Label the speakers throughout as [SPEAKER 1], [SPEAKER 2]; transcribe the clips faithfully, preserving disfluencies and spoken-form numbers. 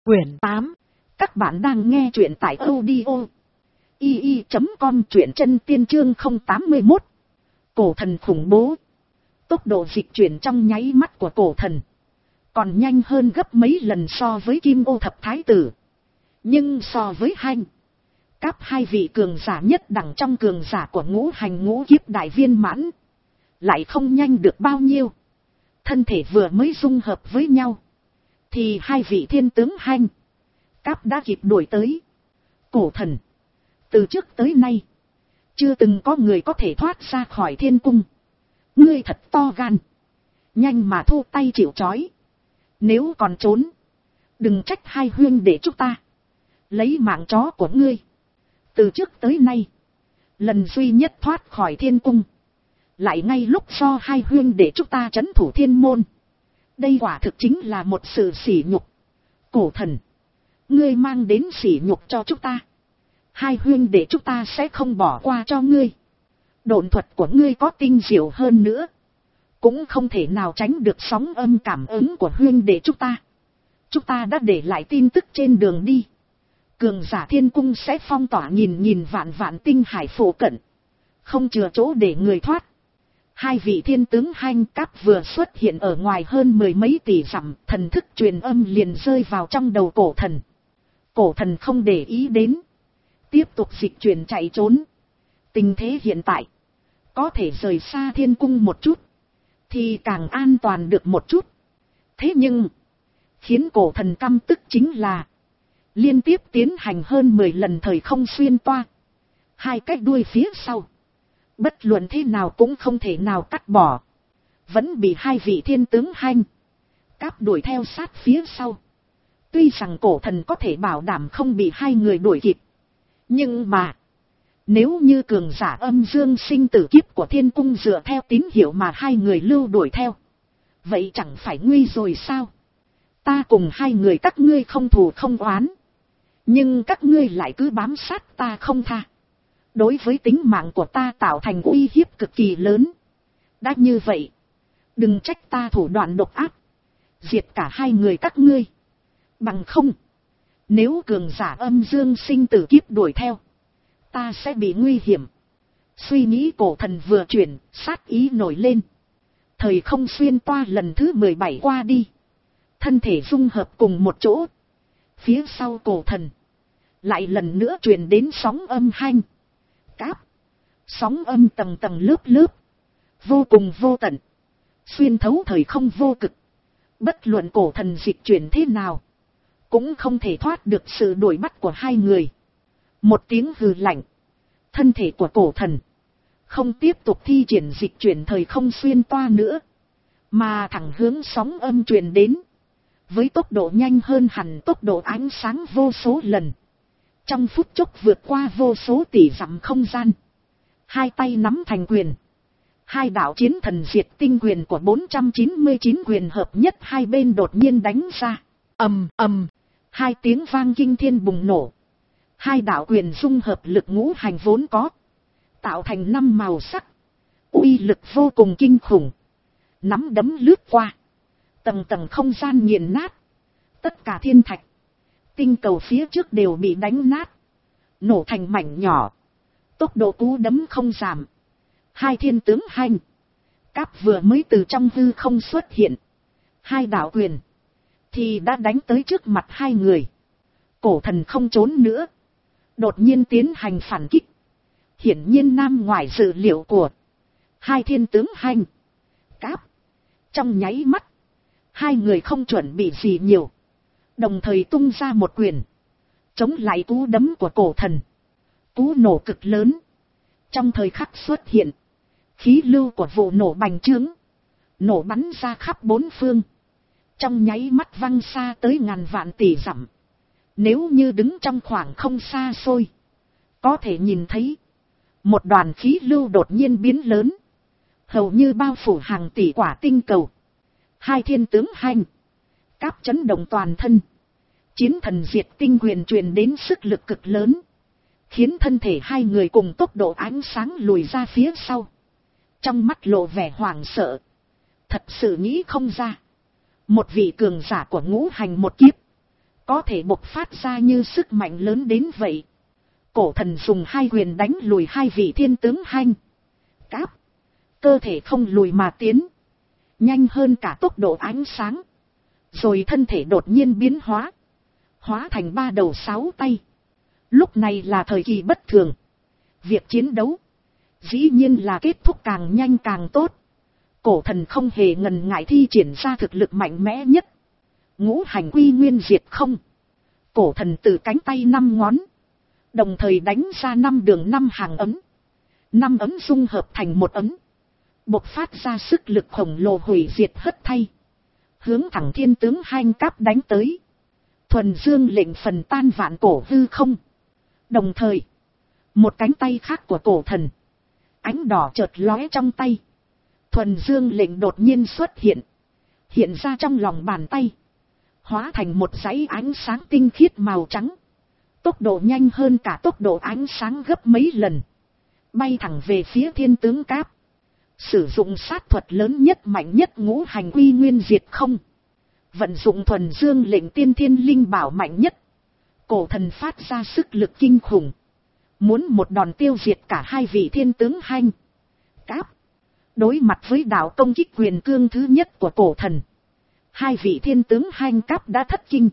[SPEAKER 1] Quyển tám. Các bạn đang nghe truyện tại audio i i chấm com, truyện chân tiên chương không tám mốt. Cổ thần khủng bố. Tốc độ dịch chuyển trong nháy mắt của cổ thần còn nhanh hơn gấp mấy lần so với Kim Ô Thập Thái Tử. Nhưng so với Hanh, Cáp hai vị cường giả nhất đẳng trong cường giả của ngũ hành ngũ kiếp đại viên mãn lại không nhanh được bao nhiêu. Thân thể vừa mới dung hợp với nhau thì hai vị thiên tướng Hanh, Cáp đã kịp đuổi tới. Cổ thần, từ trước tới nay chưa từng có người có thể thoát ra khỏi thiên cung. Ngươi thật to gan, nhanh mà thu tay chịu trói. Nếu còn trốn, đừng trách hai huynh để chúng ta lấy mạng chó của ngươi. Từ trước tới nay, lần duy nhất thoát khỏi thiên cung lại ngay lúc do hai huynh để chúng ta trấn thủ thiên môn. Đây quả thực chính là một sự sỉ nhục. Cổ thần, ngươi mang đến sỉ nhục cho chúng ta, hai huynh để chúng ta sẽ không bỏ qua cho ngươi. Độn thuật của ngươi có tinh diệu hơn nữa, cũng không thể nào tránh được sóng âm cảm ứng của huynh để chúng ta. Chúng ta đã để lại tin tức trên đường đi. Cường giả thiên cung sẽ phong tỏa nghìn nghìn vạn vạn tinh hải phổ cận, không chừa chỗ để người thoát. Hai vị thiên tướng Hanh, Cáp vừa xuất hiện ở ngoài hơn mười mấy tỷ dặm, thần thức truyền âm liền rơi vào trong đầu cổ thần. Cổ thần không để ý đến, tiếp tục dịch chuyển chạy trốn. Tình thế hiện tại, có thể rời xa thiên cung một chút thì càng an toàn được một chút. Thế nhưng khiến cổ thần căm tức chính là liên tiếp tiến hành hơn mười lần thời không xuyên toa, hai cái đuôi phía sau bất luận thế nào cũng không thể nào cắt bỏ, vẫn bị hai vị thiên tướng Hanh, Cáp đuổi theo sát phía sau. Tuy rằng cổ thần có thể bảo đảm không bị hai người đuổi kịp, nhưng mà nếu như cường giả âm dương sinh tử kiếp của thiên cung dựa theo tín hiệu mà hai người lưu đuổi theo, vậy chẳng phải nguy rồi sao? Ta cùng hai người các ngươi không thù không oán, nhưng các ngươi lại cứ bám sát ta không tha, đối với tính mạng của ta tạo thành uy hiếp cực kỳ lớn. Đã như vậy, đừng trách ta thủ đoạn độc ác, diệt cả hai người các ngươi. Bằng không, nếu cường giả âm dương sinh tử kiếp đuổi theo, ta sẽ bị nguy hiểm. Suy nghĩ cổ thần vừa chuyển, sát ý nổi lên. Thời không xuyên toa lần thứ mười bảy qua đi, thân thể dung hợp cùng một chỗ. Phía sau cổ thần lại lần nữa truyền đến sóng âm Hanh, Cáp. Sóng âm tầng tầng lớp lớp, vô cùng vô tận, xuyên thấu thời không vô cực. Bất luận cổ thần dịch chuyển thế nào, cũng không thể thoát được sự đuổi bắt của hai người. Một tiếng hừ lạnh, thân thể của cổ thần không tiếp tục thi triển dịch chuyển thời không xuyên toa nữa, mà thẳng hướng sóng âm truyền đến, với tốc độ nhanh hơn hẳn tốc độ ánh sáng vô số lần. Trong phút chốc vượt qua vô số tỷ dặm không gian, hai tay nắm thành quyền, hai đạo chiến thần diệt tinh quyền của bốn trăm chín mươi chín quyền hợp nhất hai bên đột nhiên đánh ra. Ầm ầm, hai tiếng vang kinh thiên bùng nổ. Hai đạo quyền dung hợp lực ngũ hành vốn có, tạo thành năm màu sắc, uy lực vô cùng kinh khủng. Nắm đấm lướt qua, tầng tầng không gian nghiền nát. Tất cả thiên thạch, tinh cầu phía trước đều bị đánh nát, nổ thành mảnh nhỏ. Tốc độ cú đấm không giảm. Hai thiên tướng Hanh, Cáp vừa mới từ trong hư không xuất hiện, hai đạo quyền thì đã đánh tới trước mặt hai người. Cổ thần không trốn nữa, đột nhiên tiến hành phản kích. Hiển nhiên nam ngoài dự liệu của hai thiên tướng Hanh, Cáp. Trong nháy mắt, hai người không chuẩn bị gì nhiều, đồng thời tung ra một quyền, chống lại cú đấm của cổ thần. Cú nổ cực lớn, trong thời khắc xuất hiện, khí lưu của vụ nổ bành trướng, nổ bắn ra khắp bốn phương, trong nháy mắt văng xa tới ngàn vạn tỷ dặm. Nếu như đứng trong khoảng không xa xôi, có thể nhìn thấy một đoàn khí lưu đột nhiên biến lớn, hầu như bao phủ hàng tỷ quả tinh cầu. Hai thiên tướng Hanh, Cáp chấn động toàn thân, chiến thần diệt tinh quyền truyền đến sức lực cực lớn, khiến thân thể hai người cùng tốc độ ánh sáng lùi ra phía sau. Trong mắt lộ vẻ hoảng sợ, thật sự nghĩ không ra, một vị cường giả của ngũ hành một kiếp có thể bộc phát ra như sức mạnh lớn đến vậy. Cổ thần dùng hai quyền đánh lùi hai vị thiên tướng Hanh, Cáp, cơ thể không lùi mà tiến, nhanh hơn cả tốc độ ánh sáng. Rồi thân thể đột nhiên biến hóa, hóa thành ba đầu sáu tay. Lúc này là thời kỳ bất thường. Việc chiến đấu dĩ nhiên là kết thúc càng nhanh càng tốt. Cổ thần không hề ngần ngại thi triển ra thực lực mạnh mẽ nhất. Ngũ hành quy nguyên diệt không. Cổ thần từ cánh tay năm ngón, đồng thời đánh ra năm đường năm hàng ấm. Năm ấm dung hợp thành một ấm, bộc phát ra sức lực khổng lồ hủy diệt hất thay, hướng thẳng thiên tướng Hanh Cáp đánh tới. Thuần dương lệnh phần tan vạn cổ hư không. Đồng thời, một cánh tay khác của cổ thần, ánh đỏ chợt lóe trong tay. Thuần dương lệnh đột nhiên xuất hiện, hiện ra trong lòng bàn tay, hóa thành một dãy ánh sáng tinh khiết màu trắng. Tốc độ nhanh hơn cả tốc độ ánh sáng gấp mấy lần, bay thẳng về phía thiên tướng Cáp. Sử dụng sát thuật lớn nhất mạnh nhất ngũ hành quy nguyên diệt không. Vận dụng thuần dương lệnh tiên thiên linh bảo mạnh nhất. Cổ thần phát ra sức lực kinh khủng, muốn một đòn tiêu diệt cả hai vị thiên tướng Hanh, Cáp. Đối mặt với đạo công kích quyền cương thứ nhất của cổ thần, hai vị thiên tướng Hanh Cáp đã thất kinh,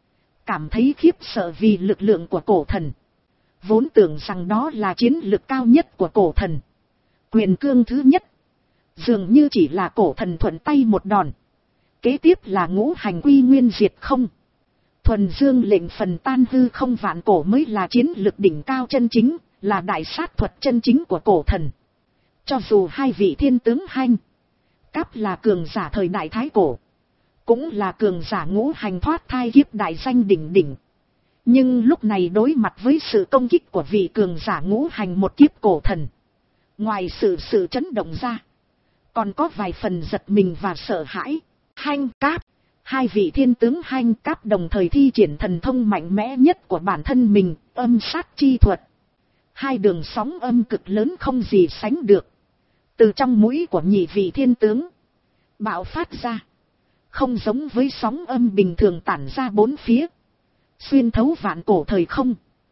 [SPEAKER 1] cảm thấy khiếp sợ vì lực lượng của cổ thần. Vốn tưởng rằng đó là chiến lực cao nhất của cổ thần, quyền cương thứ nhất, dường như chỉ là cổ thần thuận tay một đòn. Kế tiếp là ngũ hành quy nguyên diệt không. Thuần dương lệnh phần tan hư không vạn cổ mới là chiến lực đỉnh cao chân chính, là đại sát thuật chân chính của cổ thần. Cho dù hai vị thiên tướng Hanh, Cáp là cường giả thời đại thái cổ, cũng là cường giả ngũ hành thoát thai kiếp đại danh đỉnh đỉnh. Nhưng lúc này đối mặt với sự công kích của vị cường giả ngũ hành một kiếp cổ thần, ngoài sự sự chấn động ra, còn có vài phần giật mình và sợ hãi. Hanh Cáp, hai vị thiên tướng Hanh Cáp đồng thời thi triển thần thông mạnh mẽ nhất của bản thân mình, âm sát chi thuật. Hai đường sóng âm cực lớn không gì sánh được, từ trong mũi của nhị vị thiên tướng bạo phát ra, không giống với sóng âm bình thường tản ra bốn phía, xuyên thấu vạn cổ thời không.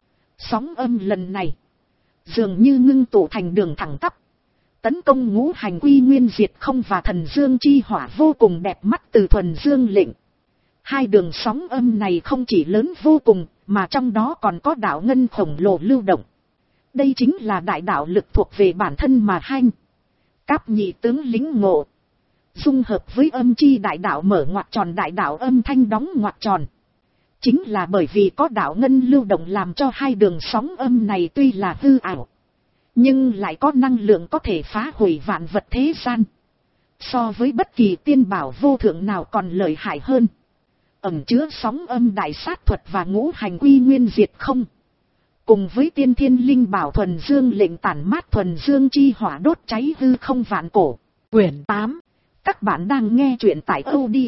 [SPEAKER 1] Sóng âm lần này dường như ngưng tụ thành đường thẳng tắp, tấn công ngũ hành quy nguyên diệt không và thần dương chi hỏa vô cùng đẹp mắt từ thuần dương lệnh. Hai đường sóng âm này không chỉ lớn vô cùng, mà trong đó còn có đạo ngân khổng lồ lưu động. Đây chính là đại đạo lực thuộc về bản thân mà Hanh, Cáp nhị tướng lĩnh ngộ, dung hợp với âm chi đại đạo mở ngoặc tròn đại đạo âm thanh đóng ngoặc tròn. Chính là bởi vì có đạo ngân lưu động làm cho hai đường sóng âm này tuy là hư ảo, nhưng lại có năng lượng có thể phá hủy vạn vật thế gian. So với bất kỳ tiên bảo vô thượng nào còn lợi hại hơn. Ẩn chứa sóng âm đại sát thuật và ngũ hành quy nguyên diệt không. Cùng với tiên thiên linh bảo thuần dương lệnh tản mát thuần dương chi hỏa đốt cháy hư không vạn cổ. Quyển tám. Các bạn đang nghe truyện tại audio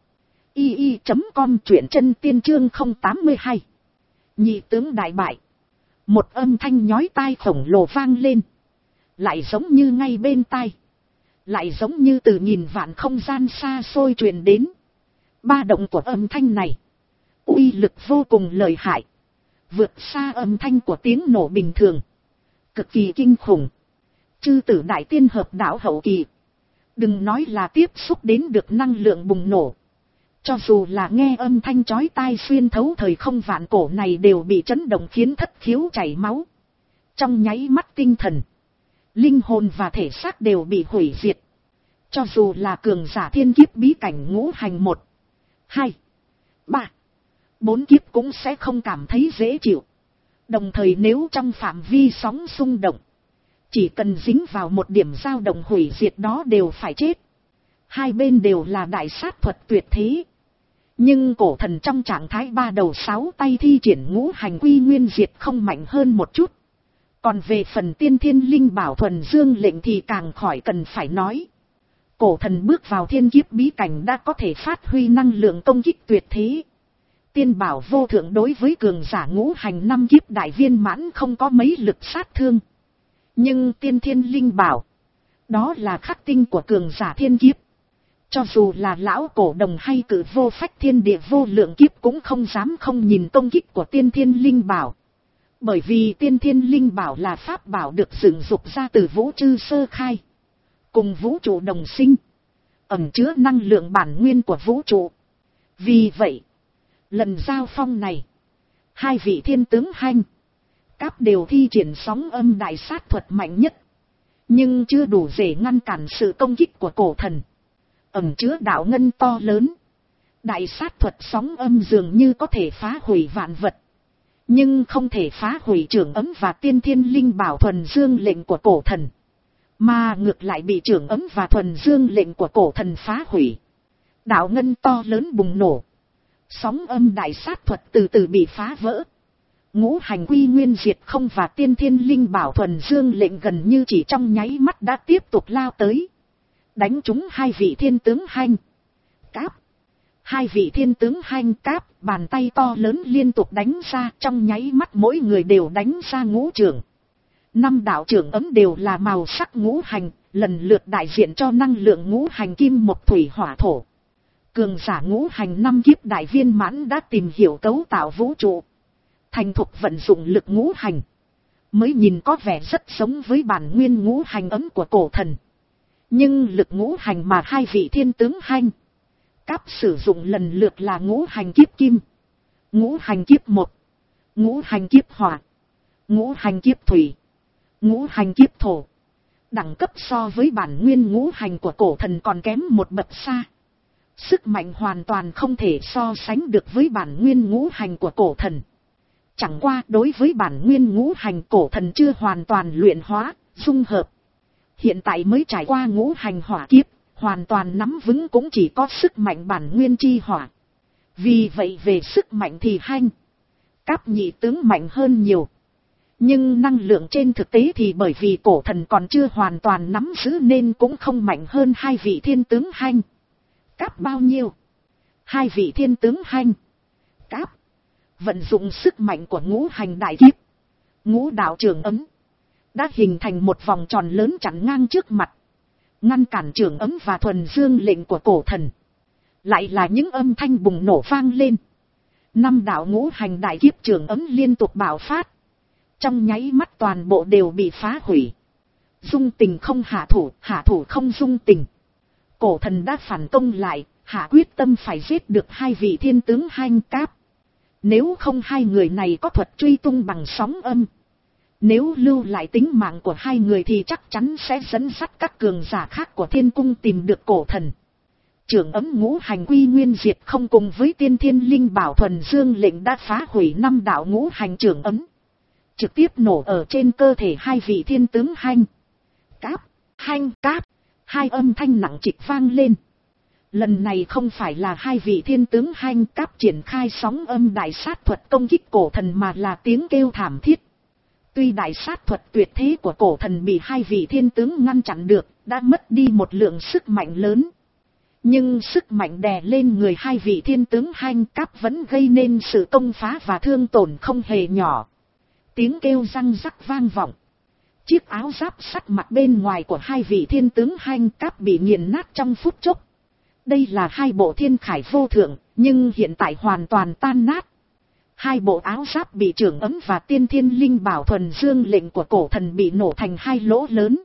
[SPEAKER 1] i i chấm com, truyện chân tiên chương không tám mươi hai. Nhị tướng đại bại. Một âm thanh nhói tai khổng lồ vang lên, lại giống như ngay bên tai, lại giống như từ nghìn vạn không gian xa xôi truyền đến. Ba động của âm thanh này uy lực vô cùng lợi hại, vượt xa âm thanh của tiếng nổ bình thường, cực kỳ kinh khủng. Chư tử đại tiên hợp đạo hậu kỳ, đừng nói là tiếp xúc đến được năng lượng bùng nổ, cho dù là nghe âm thanh chói tai xuyên thấu thời không vạn cổ này đều bị chấn động khiến thất khiếu chảy máu. Trong nháy mắt tinh thần, linh hồn và thể xác đều bị hủy diệt. Cho dù là cường giả thiên kiếp bí cảnh ngũ hành một, hai, ba, bốn kiếp cũng sẽ không cảm thấy dễ chịu. Đồng thời nếu trong phạm vi sóng xung động, chỉ cần dính vào một điểm dao động hủy diệt đó đều phải chết. Hai bên đều là đại sát thuật tuyệt thế. Nhưng cổ thần trong trạng thái ba đầu sáu tay thi triển ngũ hành quy nguyên diệt không mạnh hơn một chút. Còn về phần tiên thiên linh bảo thuần dương lệnh thì càng khỏi cần phải nói. Cổ thần bước vào thiên kiếp bí cảnh đã có thể phát huy năng lượng công kích tuyệt thế. Tiên bảo vô thượng đối với cường giả ngũ hành năm kiếp đại viên mãn không có mấy lực sát thương. Nhưng tiên thiên linh bảo, đó là khắc tinh của cường giả thiên kiếp. Cho dù là lão cổ đồng hay cử vô phách thiên địa vô lượng kiếp cũng không dám không nhìn công kích của tiên thiên linh bảo. Bởi vì tiên thiên linh bảo là pháp bảo được dựng dục ra từ vũ trư sơ khai. Cùng vũ trụ đồng sinh. Ẩn chứa năng lượng bản nguyên của vũ trụ. Vì vậy, lần giao phong này, hai vị thiên tướng Hanh, Cáp đều thi triển sóng âm đại sát thuật mạnh nhất. Nhưng chưa đủ để ngăn cản sự công kích của cổ thần. Ẩn chứa đạo ngân to lớn. Đại sát thuật sóng âm dường như có thể phá hủy vạn vật. Nhưng không thể phá hủy trưởng ấm và tiên thiên linh bảo thuần dương lệnh của cổ thần. Mà ngược lại bị trưởng ấm và thuần dương lệnh của cổ thần phá hủy. Đạo ngân to lớn bùng nổ. Sóng âm đại sát thuật từ từ bị phá vỡ. Ngũ hành quy nguyên diệt không và tiên thiên linh bảo thuần dương lệnh gần như chỉ trong nháy mắt đã tiếp tục lao tới. Đánh trúng hai vị thiên tướng Hanh, Cáp. Hai vị thiên tướng Hanh Cáp, bàn tay to lớn liên tục đánh ra, trong nháy mắt mỗi người đều đánh ra ngũ trưởng. Năm đạo trưởng ấm đều là màu sắc ngũ hành, lần lượt đại diện cho năng lượng ngũ hành kim mộc thủy hỏa thổ. Cường giả ngũ hành năm kiếp đại viên mãn đã tìm hiểu cấu tạo vũ trụ. Thành thục vận dụng lực ngũ hành. Mới nhìn có vẻ rất giống với bản nguyên ngũ hành ấm của cổ thần. Nhưng lực ngũ hành mà hai vị thiên tướng Hanh, Cáp sử dụng lần lượt là ngũ hành kiếp kim, ngũ hành kiếp mộc, ngũ hành kiếp hỏa, ngũ hành kiếp thủy, ngũ hành kiếp thổ. Đẳng cấp so với bản nguyên ngũ hành của cổ thần còn kém một bậc xa. Sức mạnh hoàn toàn không thể so sánh được với bản nguyên ngũ hành của cổ thần. Chẳng qua đối với bản nguyên ngũ hành cổ thần chưa hoàn toàn luyện hóa, dung hợp. Hiện tại mới trải qua ngũ hành hỏa kiếp, hoàn toàn nắm vững cũng chỉ có sức mạnh bản nguyên chi hỏa. Vì vậy về sức mạnh thì Hanh, Cáp nhị tướng mạnh hơn nhiều. Nhưng năng lượng trên thực tế thì bởi vì cổ thần còn chưa hoàn toàn nắm giữ nên cũng không mạnh hơn hai vị thiên tướng Hanh, Cáp bao nhiêu. Hai vị thiên tướng Hanh, Cáp vận dụng sức mạnh của ngũ hành đại kiếp, ngũ đạo trường ấm, đã hình thành một vòng tròn lớn chắn ngang trước mặt, ngăn cản trường ấm và thuần dương lệnh của cổ thần. Lại là những âm thanh bùng nổ vang lên. Năm đạo ngũ hành đại kiếp trường ấm liên tục bạo phát. Trong nháy mắt toàn bộ đều bị phá hủy. Dung tình không hạ thủ, hạ thủ không dung tình. Cổ thần đã phản công lại, hạ quyết tâm phải giết được hai vị thiên tướng Hanh Cáp. Nếu không hai người này có thuật truy tung bằng sóng âm. Nếu lưu lại tính mạng của hai người thì chắc chắn sẽ dẫn dắt các cường giả khác của thiên cung tìm được cổ thần. Trưởng ấm ngũ hành quy nguyên diệt không cùng với tiên thiên linh bảo thuần dương lệnh đã phá hủy năm đạo ngũ hành trưởng ấm. Trực tiếp nổ ở trên cơ thể hai vị thiên tướng Hanh, Cáp, Hanh Cáp. Hai âm thanh nặng trịch vang lên. Lần này không phải là hai vị thiên tướng Hanh Cáp triển khai sóng âm đại sát thuật công kích cổ thần mà là tiếng kêu thảm thiết. Tuy đại sát thuật tuyệt thế của cổ thần bị hai vị thiên tướng ngăn chặn được, đã mất đi một lượng sức mạnh lớn. Nhưng sức mạnh đè lên người hai vị thiên tướng Hanh Cáp vẫn gây nên sự công phá và thương tổn không hề nhỏ. Tiếng kêu răng rắc vang vọng. Chiếc áo giáp sắt mặt bên ngoài của hai vị thiên tướng Hanh Cáp bị nghiền nát trong phút chốc. Đây là hai bộ thiên khải vô thượng, nhưng hiện tại hoàn toàn tan nát. Hai bộ áo giáp bị trưởng ấm và tiên thiên linh bảo thuần dương lệnh của cổ thần bị nổ thành hai lỗ lớn.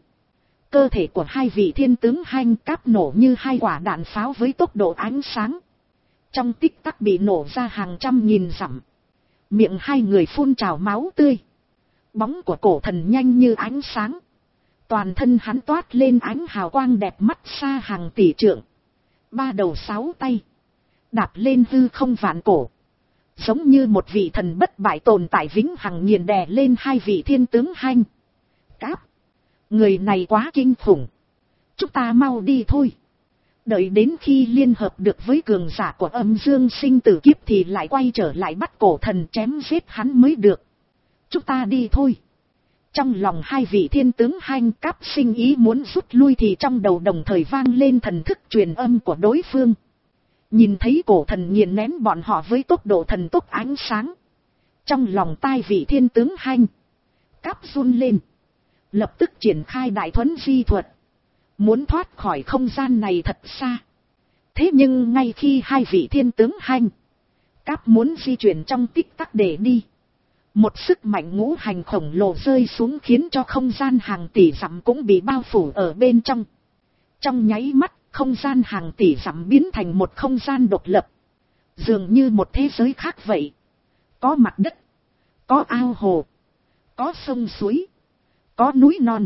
[SPEAKER 1] Cơ thể của hai vị thiên tướng Hanh Cáp nổ như hai quả đạn pháo với tốc độ ánh sáng. Trong tích tắc bị nổ ra hàng trăm nghìn dặm. Miệng hai người phun trào máu tươi. Bóng của cổ thần nhanh như ánh sáng. Toàn thân hắn toát lên ánh hào quang đẹp mắt xa hàng tỷ trượng. Ba đầu sáu tay. Đạp lên hư không vạn cổ. Giống như một vị thần bất bại tồn tại vĩnh hằng nghiền đè lên hai vị thiên tướng Hanh, Cáp. Người này quá kinh khủng. Chúng ta mau đi thôi. Đợi đến khi liên hợp được với cường giả của âm dương sinh tử kiếp thì lại quay trở lại bắt cổ thần chém giết hắn mới được. Chúng ta đi thôi. Trong lòng hai vị thiên tướng Hanh Cáp sinh ý muốn rút lui thì trong đầu đồng thời vang lên thần thức truyền âm của đối phương. Nhìn thấy cổ thần nghiền ném bọn họ với tốc độ thần tốc ánh sáng. Trong lòng tai vị thiên tướng Hanh Cáp run lên. Lập tức triển khai đại thuấn di thuật. Muốn thoát khỏi không gian này thật xa. Thế nhưng ngay khi hai vị thiên tướng Hành, Cáp muốn di chuyển trong tích tắc để đi, một sức mạnh ngũ hành khổng lồ rơi xuống khiến cho không gian hàng tỷ dặm cũng bị bao phủ ở bên trong. Trong nháy mắt, không gian hàng tỷ dặm biến thành một không gian độc lập, dường như một thế giới khác vậy. Có mặt đất, có ao hồ, có sông suối, có núi non,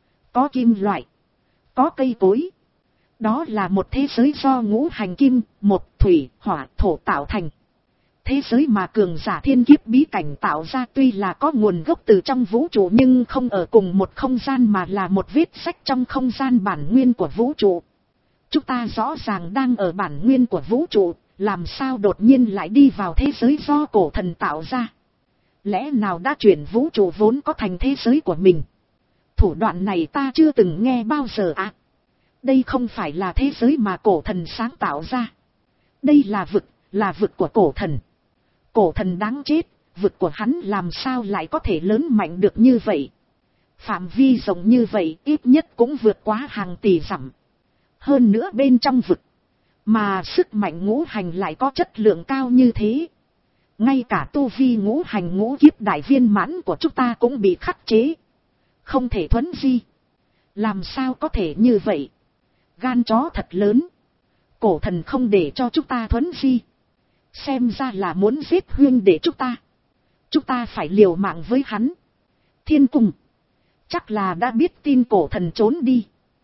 [SPEAKER 1] có kim loại, có cây cối. Đó là một thế giới do ngũ hành kim, một, thủy, hỏa, thổ tạo thành. Thế giới mà cường giả thiên kiếp bí cảnh tạo ra tuy là có nguồn gốc từ trong vũ trụ nhưng không ở cùng một không gian mà là một vết sách trong không gian bản nguyên của vũ trụ. Chúng ta rõ ràng đang ở bản nguyên của vũ trụ, làm sao đột nhiên lại đi vào thế giới do cổ thần tạo ra? Lẽ nào đã chuyển vũ trụ vốn có thành thế giới của mình? Thủ đoạn này ta chưa từng nghe bao giờ à? Đây không phải là thế giới mà cổ thần sáng tạo ra. Đây là vực, là vực của cổ thần. Cổ thần đáng chết, vực của hắn làm sao lại có thể lớn mạnh được như vậy? Phạm vi rộng như vậy ít nhất cũng vượt quá hàng tỷ dặm. Hơn nữa bên trong vực, mà sức mạnh ngũ hành lại có chất lượng cao như thế. Ngay cả tu vi ngũ hành ngũ kiếp đại viên mãn của chúng ta cũng bị khắc chế, không thể thuấn di. Làm sao có thể như vậy? Gan chó thật lớn. Cổ thần không để cho chúng ta thuấn di, xem ra là muốn giết huynh để chúng ta. Chúng ta phải liều mạng với hắn. Thiên cung chắc là đã biết tin cổ thần trốn đi.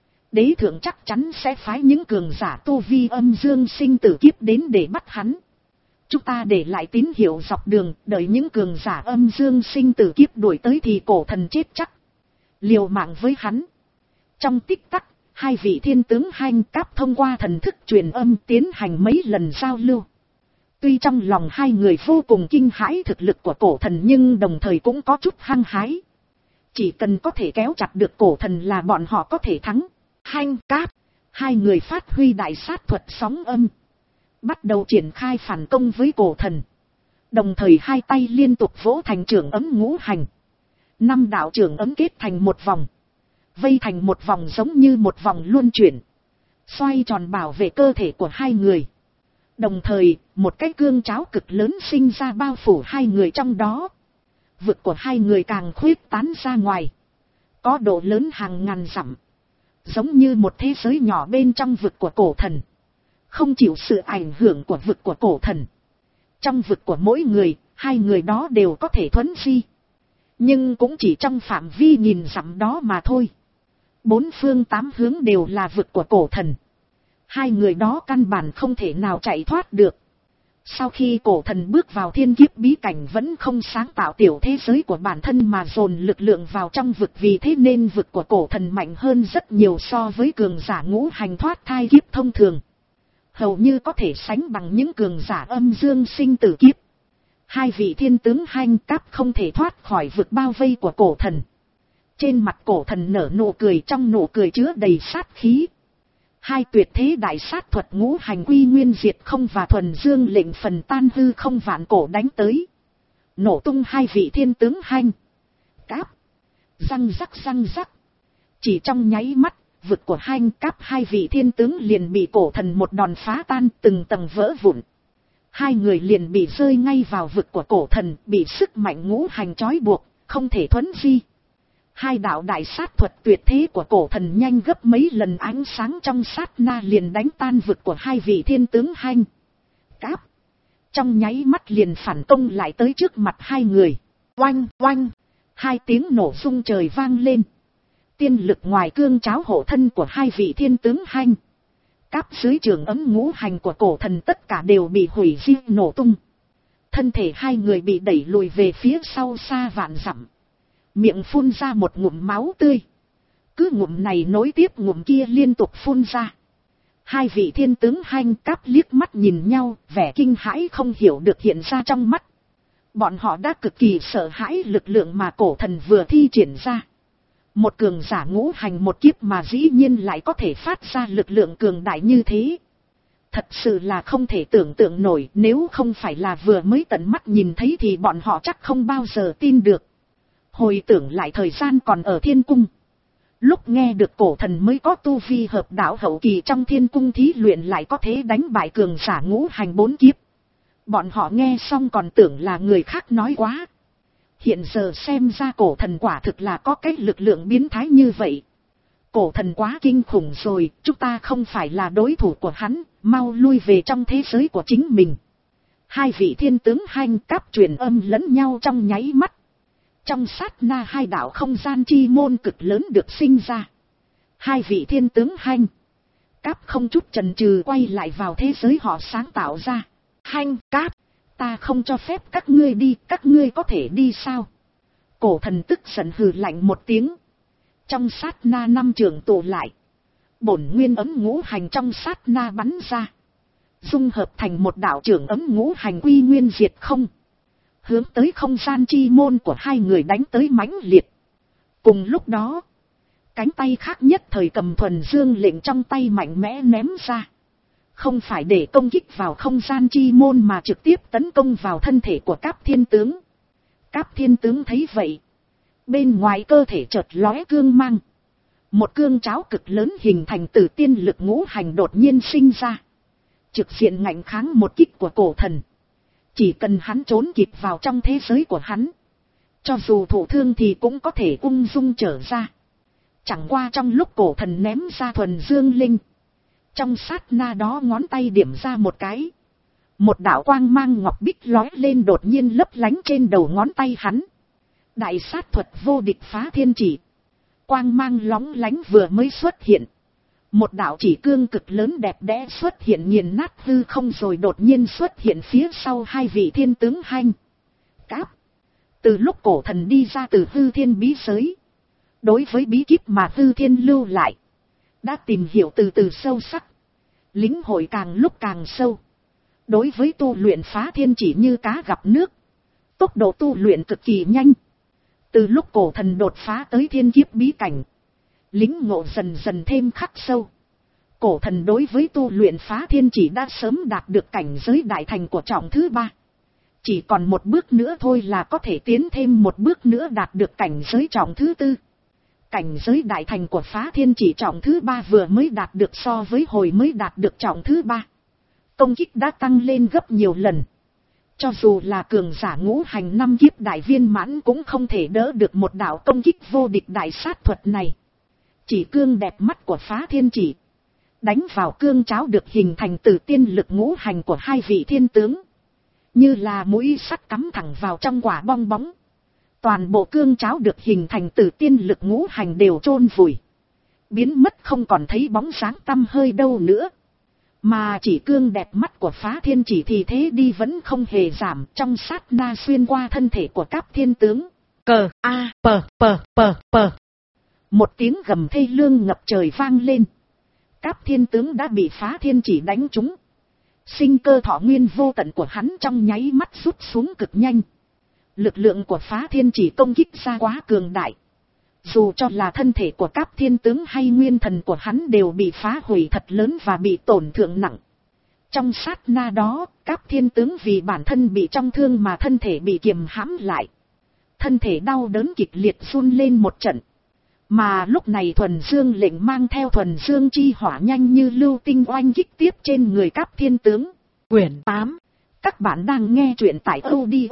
[SPEAKER 1] Đế thượng chắc chắn sẽ phái những cường giả tu vi âm dương sinh tử kiếp đến để bắt hắn. Chúng ta để lại tín hiệu dọc đường, đợi những cường giả âm dương sinh tử kiếp đuổi tới thì cổ thần chết chắc. Liều mạng với hắn. Trong tích tắc, hai vị thiên tướng Hành Cáp thông qua thần thức truyền âm tiến hành mấy lần giao lưu. Tuy trong lòng hai người vô cùng kinh hãi thực lực của cổ thần nhưng đồng thời cũng có chút hăng hái. Chỉ cần có thể kéo chặt được cổ thần là bọn họ có thể thắng. Hành Cáp, hai người phát huy đại sát thuật sóng âm, bắt đầu triển khai phản công với cổ thần. Đồng thời hai tay liên tục vỗ thành trưởng ấm ngũ hành. Năm đạo trưởng ấm kết thành một vòng, vây thành một vòng giống như một vòng luân chuyển, xoay tròn bảo vệ cơ thể của hai người. Đồng thời, một cái cương cháo cực lớn sinh ra bao phủ hai người trong đó. Vực của hai người càng khuyết tán ra ngoài, có độ lớn hàng ngàn dặm, giống như một thế giới nhỏ bên trong vực của cổ thần, không chịu sự ảnh hưởng của vực của cổ thần. Trong vực của mỗi người, hai người đó đều có thể thuấn di, nhưng cũng chỉ trong phạm vi nghìn dặm đó mà thôi. Bốn phương tám hướng đều là vực của cổ thần, hai người đó căn bản không thể nào chạy thoát được. Sau khi cổ thần bước vào thiên kiếp bí cảnh vẫn không sáng tạo tiểu thế giới của bản thân mà dồn lực lượng vào trong vực, vì thế nên vực của cổ thần mạnh hơn rất nhiều so với cường giả ngũ hành thoát thai kiếp thông thường. Hầu như có thể sánh bằng những cường giả âm dương sinh tử kiếp. Hai vị thiên tướng Hành Cáp không thể thoát khỏi vực bao vây của cổ thần. Trên mặt cổ thần nở nụ cười, trong nụ cười chứa đầy sát khí. Hai tuyệt thế đại sát thuật ngũ hành quy nguyên diệt không và thuần dương lệnh phần tan hư không vạn cổ đánh tới, nổ tung hai vị thiên tướng Hành Cáp. Răng rắc răng rắc. Chỉ trong nháy mắt, vực của Hành Cáp hai vị thiên tướng liền bị cổ thần một đòn phá tan, từng tầng vỡ vụn. Hai người liền bị rơi ngay vào vực của cổ thần, bị sức mạnh ngũ hành trói buộc, không thể thuấn di. Hai đạo đại sát thuật tuyệt thế của cổ thần nhanh gấp mấy lần ánh sáng trong sát na liền đánh tan vực của hai vị thiên tướng Hành Cáp. Trong nháy mắt liền phản công lại tới trước mặt hai người. Oanh oanh, hai tiếng nổ rung trời vang lên. Tiên lực ngoài cương cháo hộ thân của hai vị thiên tướng Hành Cáp dưới trường ấm ngũ hành của cổ thần tất cả đều bị hủy diệt nổ tung. Thân thể hai người bị đẩy lùi về phía sau xa vạn dặm, miệng phun ra một ngụm máu tươi. Cứ ngụm này nối tiếp ngụm kia liên tục phun ra. Hai vị thiên tướng Hành Cáp liếc mắt nhìn nhau, vẻ kinh hãi không hiểu được hiện ra trong mắt. Bọn họ đã cực kỳ sợ hãi lực lượng mà cổ thần vừa thi triển ra. Một cường giả ngũ hành một kiếp mà dĩ nhiên lại có thể phát ra lực lượng cường đại như thế. Thật sự là không thể tưởng tượng nổi, nếu không phải là vừa mới tận mắt nhìn thấy thì bọn họ chắc không bao giờ tin được. Hồi tưởng lại thời gian còn ở thiên cung, Lúc nghe được cổ thần mới có tu vi hợp đạo hậu kỳ trong thiên cung thí luyện lại có thể đánh bại cường giả ngũ hành bốn kiếp. Bọn họ nghe xong còn tưởng là người khác nói quá. Hiện giờ xem ra cổ thần quả thực là có cái lực lượng biến thái như vậy. Cổ thần quá kinh khủng rồi, chúng ta không phải là đối thủ của hắn, mau lui về trong thế giới của chính mình. Hai vị thiên tướng Hanh Cáp truyền âm lẫn nhau trong nháy mắt. Trong sát na hai đạo không gian chi môn cực lớn được sinh ra. Hai vị thiên tướng Hanh Cáp không chút chần chừ quay lại vào thế giới họ sáng tạo ra. Hanh Cáp, ta không cho phép các ngươi đi, các ngươi có thể đi sao? Cổ thần tức giận hừ lạnh một tiếng. Trong sát na năm trường tụ lại. Bổn nguyên ấm ngũ hành trong sát na bắn ra. Dung hợp thành một đạo trưởng ấm ngũ hành quy nguyên diệt không. Hướng tới không gian chi môn của hai người đánh tới mãnh liệt. Cùng lúc đó, cánh tay khác nhất thời cầm thuần dương lệnh trong tay mạnh mẽ ném ra. Không phải để công kích vào không gian chi môn mà trực tiếp tấn công vào thân thể của Cáp thiên tướng. Cáp thiên tướng thấy vậy. Bên ngoài cơ thể chợt lóe cương mang. Một cương cháo cực lớn hình thành từ tiên lực ngũ hành đột nhiên sinh ra. Trực diện ngạnh kháng một kích của cổ thần. Chỉ cần hắn trốn kịp vào trong thế giới của hắn. Cho dù thụ thương thì cũng có thể ung dung trở ra. Chẳng qua trong lúc cổ thần ném ra thuần dương linh. Trong sát na đó ngón tay điểm ra một cái. Một đạo quang mang ngọc bích lói lên đột nhiên lấp lánh trên đầu ngón tay hắn. Đại sát thuật vô địch phá thiên chỉ. Quang mang lóng lánh vừa mới xuất hiện. Một đạo chỉ cương cực lớn đẹp đẽ xuất hiện nghiền nát hư không rồi đột nhiên xuất hiện phía sau hai vị thiên tướng Hanh Cáp. Từ lúc cổ thần đi ra từ hư thiên bí giới. Đối với bí kíp mà hư thiên lưu lại. Đã tìm hiểu từ từ sâu sắc. Lĩnh hội càng lúc càng sâu. Đối với tu luyện phá thiên chỉ như cá gặp nước. Tốc độ tu luyện cực kỳ nhanh. Từ lúc cổ thần đột phá tới thiên kiếp bí cảnh. Lính ngộ dần dần thêm khắc sâu. Cổ thần đối với tu luyện phá thiên chỉ đã sớm đạt được cảnh giới đại thành của trọng thứ ba. Chỉ còn một bước nữa thôi là có thể tiến thêm một bước nữa đạt được cảnh giới trọng thứ tư. Cảnh giới đại thành của phá thiên chỉ trọng thứ ba vừa mới đạt được so với hồi mới đạt được trọng thứ ba. Công kích đã tăng lên gấp nhiều lần. Cho dù là cường giả ngũ hành năm kiếp đại viên mãn cũng không thể đỡ được một đạo công kích vô địch đại sát thuật này. Chỉ cương đẹp mắt của phá thiên chỉ. Đánh vào cương cháo được hình thành từ tiên lực ngũ hành của hai vị thiên tướng. Như là mũi sắt cắm thẳng vào trong quả bong bóng. Toàn bộ cương cháo được hình thành từ tiên lực ngũ hành đều chôn vùi. Biến mất không còn thấy bóng sáng tăm hơi đâu nữa. Mà chỉ cương đẹp mắt của phá thiên chỉ thì thế đi vẫn không hề giảm trong sát na xuyên qua thân thể của Cáp thiên tướng. Cờ a pờ pờ pờ pờ. Một tiếng gầm thê lương ngập trời vang lên. Cáp thiên tướng đã bị phá thiên chỉ đánh trúng. Sinh cơ thọ nguyên vô tận của hắn trong nháy mắt rút xuống cực nhanh. Lực lượng của phá thiên chỉ công kích ra quá cường đại. Dù cho là thân thể của Cáp thiên tướng hay nguyên thần của hắn đều bị phá hủy thật lớn và bị tổn thương nặng. Trong sát na đó, Cáp thiên tướng vì bản thân bị trong thương mà thân thể bị kiềm hãm lại. Thân thể đau đớn kịch liệt run lên một trận. Mà lúc này thuần dương lệnh mang theo thuần dương chi hỏa nhanh như lưu tinh oanh kích tiếp trên người Cáp thiên tướng. Quyển tám. Các bạn đang nghe truyện tại audio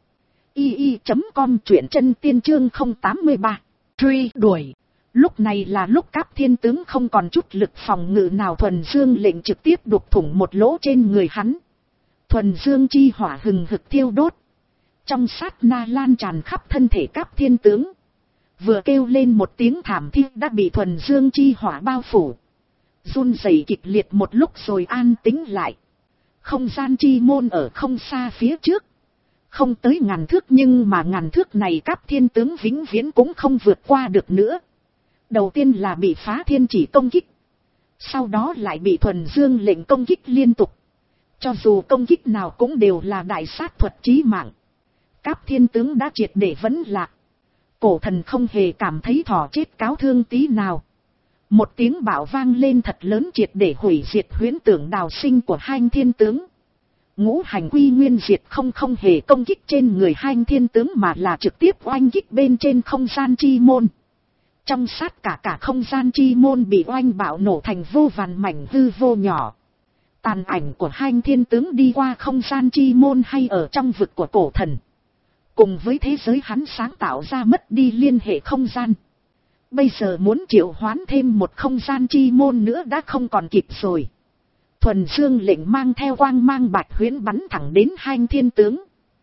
[SPEAKER 1] i i chấm com truyện chân tiên chương không tám ba. Truy đuổi. Lúc này là lúc Cáp thiên tướng không còn chút lực phòng ngự nào, thuần dương lệnh trực tiếp đục thủng một lỗ trên người hắn. Thuần dương chi hỏa hừng hực thiêu đốt. Trong sát na lan tràn khắp thân thể Cáp thiên tướng. Vừa kêu lên một tiếng thảm thiết đã bị thuần dương chi hỏa bao phủ. Run rẩy kịch liệt một lúc rồi an tĩnh lại. Không gian chi môn ở không xa phía trước. Không tới ngàn thước nhưng mà ngàn thước này Cáp thiên tướng vĩnh viễn cũng không vượt qua được nữa. Đầu tiên là bị phá thiên chỉ công kích. Sau đó lại bị thuần dương lệnh công kích liên tục. Cho dù công kích nào cũng đều là đại sát thuật chí mạng. Cáp thiên tướng đã triệt để vấn lạc. Cổ thần không hề cảm thấy thỏ chết cáo thương tí nào. Một tiếng bạo vang lên thật lớn triệt để hủy diệt huyễn tưởng đào sinh của hai thiên tướng. Ngũ hành quy nguyên diệt không không hề công kích trên người hai thiên tướng mà là trực tiếp oanh kích bên trên không gian chi môn. Trong sát cả cả không gian chi môn bị oanh bạo nổ thành vô vàn mảnh hư vô nhỏ. Tàn ảnh của hai thiên tướng đi qua không gian chi môn hay ở trong vực của cổ thần. Cùng với thế giới hắn sáng tạo ra mất đi liên hệ không gian. Bây giờ muốn triệu hoán thêm một không gian chi môn nữa đã không còn kịp rồi. Thuần Dương lệnh mang theo quang mang bạch huyễn bắn thẳng đến hai thiên tướng.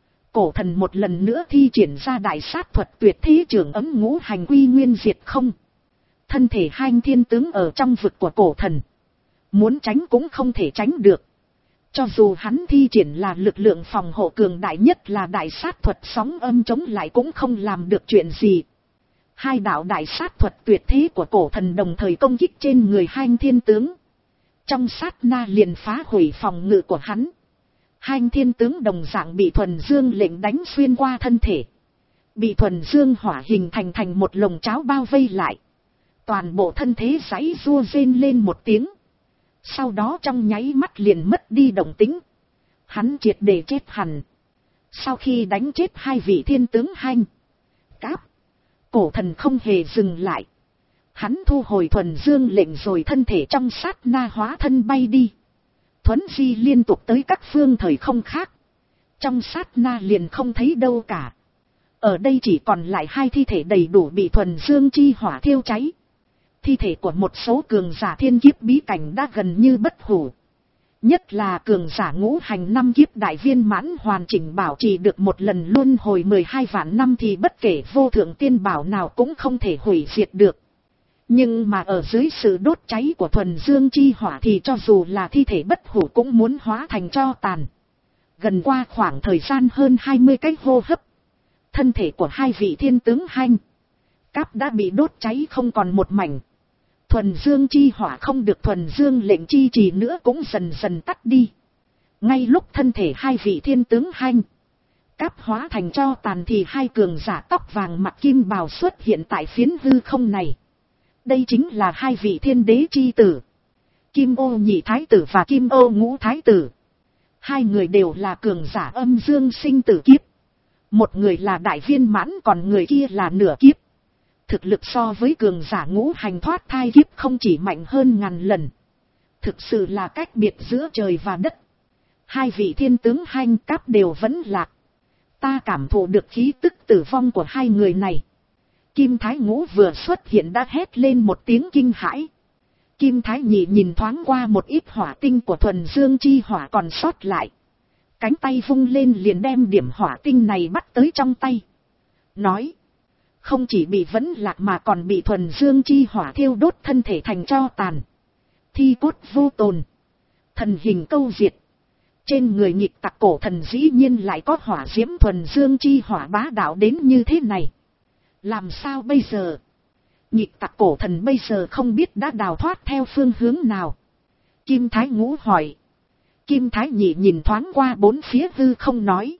[SPEAKER 1] Cổ thần một lần nữa thi triển ra đại sát thuật tuyệt thế trưởng ấm ngũ hành quy nguyên diệt không. Thân thể hai thiên tướng ở trong vực của cổ thần. Muốn tránh cũng không thể tránh được. Cho dù hắn thi triển là lực lượng phòng hộ cường đại nhất là đại sát thuật sóng âm chống lại cũng không làm được chuyện gì. Hai đạo đại sát thuật tuyệt thế của cổ thần đồng thời công kích trên người hai thiên tướng. Trong sát na liền phá hủy phòng ngự của hắn. Hai thiên tướng đồng dạng bị thuần dương lệnh đánh xuyên qua thân thể. Bị thuần dương hỏa hình thành thành một lồng cháo bao vây lại. Toàn bộ thân thế giãy giụa rên lên một tiếng. Sau đó trong nháy mắt liền mất đi động tĩnh. Hắn triệt để chết hẳn. Sau khi đánh chết hai vị thiên tướng Hanh, Cáp, cổ thần không hề dừng lại. Hắn thu hồi thuần dương lệnh rồi thân thể trong sát na hóa thân bay đi. Thuấn di liên tục tới các phương thời không khác. Trong sát na liền không thấy đâu cả. Ở đây chỉ còn lại hai thi thể đầy đủ bị thuần dương chi hỏa thiêu cháy. Thi thể của một số cường giả thiên kiếp bí cảnh đã gần như bất hủ. Nhất là cường giả ngũ hành năm kiếp đại viên mãn hoàn chỉnh bảo trì được một lần luân hồi mười hai vạn năm thì bất kể vô thượng tiên bảo nào cũng không thể hủy diệt được. Nhưng mà ở dưới sự đốt cháy của thuần dương chi hỏa thì cho dù là thi thể bất hủ cũng muốn hóa thành tro tàn. Gần qua khoảng thời gian hơn hai mươi cái hô hấp. Thân thể của hai vị thiên tướng Hanh, Cáp đã bị đốt cháy không còn một mảnh. Thuần dương chi hỏa không được thuần dương lệnh chi trì nữa cũng dần dần tắt đi. Ngay lúc thân thể hai vị thiên tướng Hanh, Cáp hóa thành tro tàn thì hai cường giả tóc vàng mặc kim bào xuất hiện tại phiến hư không này. Đây chính là hai vị thiên đế chi tử. Kim ô nhị thái tử và kim ô ngũ thái tử. Hai người đều là cường giả âm dương sinh tử kiếp. Một người là đại viên mãn còn người kia là nửa kiếp. Thực lực so với cường giả ngũ hành thoát thai kiếp không chỉ mạnh hơn ngàn lần. Thực sự là cách biệt giữa trời và đất. Hai vị thiên tướng Hanh, Cáp đều vẫn lạc. Ta cảm thụ được khí tức tử vong của hai người này. Kim Thái Ngũ vừa xuất hiện đã hét lên một tiếng kinh hãi. Kim Thái Nhị nhìn thoáng qua một ít hỏa tinh của thuần dương chi hỏa còn sót lại. Cánh tay vung lên liền đem điểm hỏa tinh này bắt tới trong tay. Nói. Không chỉ bị vẫn lạc mà còn bị thuần dương chi hỏa thiêu đốt thân thể thành tro tàn. Thi cốt vô tồn. Thần hình câu diệt. Trên người nhịp tặc cổ thần dĩ nhiên lại có hỏa diễm thuần dương chi hỏa bá đạo đến như thế này. Làm sao bây giờ? Nhịp tặc cổ thần bây giờ không biết đã đào thoát theo phương hướng nào. Kim Thái Ngũ hỏi. Kim Thái Nhị nhìn thoáng qua bốn phía hư không nói.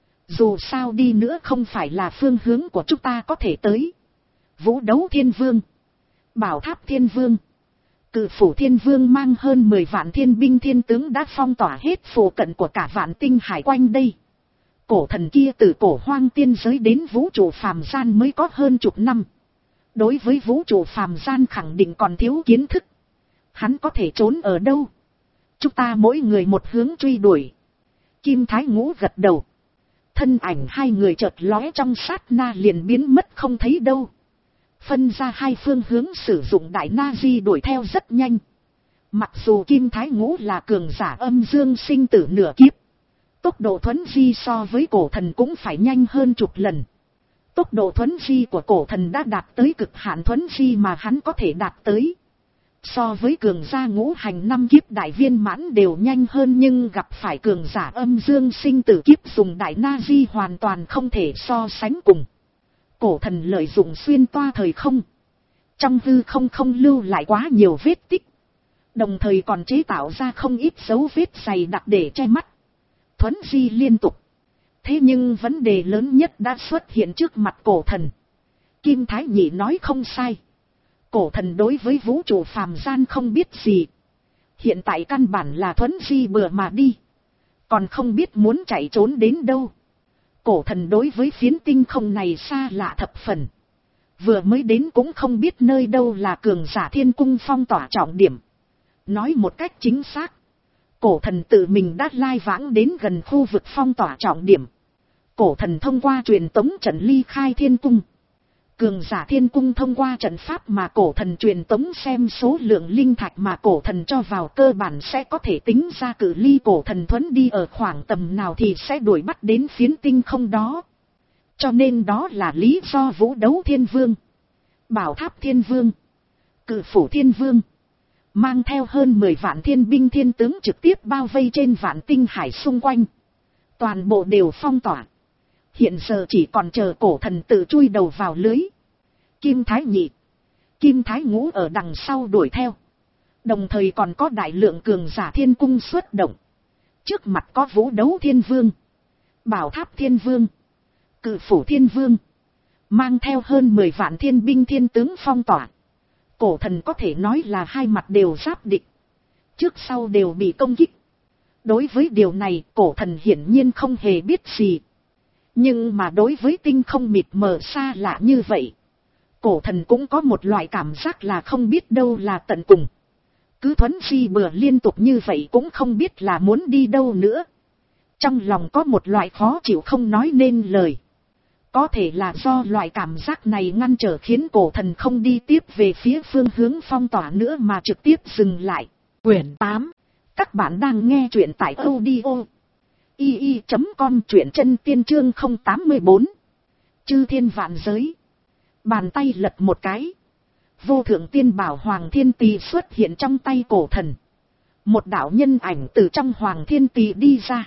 [SPEAKER 1] Dù sao đi nữa không phải là phương hướng của chúng ta có thể tới. Vũ Đấu Thiên Vương, Bảo Tháp Thiên Vương, Cự Phủ Thiên Vương mang hơn mười vạn thiên binh thiên tướng đã phong tỏa hết phù cận của cả vạn tinh hải quanh đây. Cổ thần kia từ cổ hoang tiên giới đến vũ trụ phàm gian mới có hơn chục năm. Đối với vũ trụ phàm gian khẳng định còn thiếu kiến thức. Hắn có thể trốn ở đâu? Chúng ta mỗi người một hướng truy đuổi. Kim Thái Ngũ gật đầu. Thân ảnh hai người chợt lóe trong sát na liền biến mất không thấy đâu. Phân ra hai phương hướng sử dụng đại na di đuổi theo rất nhanh. Mặc dù Kim Thái Ngũ là cường giả âm dương sinh tử nửa kiếp. Tốc độ thuấn di so với cổ thần cũng phải nhanh hơn chục lần. Tốc độ thuấn di của cổ thần đã đạt tới cực hạn thuấn di mà hắn có thể đạt tới. So với cường gia ngũ hành năm kiếp đại viên mãn đều nhanh hơn nhưng gặp phải cường giả âm dương sinh tử kiếp dùng đại na di hoàn toàn không thể so sánh cùng. Cổ thần lợi dụng xuyên toa thời không. Trong hư không không lưu lại quá nhiều vết tích. Đồng thời còn chế tạo ra không ít dấu vết dày đặc để che mắt. Thuấn di liên tục. Thế nhưng vấn đề lớn nhất đã xuất hiện trước mặt cổ thần. Kim Thái Nhị nói không sai. Cổ thần đối với vũ trụ phàm gian không biết gì. Hiện tại căn bản là thuấn di bừa mà đi. Còn không biết muốn chạy trốn đến đâu. Cổ thần đối với phiến tinh không này xa lạ thập phần. Vừa mới đến cũng không biết nơi đâu là cường giả thiên cung phong tỏa trọng điểm. Nói một cách chính xác, cổ thần tự mình đã lai vãng đến gần khu vực phong tỏa trọng điểm. Cổ thần thông qua truyền tống trận ly khai thiên cung. Cường giả thiên cung thông qua trận pháp mà cổ thần truyền tống xem số lượng linh thạch mà cổ thần cho vào cơ bản sẽ có thể tính ra cự ly cổ thần thuẫn đi ở khoảng tầm nào thì sẽ đuổi bắt đến phiến tinh không đó. Cho nên đó là lý do Vũ Đấu Thiên Vương, Bảo Tháp Thiên Vương, Cự Phủ Thiên Vương mang theo hơn mười vạn thiên binh thiên tướng trực tiếp bao vây trên vạn tinh hải xung quanh. Toàn bộ đều phong tỏa. Hiện giờ chỉ còn chờ cổ thần tự chui đầu vào lưới. Kim Thái Nhị, Kim Thái Ngũ ở đằng sau đuổi theo. Đồng thời còn có đại lượng cường giả thiên cung xuất động. Trước mặt có Vũ Đấu Thiên Vương, Bảo Tháp Thiên Vương, Cự Phủ Thiên Vương, mang theo hơn mười vạn thiên binh thiên tướng phong tỏa. Cổ thần có thể nói là hai mặt đều giáp địch, trước sau đều bị công kích. Đối với điều này cổ thần hiển nhiên không hề biết gì. Nhưng mà đối với tinh không mịt mờ xa lạ như vậy, cổ thần cũng có một loại cảm giác là không biết đâu là tận cùng. Cứ thuấn di bừa liên tục như vậy cũng không biết là muốn đi đâu nữa. Trong lòng có một loại khó chịu không nói nên lời. Có thể là do loại cảm giác này ngăn trở khiến cổ thần không đi tiếp về phía phương hướng phong tỏa nữa mà trực tiếp dừng lại. Quyển tám. Các bạn đang nghe truyện tại audio i i chấm com, truyện chân tiên chương không tám mươi bốn. Chư thiên vạn giới. Bàn tay lật một cái. Vô thượng tiên bảo Hoàng Thiên Tỳ xuất hiện trong tay cổ thần. Một đạo nhân ảnh từ trong Hoàng Thiên Tỳ đi ra.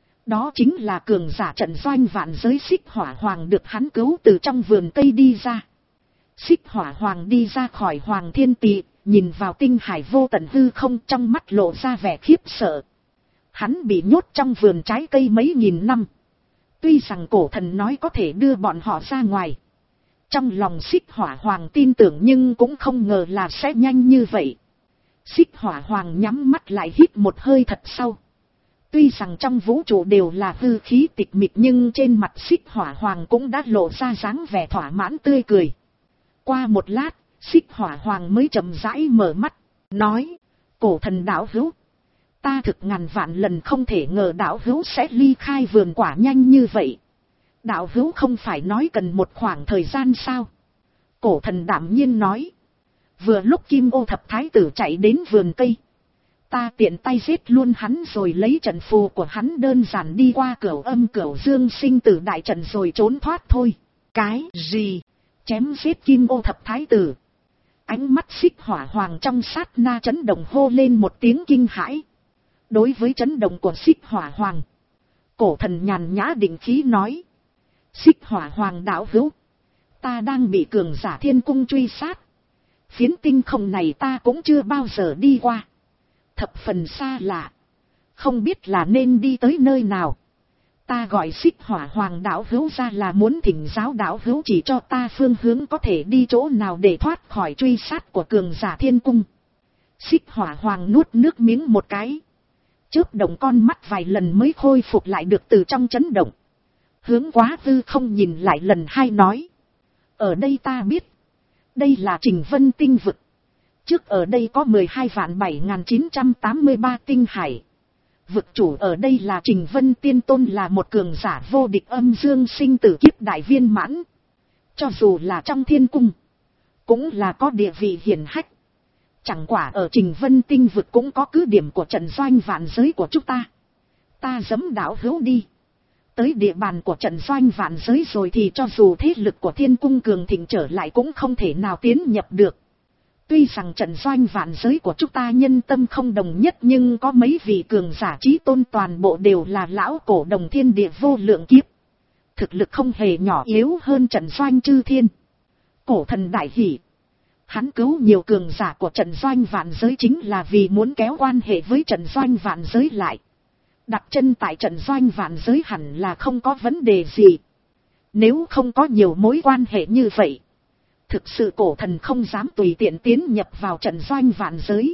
[SPEAKER 1] Đó chính là cường giả trận doanh vạn giới Xích Hỏa Hoàng được hắn cứu từ trong vườn cây đi ra. Xích Hỏa Hoàng đi ra khỏi Hoàng Thiên Tỳ, nhìn vào tinh hải vô tận hư không, trong mắt lộ ra vẻ khiếp sợ. Hắn bị nhốt trong vườn trái cây mấy nghìn năm. Tuy rằng cổ thần nói có thể đưa bọn họ ra ngoài. Trong lòng Xích Hỏa Hoàng tin tưởng nhưng cũng không ngờ là sẽ nhanh như vậy. Xích Hỏa Hoàng nhắm mắt lại hít một hơi thật sâu. Tuy rằng trong vũ trụ đều là hư khí tịch mịch nhưng trên mặt Xích Hỏa Hoàng cũng đã lộ ra dáng vẻ thỏa mãn tươi cười. Qua một lát, Xích Hỏa Hoàng mới chậm rãi mở mắt, nói: cổ thần đạo hữu, ta thực ngàn vạn lần không thể ngờ đạo hữu sẽ ly khai vườn quả nhanh như vậy. Đạo hữu không phải nói cần một khoảng thời gian sao? Cổ thần đảm nhiên nói: vừa lúc Kim Ô Thập Thái tử chạy đến vườn cây, ta tiện tay giết luôn hắn rồi lấy trận phù của hắn đơn giản đi qua cửu âm cửu dương sinh tử đại trận rồi trốn thoát thôi. Cái gì? Chém giết Kim Ô Thập Thái tử? Ánh mắt Xích Hỏa Hoàng trong sát na chấn động, hô lên một tiếng kinh hãi. Đối với chấn động của Xích Hỏa Hoàng, cổ thần nhàn nhã định khí nói: Xích Hỏa Hoàng đạo hữu, ta đang bị cường giả thiên cung truy sát. Phiến tinh không này ta cũng chưa bao giờ đi qua, thập phần xa lạ, không biết là nên đi tới nơi nào. Ta gọi Xích Hỏa Hoàng đạo hữu ra là muốn thỉnh giáo đạo hữu chỉ cho ta phương hướng có thể đi chỗ nào để thoát khỏi truy sát của cường giả thiên cung. Xích Hỏa Hoàng nuốt nước miếng một cái, chớp động con mắt vài lần mới khôi phục lại được từ trong chấn động. Hướng quá hư không nhìn lại lần hai nói: ở đây ta biết, đây là Trình Vân tinh vực. Trước ở đây có mười hai vạn bảy nghìn chín trăm tám mươi ba tinh hải. Vực chủ ở đây là Trình Vân Tiên Tôn, là một cường giả vô địch âm dương sinh tử kiếp đại viên mãn. Cho dù là trong thiên cung, cũng là có địa vị hiển hách. Chẳng quả ở Trình Vân tinh vực cũng có cứ điểm của trận doanh vạn giới của chúng ta. Ta giẫm đạo hữu đi tới địa bàn của trận doanh vạn giới rồi thì cho dù thế lực của thiên cung cường thịnh trở lại cũng không thể nào tiến nhập được. Tuy rằng trận doanh vạn giới của chúng ta nhân tâm không đồng nhất nhưng có mấy vị cường giả chí tôn toàn bộ đều là lão cổ đồng thiên địa vô lượng kiếp. Thực lực không hề nhỏ yếu hơn trận doanh chư thiên. Cổ thần đại hỉ. Hắn cứu nhiều cường giả của trận doanh vạn giới chính là vì muốn kéo quan hệ với trận doanh vạn giới lại. Đặt chân tại trận doanh vạn giới hẳn là không có vấn đề gì. Nếu không có nhiều mối quan hệ như vậy, thực sự cổ thần không dám tùy tiện tiến nhập vào trận doanh vạn giới.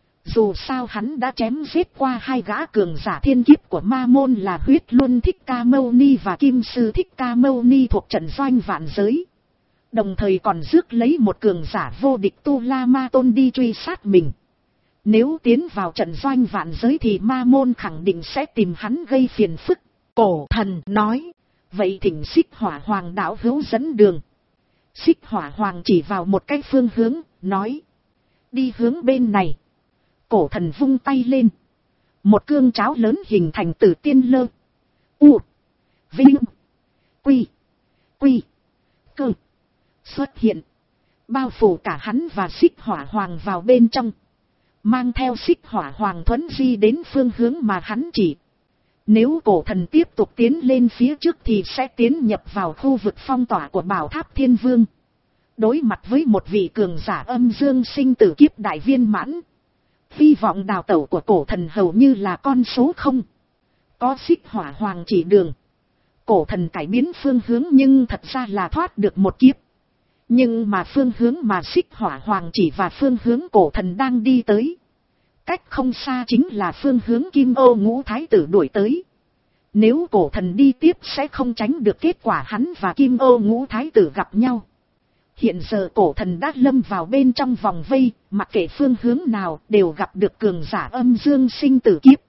[SPEAKER 1] Dù sao hắn đã chém giết qua hai gã cường giả thiên kiếp của ma môn là Huyết Luân Thích Ca Mâu Ni và Kim Sư Thích Ca Mâu Ni thuộc trận doanh vạn giới. Đồng thời còn rước lấy một cường giả vô địch Tu La Ma Tôn đi truy sát mình. Nếu tiến vào trận doanh vạn giới thì ma môn khẳng định sẽ tìm hắn gây phiền phức. Cổ thần nói, vậy thỉnh Xích Hỏa Hoàng đạo hữu dẫn đường. Xích Hỏa Hoàng chỉ vào một cái phương hướng, nói, đi hướng bên này. Cổ thần vung tay lên. Một cương cháo lớn hình thành từ tiên lơ, u, vinh, quy, quy, cơ xuất hiện, bao phủ cả hắn và Xích Hỏa Hoàng vào bên trong, mang theo Xích Hỏa Hoàng thuấn di đến phương hướng mà hắn chỉ. Nếu cổ thần tiếp tục tiến lên phía trước thì sẽ tiến nhập vào khu vực phong tỏa của Bảo Tháp Thiên Vương. Đối mặt với một vị cường giả âm dương sinh tử kiếp đại viên mãn, hy vọng đào tẩu của cổ thần hầu như là con số không. Có Xích Hỏa Hoàng chỉ đường, cổ thần cải biến phương hướng nhưng thật ra là thoát được một kiếp. Nhưng mà phương hướng mà Xích Hỏa Hoàng chỉ và phương hướng cổ thần đang đi tới, cách không xa chính là phương hướng Kim Ô Ngũ Thái Tử đuổi tới. Nếu cổ thần đi tiếp sẽ không tránh được kết quả hắn và Kim Ô Ngũ Thái Tử gặp nhau. Hiện giờ cổ thần đã lâm vào bên trong vòng vây, mặc kệ phương hướng nào đều gặp được cường giả âm dương sinh tử kiếp.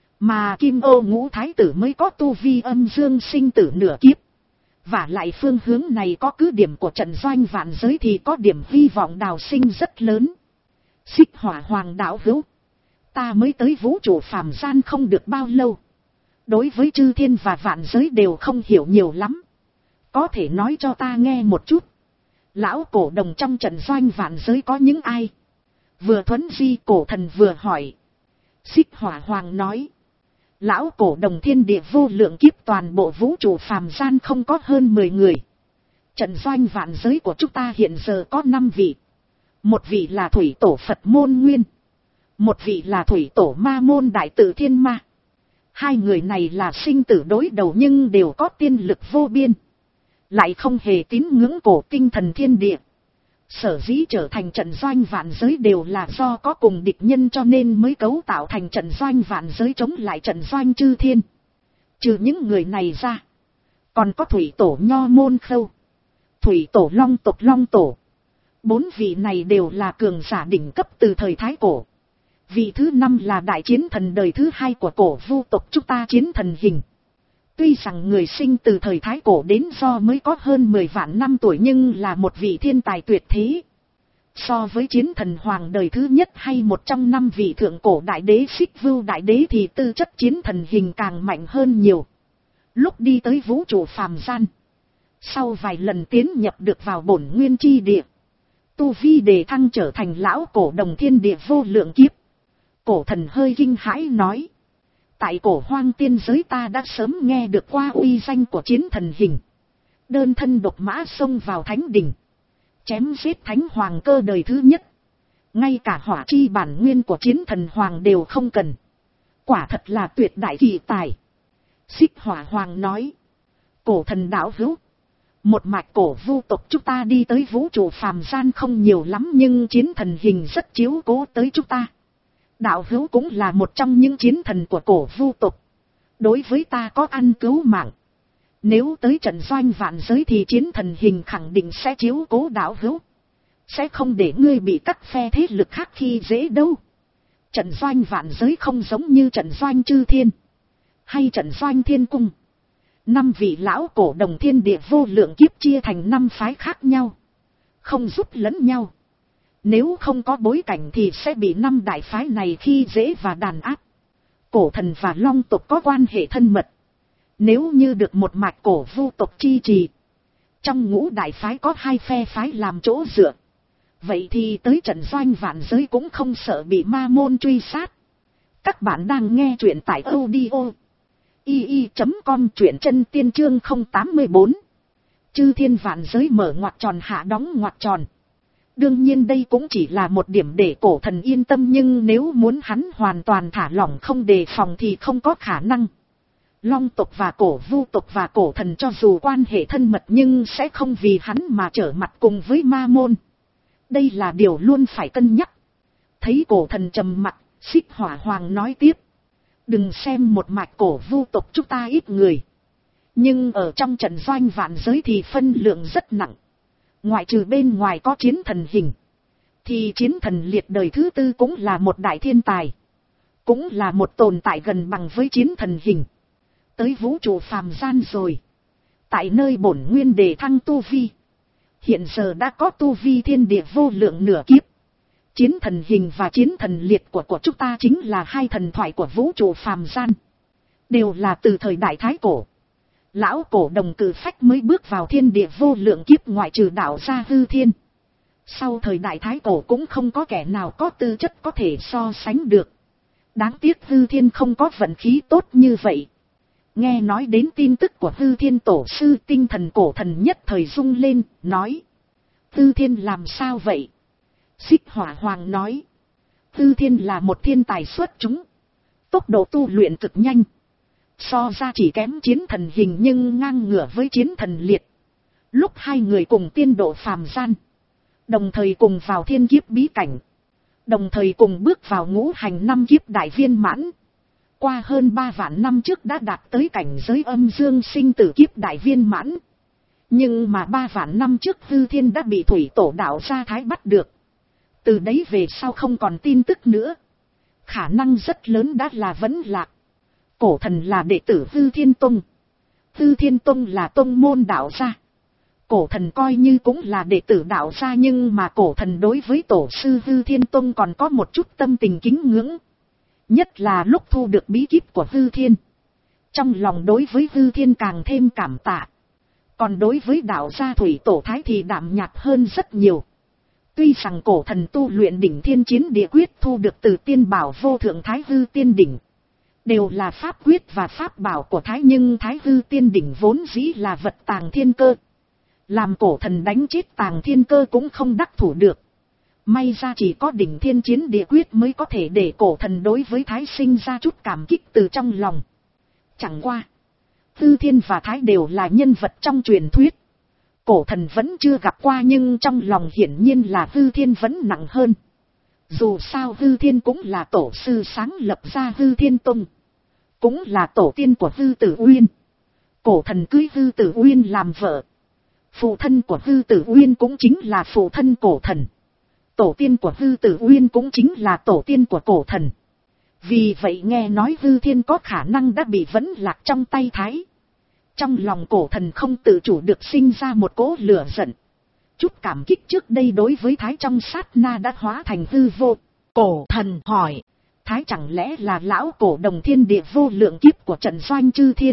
[SPEAKER 1] Mà Kim Ô Ngũ Thái Tử mới có tu vi âm dương sinh tử nửa kiếp. Và lại phương hướng này có cứ điểm của trận doanh vạn giới thì có điểm hy vọng đào sinh rất lớn. Xích Hỏa Hoàng đạo hữu, ta mới tới vũ trụ phàm gian không được bao lâu. Đối với chư thiên và vạn giới đều không hiểu nhiều lắm. Có thể nói cho ta nghe một chút. Lão cổ đồng trong trận doanh vạn giới có những ai? Vừa thuấn di cổ thần vừa hỏi. Xích Hỏa Hoàng nói. Lão cổ đồng thiên địa vô lượng kiếp toàn bộ vũ trụ phàm gian không có hơn mười người. Trận doanh vạn giới của chúng ta hiện giờ có năm vị. Một vị là thủy tổ Phật Môn Nguyên. Một vị là thủy tổ Ma Môn Đại Tự Thiên Ma. Hai người này là sinh tử đối đầu nhưng đều có tiên lực vô biên. Lại không hề tín ngưỡng cổ tinh thần thiên địa. Sở dĩ trở thành trận doanh vạn giới đều là do có cùng địch nhân cho nên mới cấu tạo thành trận doanh vạn giới chống lại trận doanh chư thiên. Trừ những người này ra, còn có thủy tổ Nho Môn Khâu, thủy tổ Long tộc Long Tổ. Bốn vị này đều là cường giả đỉnh cấp từ thời Thái Cổ. Vị thứ năm là đại chiến thần đời thứ hai của cổ vu tộc chúng ta Chiến Thần Hình. Tuy rằng người sinh từ thời Thái Cổ đến do mới có hơn mười vạn năm tuổi nhưng là một vị thiên tài tuyệt thế. So với Chiến Thần Hoàng đời thứ nhất hay một trong năm vị thượng cổ đại đế Xích Vưu đại đế thì tư chất Chiến Thần Hình càng mạnh hơn nhiều. Lúc đi tới vũ trụ phàm gian, sau vài lần tiến nhập được vào bổn nguyên chi địa, tu vi đề thăng trở thành lão cổ đồng thiên địa vô lượng kiếp. Cổ thần hơi kinh hãi nói. Tại cổ hoang tiên giới ta đã sớm nghe được qua uy danh của Chiến Thần Hình. Đơn thân độc mã xông vào thánh đình, chém giết thánh hoàng cơ đời thứ nhất. Ngay cả hỏa chi bản nguyên của Chiến Thần Hoàng đều không cần. Quả thật là tuyệt đại kỳ tài. Xích Hỏa Hoàng nói. Cổ thần đạo hữu, một mạch cổ vu tộc chúng ta đi tới vũ trụ phàm gian không nhiều lắm nhưng Chiến Thần Hình rất chiếu cố tới chúng ta. Đạo hữu cũng là một trong những chiến thần của cổ vu tộc. Đối với ta có ăn cứu mạng. Nếu tới trận doanh vạn giới thì Chiến Thần Hình khẳng định sẽ chiếu cố đạo hữu. Sẽ không để ngươi bị các phe thế lực khác khi dễ đâu. Trận doanh vạn giới không giống như trận doanh chư thiên. Hay trận doanh thiên cung. Năm vị lão cổ đồng thiên địa vô lượng kiếp chia thành năm phái khác nhau. Không giúp lẫn nhau. Nếu không có bối cảnh thì sẽ bị năm đại phái này khi dễ và đàn áp. Cổ thần và long tộc có quan hệ thân mật. Nếu như được một mạch cổ vu tộc chi trì, trong ngũ đại phái có hai phe phái làm chỗ dựa. Vậy thì tới trận doanh vạn giới cũng không sợ bị ma môn truy sát. Các bạn đang nghe truyện tại audio i i chấm com, truyện chân tiên chương không tám bốn. Chư thiên vạn giới mở ngoặc tròn hạ đóng ngoặc tròn. Đương nhiên đây cũng chỉ là một điểm để cổ thần yên tâm nhưng nếu muốn hắn hoàn toàn thả lỏng không đề phòng thì không có khả năng. Long tộc và cổ vu tộc và cổ thần cho dù quan hệ thân mật nhưng sẽ không vì hắn mà trở mặt cùng với ma môn. Đây là điều luôn phải cân nhắc. Thấy cổ thần trầm mặc, Xích Hỏa Hoàng nói tiếp. Đừng xem một mạch cổ vu tộc chúng ta ít người. Nhưng ở trong trận doanh vạn giới thì phân lượng rất nặng. Ngoại trừ bên ngoài có chiến thần hình, thì chiến thần liệt đời thứ tư cũng là một đại thiên tài. Cũng là một tồn tại gần bằng với chiến thần hình. Tới vũ trụ phàm gian rồi. Tại nơi bổn nguyên đề thăng tu vi. Hiện giờ đã có tu vi thiên địa vô lượng nửa kiếp. Chiến thần hình và chiến thần liệt của của chúng ta chính là hai thần thoại của vũ trụ phàm gian. Đều là từ thời đại Thái Cổ. Lão cổ đồng cử phách mới bước vào thiên địa vô lượng kiếp ngoại trừ đạo gia hư thiên. Sau thời đại Thái Cổ cũng không có kẻ nào có tư chất có thể so sánh được. Đáng tiếc hư thiên không có vận khí tốt như vậy. Nghe nói đến tin tức của hư thiên tổ sư, tinh thần cổ thần nhất thời rung lên, nói. Hư thiên làm sao vậy? Xích Hỏa Hoàng nói. Hư thiên là một thiên tài xuất chúng. Tốc độ tu luyện cực nhanh. So ra chỉ kém chiến thần hình nhưng ngang ngửa với chiến thần liệt. Lúc hai người cùng tiên độ phàm gian. Đồng thời cùng vào thiên kiếp bí cảnh. Đồng thời cùng bước vào ngũ hành năm kiếp đại viên mãn. Qua hơn ba vạn năm trước đã đạt tới cảnh giới âm dương sinh tử kiếp đại viên mãn. Nhưng mà ba vạn năm trước hư thiên đã bị thủy tổ đạo gia thái bắt được. Từ đấy về sau không còn tin tức nữa. Khả năng rất lớn đã là vẫn lạc. Cổ thần là đệ tử hư thiên tông. Hư thiên tông là tông môn đạo gia. Cổ thần coi như cũng là đệ tử đạo gia nhưng mà cổ thần đối với tổ sư hư thiên tông còn có một chút tâm tình kính ngưỡng. Nhất là lúc thu được bí kíp của hư thiên. Trong lòng đối với hư thiên càng thêm cảm tạ. Còn đối với đạo gia thủy tổ thái thì đạm nhạt hơn rất nhiều. Tuy rằng cổ thần tu luyện đỉnh thiên chiến địa quyết thu được từ tiên bảo vô thượng thái hư tiên đỉnh. Đều là pháp quyết và pháp bảo của thái nhưng thái hư tiên đỉnh vốn dĩ là vật tàng thiên cơ. Làm cổ thần đánh chết tàng thiên cơ cũng không đắc thủ được. May ra chỉ có đỉnh thiên chiến địa quyết mới có thể để cổ thần đối với thái sinh ra chút cảm kích từ trong lòng. Chẳng qua. Hư thiên và thái đều là nhân vật trong truyền thuyết. Cổ thần vẫn chưa gặp qua nhưng trong lòng hiển nhiên là hư thiên vẫn nặng hơn. Dù sao hư thiên cũng là tổ sư sáng lập ra hư thiên tông. Cũng là tổ tiên của hư tử Uyên. Cổ thần cưới hư tử Uyên làm vợ. Phụ thân của hư tử Uyên cũng chính là phụ thân cổ thần. Tổ tiên của hư tử Uyên cũng chính là tổ tiên của cổ thần. Vì vậy nghe nói hư thiên có khả năng đã bị vẫn lạc trong tay thái. Trong lòng cổ thần không tự chủ được sinh ra một cỗ lửa giận. Chút cảm kích trước đây đối với thái trong sát na đã hóa thành hư vô. Cổ thần hỏi. Thái chẳng lẽ là lão cổ đồng thiên địa vô lượng kiếp của trận doanh chư thiên?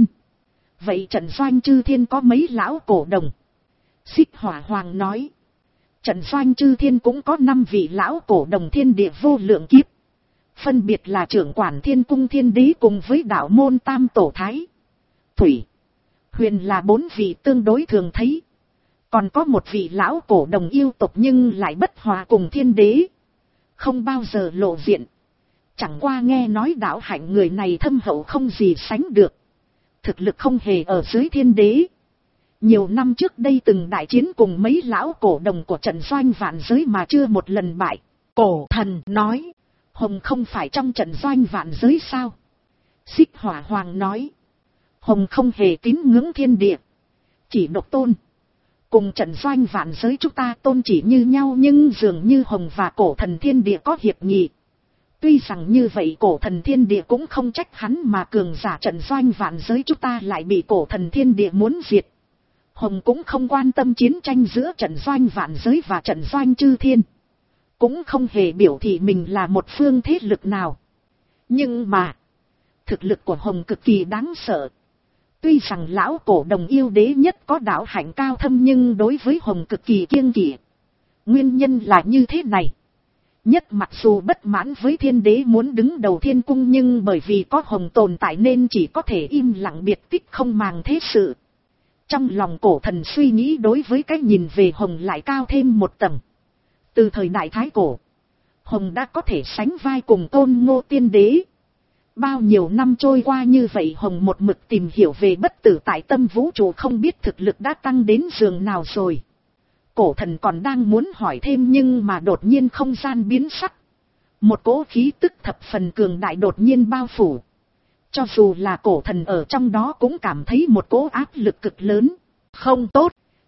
[SPEAKER 1] Vậy trận doanh chư thiên có mấy lão cổ đồng? Xích Hỏa Hoàng nói. Trận doanh chư thiên cũng có năm vị lão cổ đồng thiên địa vô lượng kiếp. Phân biệt là trưởng quản thiên cung thiên đế cùng với đạo môn tam tổ thái. Thủy. Huyền là bốn vị tương đối thường thấy. Còn có một vị lão cổ đồng yêu tộc nhưng lại bất hòa cùng thiên đế. Không bao giờ lộ diện. Chẳng qua nghe nói đạo hạnh người này thâm hậu không gì sánh được. Thực lực không hề ở dưới thiên đế. Nhiều năm trước đây từng đại chiến cùng mấy lão cổ đồng của trận doanh vạn giới mà chưa một lần bại. Cổ thần nói. Hồng không phải trong trận doanh vạn giới sao? Xích Hỏa Hoàng nói. Hồng không hề tín ngưỡng thiên địa. Chỉ độc tôn. Cùng trận doanh vạn giới chúng ta tôn chỉ như nhau nhưng dường như Hồng và cổ thần thiên địa có hiệp nghị. Tuy rằng như vậy cổ thần thiên địa cũng không trách hắn mà cường giả trận doanh vạn giới chúng ta lại bị cổ thần thiên địa muốn diệt. Hồng cũng không quan tâm chiến tranh giữa trận doanh vạn giới và trận doanh chư thiên. Cũng không hề biểu thị mình là một phương thế lực nào. Nhưng mà, thực lực của Hồng cực kỳ đáng sợ. Tuy rằng lão cổ đồng yêu đế nhất có đạo hạnh cao thâm nhưng đối với Hồng cực kỳ kiêng kỵ. Nguyên nhân là như thế này. Nhất mặc dù bất mãn với thiên đế muốn đứng đầu thiên cung nhưng bởi vì có Hồng tồn tại nên chỉ có thể im lặng biệt tích không màng thế sự. Trong lòng cổ thần suy nghĩ đối với cái nhìn về Hồng lại cao thêm một tầng. Từ thời đại Thái Cổ, Hồng đã có thể sánh vai cùng Tôn Ngô tiên đế. Bao nhiêu năm trôi qua như vậy Hồng một mực tìm hiểu về bất tử tại tâm vũ trụ không biết thực lực đã tăng đến giường nào rồi. Cổ thần còn đang muốn hỏi thêm nhưng mà đột nhiên không gian biến sắc. Một cỗ khí tức thập phần cường đại đột nhiên bao phủ. Cho dù là cổ thần ở trong đó cũng cảm thấy một cỗ áp lực cực lớn. Không tốt.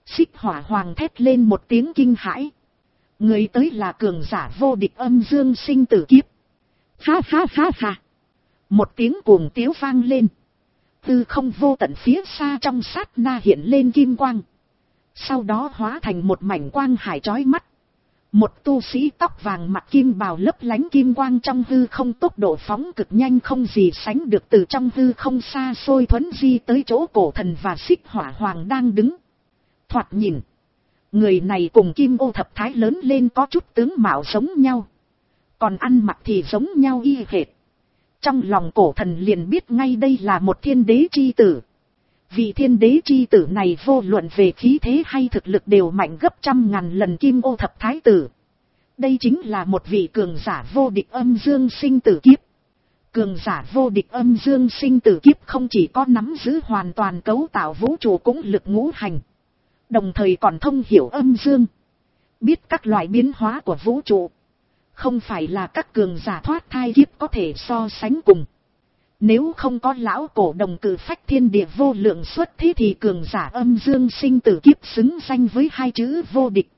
[SPEAKER 1] Xích Hỏa Hoàng thét lên một tiếng kinh hãi. Người tới là cường giả vô địch âm dương sinh tử kiếp. Ha ha ha ha. Một tiếng cuồng tiếu vang lên. Tư không vô tận phía xa trong sát na hiện lên kim quang. Sau đó hóa thành một mảnh quang hải chói mắt. Một tu sĩ tóc vàng mặc kim bào lấp lánh kim quang trong hư không, tốc độ phóng cực nhanh không gì sánh được, từ trong hư không xa xôi thuấn di tới chỗ Cổ Thần và Xích Hỏa Hoàng đang đứng. Thoạt nhìn, người này cùng Kim Ô Thập Thái lớn lên có chút tướng mạo giống nhau, còn ăn mặc thì giống nhau y hệt. Trong lòng Cổ Thần liền biết ngay đây là một thiên đế chi tử. Vị thiên đế chi tử này vô luận về khí thế hay thực lực đều mạnh gấp trăm ngàn lần Kim Ô Thập Thái tử. Đây chính là một vị cường giả vô địch âm dương sinh tử kiếp. Cường giả vô địch âm dương sinh tử kiếp không chỉ có nắm giữ hoàn toàn cấu tạo vũ trụ cũng lực ngũ hành, đồng thời còn thông hiểu âm dương, biết các loại biến hóa của vũ trụ. Không phải là các cường giả thoát thai kiếp có thể so sánh cùng. Nếu không có lão cổ đồng cử phách thiên địa vô lượng xuất thế thì cường giả âm dương sinh tử kiếp xứng danh với hai chữ vô địch.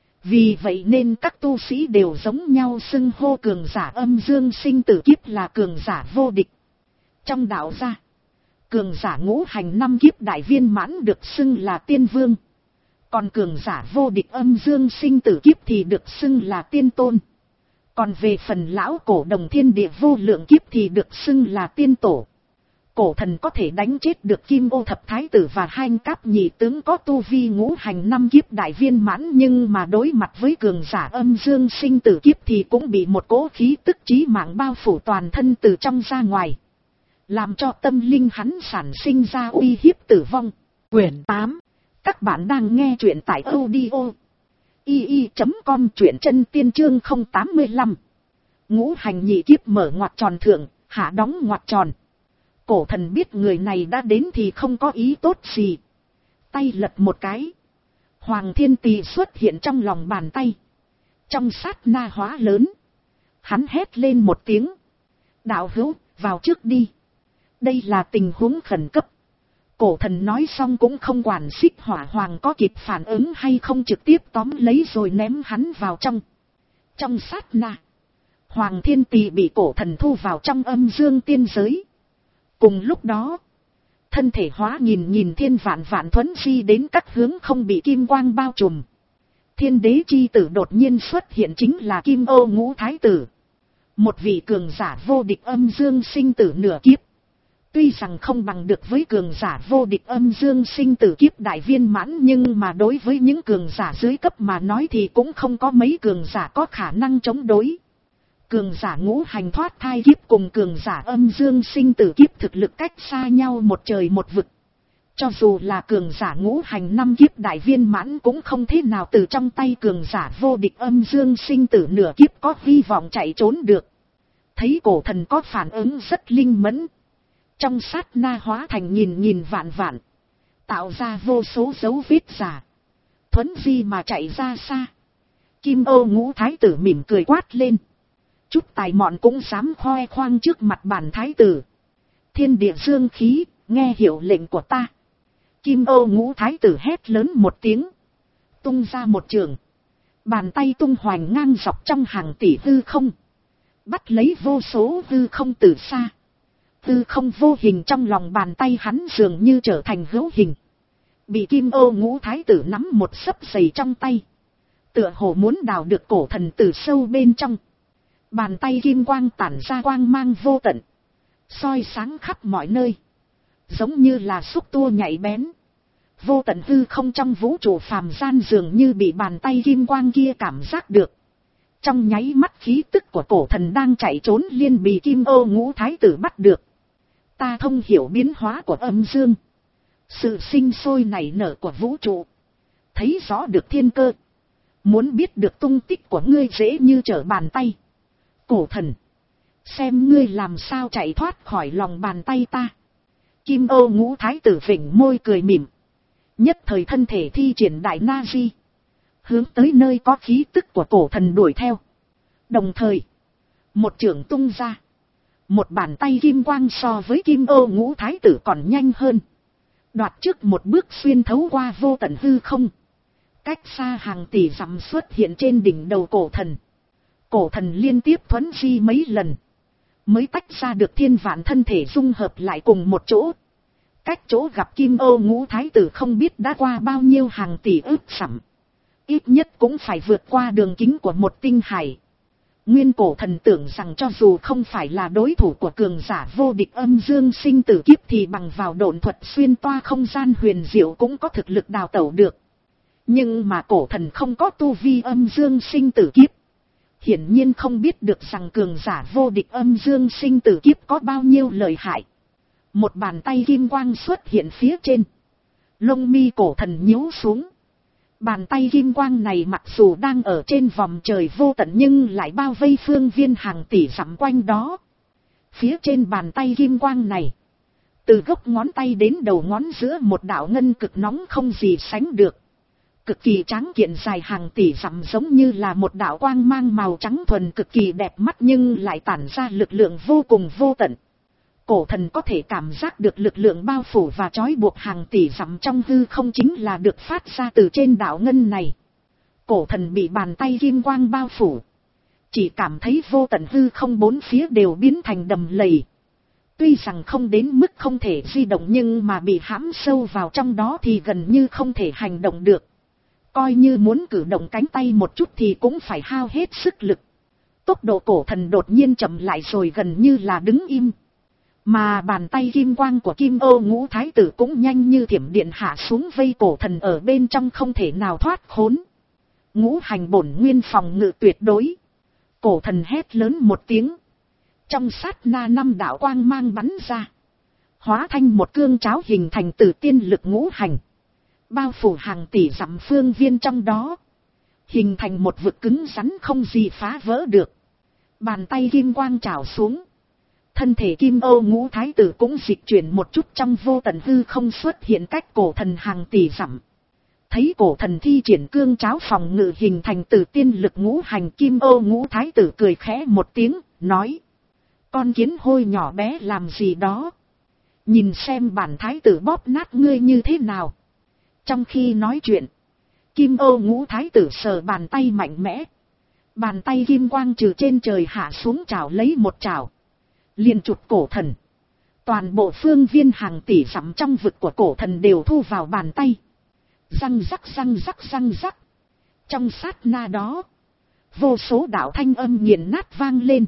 [SPEAKER 1] Vì vậy nên các tu sĩ đều giống nhau xưng hô cường giả âm dương sinh tử kiếp là cường giả vô địch. Trong đạo gia, cường giả ngũ hành năm kiếp đại viên mãn được xưng là tiên vương. Còn cường giả vô địch âm dương sinh tử kiếp thì được xưng là tiên tôn. Còn về phần lão cổ đồng thiên địa vô lượng kiếp thì được xưng là tiên tổ. Cổ Thần có thể đánh chết được Kim Ô Thập Thái tử và hai cáp nhị tướng có tu vi ngũ hành năm kiếp đại viên mãn, nhưng mà đối mặt với cường giả âm dương sinh tử kiếp thì cũng bị một cỗ khí tức chí mạng bao phủ toàn thân từ trong ra ngoài, làm cho tâm linh hắn sản sinh ra uy hiếp tử vong. Quyển tám. Các bạn đang nghe truyện tại audio i i chấm com, truyện chân tiên chương không tám lăm. Ngũ hành nhị kiếp mở ngoặc tròn thượng, hạ đóng ngoặc tròn. Cổ Thần biết người này đã đến thì không có ý tốt gì. Tay lật một cái, Hoàng Thiên Tỳ xuất hiện trong lòng bàn tay. Trong sát na hóa lớn, hắn hét lên một tiếng. Đạo hữu, vào trước đi. Đây là tình huống khẩn cấp. Cổ Thần nói xong cũng không quản Xích Hỏa Hoàng có kịp phản ứng hay không, trực tiếp tóm lấy rồi ném hắn vào trong. Trong sát na, Hoàng Thiên Tỳ bị Cổ Thần thu vào trong âm dương tiên giới. Cùng lúc đó, thân thể hóa nhìn nhìn thiên vạn vạn thuấn di đến các hướng không bị kim quang bao trùm. Thiên đế chi tử đột nhiên xuất hiện, chính là Kim Ô Ngũ Thái tử. Một vị cường giả vô địch âm dương sinh tử nửa kiếp. Tuy rằng không bằng được với cường giả vô địch âm dương sinh tử kiếp đại viên mãn, nhưng mà đối với những cường giả dưới cấp mà nói thì cũng không có mấy cường giả có khả năng chống đối. Cường giả ngũ hành thoát thai kiếp cùng cường giả âm dương sinh tử kiếp thực lực cách xa nhau một trời một vực. Cho dù là cường giả ngũ hành năm kiếp đại viên mãn cũng không thế nào từ trong tay cường giả vô địch âm dương sinh tử nửa kiếp có hy vọng chạy trốn được. Thấy Cổ Thần có phản ứng rất linh mẫn. Trong sát na hóa thành nghìn nghìn vạn vạn, tạo ra vô số dấu vết giả, thuấn di mà chạy ra xa. Kim Ô Ngũ Thái tử mỉm cười quát lên. Chút tài mọn cũng dám khoe khoang trước mặt bản thái tử. Thiên địa dương khí, nghe hiệu lệnh của ta. Kim Ô Ngũ Thái tử hét lớn một tiếng, tung ra một trường. Bàn tay tung hoành ngang dọc trong hàng tỷ hư không, bắt lấy vô số hư không từ xa. Hư không vô hình trong lòng bàn tay hắn dường như trở thành hữu hình, bị Kim Ô Ngũ Thái tử nắm một xấp giày trong tay, tựa hồ muốn đào được Cổ Thần từ sâu bên trong. Bàn tay kim quang tản ra quang mang vô tận, soi sáng khắp mọi nơi, giống như là xúc tua nhạy bén. Vô tận hư không trong vũ trụ phàm gian dường như bị bàn tay kim quang kia cảm giác được. Trong nháy mắt khí tức của Cổ Thần đang chạy trốn liên bị Kim Ô Ngũ Thái tử bắt được. Ta thông hiểu biến hóa của âm dương, sự sinh sôi nảy nở của vũ trụ, thấy rõ được thiên cơ. Muốn biết được tung tích của ngươi dễ như trở bàn tay. Cổ Thần, xem ngươi làm sao chạy thoát khỏi lòng bàn tay ta. Kim Ô Ngũ Thái tử vểnh môi cười mỉm, nhất thời thân thể thi triển đại na di, hướng tới nơi có khí tức của Cổ Thần đuổi theo. Đồng thời, một chưởng tung ra, một bàn tay kim quang so với Kim Ô Ngũ Thái tử còn nhanh hơn, đoạt trước một bước xuyên thấu qua vô tận hư không, Cách xa hàng tỷ dặm xuất hiện trên đỉnh đầu cổ thần. Cổ thần liên tiếp thuấn di mấy lần, mới tách ra được thiên vạn thân thể dung hợp lại cùng một chỗ. Cách chỗ gặp Kim Ô Ngũ Thái Tử không biết đã qua bao nhiêu hàng tỷ ức dặm. Ít nhất cũng phải vượt qua đường kính của một tinh hải. Nguyên cổ thần tưởng rằng cho dù không phải là đối thủ của cường giả vô địch âm dương sinh tử kiếp thì bằng vào độn thuật xuyên toa không gian huyền diệu cũng có thực lực đào tẩu được. Nhưng mà cổ thần không có tu vi âm dương sinh tử kiếp. Hiển nhiên không biết được rằng cường giả vô địch âm dương sinh tử kiếp có bao nhiêu lợi hại. Một bàn tay kim quang xuất hiện phía trên. Lông mi cổ thần nhíu xuống. Bàn tay kim quang này mặc dù đang ở trên vòng trời vô tận nhưng lại bao vây phương viên hàng tỷ dặm quanh đó. Phía trên bàn tay kim quang này, từ gốc ngón tay đến đầu ngón giữa một đạo ngân cực nóng không gì sánh được. Cực kỳ tráng kiện dài hàng tỷ dặm giống như là một đạo quang mang màu trắng thuần cực kỳ đẹp mắt nhưng lại tản ra lực lượng vô cùng vô tận. Cổ thần có thể cảm giác được lực lượng bao phủ và trói buộc hàng tỷ dặm trong hư không chính là được phát ra từ trên đạo ngân này. Cổ thần bị bàn tay kim quang bao phủ. Chỉ cảm thấy vô tận hư không bốn phía đều biến thành đầm lầy. Tuy rằng không đến mức không thể di động nhưng mà bị hãm sâu vào trong đó thì gần như không thể hành động được. Coi như muốn cử động cánh tay một chút thì cũng phải hao hết sức lực. Tốc độ cổ thần đột nhiên chậm lại rồi gần như là đứng im. Mà bàn tay kim quang của Kim Ô Ngũ Thái Tử cũng nhanh như thiểm điện hạ xuống vây cổ thần ở bên trong không thể nào thoát khốn. Ngũ hành bổn nguyên phòng ngự tuyệt đối. Cổ thần hét lớn một tiếng. Trong sát na năm đạo quang mang bắn ra. Hóa thành một cương cháo hình thành từ tiên lực ngũ hành. Bao phủ hàng tỷ dặm phương viên trong đó. Hình thành một vực cứng rắn không gì phá vỡ được. Bàn tay kim quang trào xuống. Thân thể Kim Ô Ngũ Thái Tử cũng dịch chuyển một chút trong vô tận hư không xuất hiện cách cổ thần hàng tỷ dặm. Thấy cổ thần thi triển cương cháo phòng ngự hình thành từ tiên lực ngũ hành, Kim Ô Ngũ Thái Tử cười khẽ một tiếng, nói. Con kiến hôi nhỏ bé làm gì đó. Nhìn xem bản thái tử bóp nát ngươi như thế nào. Trong khi nói chuyện, Kim Ô Ngũ Thái Tử sờ bàn tay mạnh mẽ. Bàn tay kim quang trừ trên trời hạ xuống chảo lấy một chảo. Liền chụp cổ thần. Toàn bộ phương viên hàng tỷ dặm trong vực của cổ thần đều thu vào bàn tay. Răng rắc răng rắc răng rắc. Trong sát na đó, vô số đạo thanh âm nghiền nát vang lên.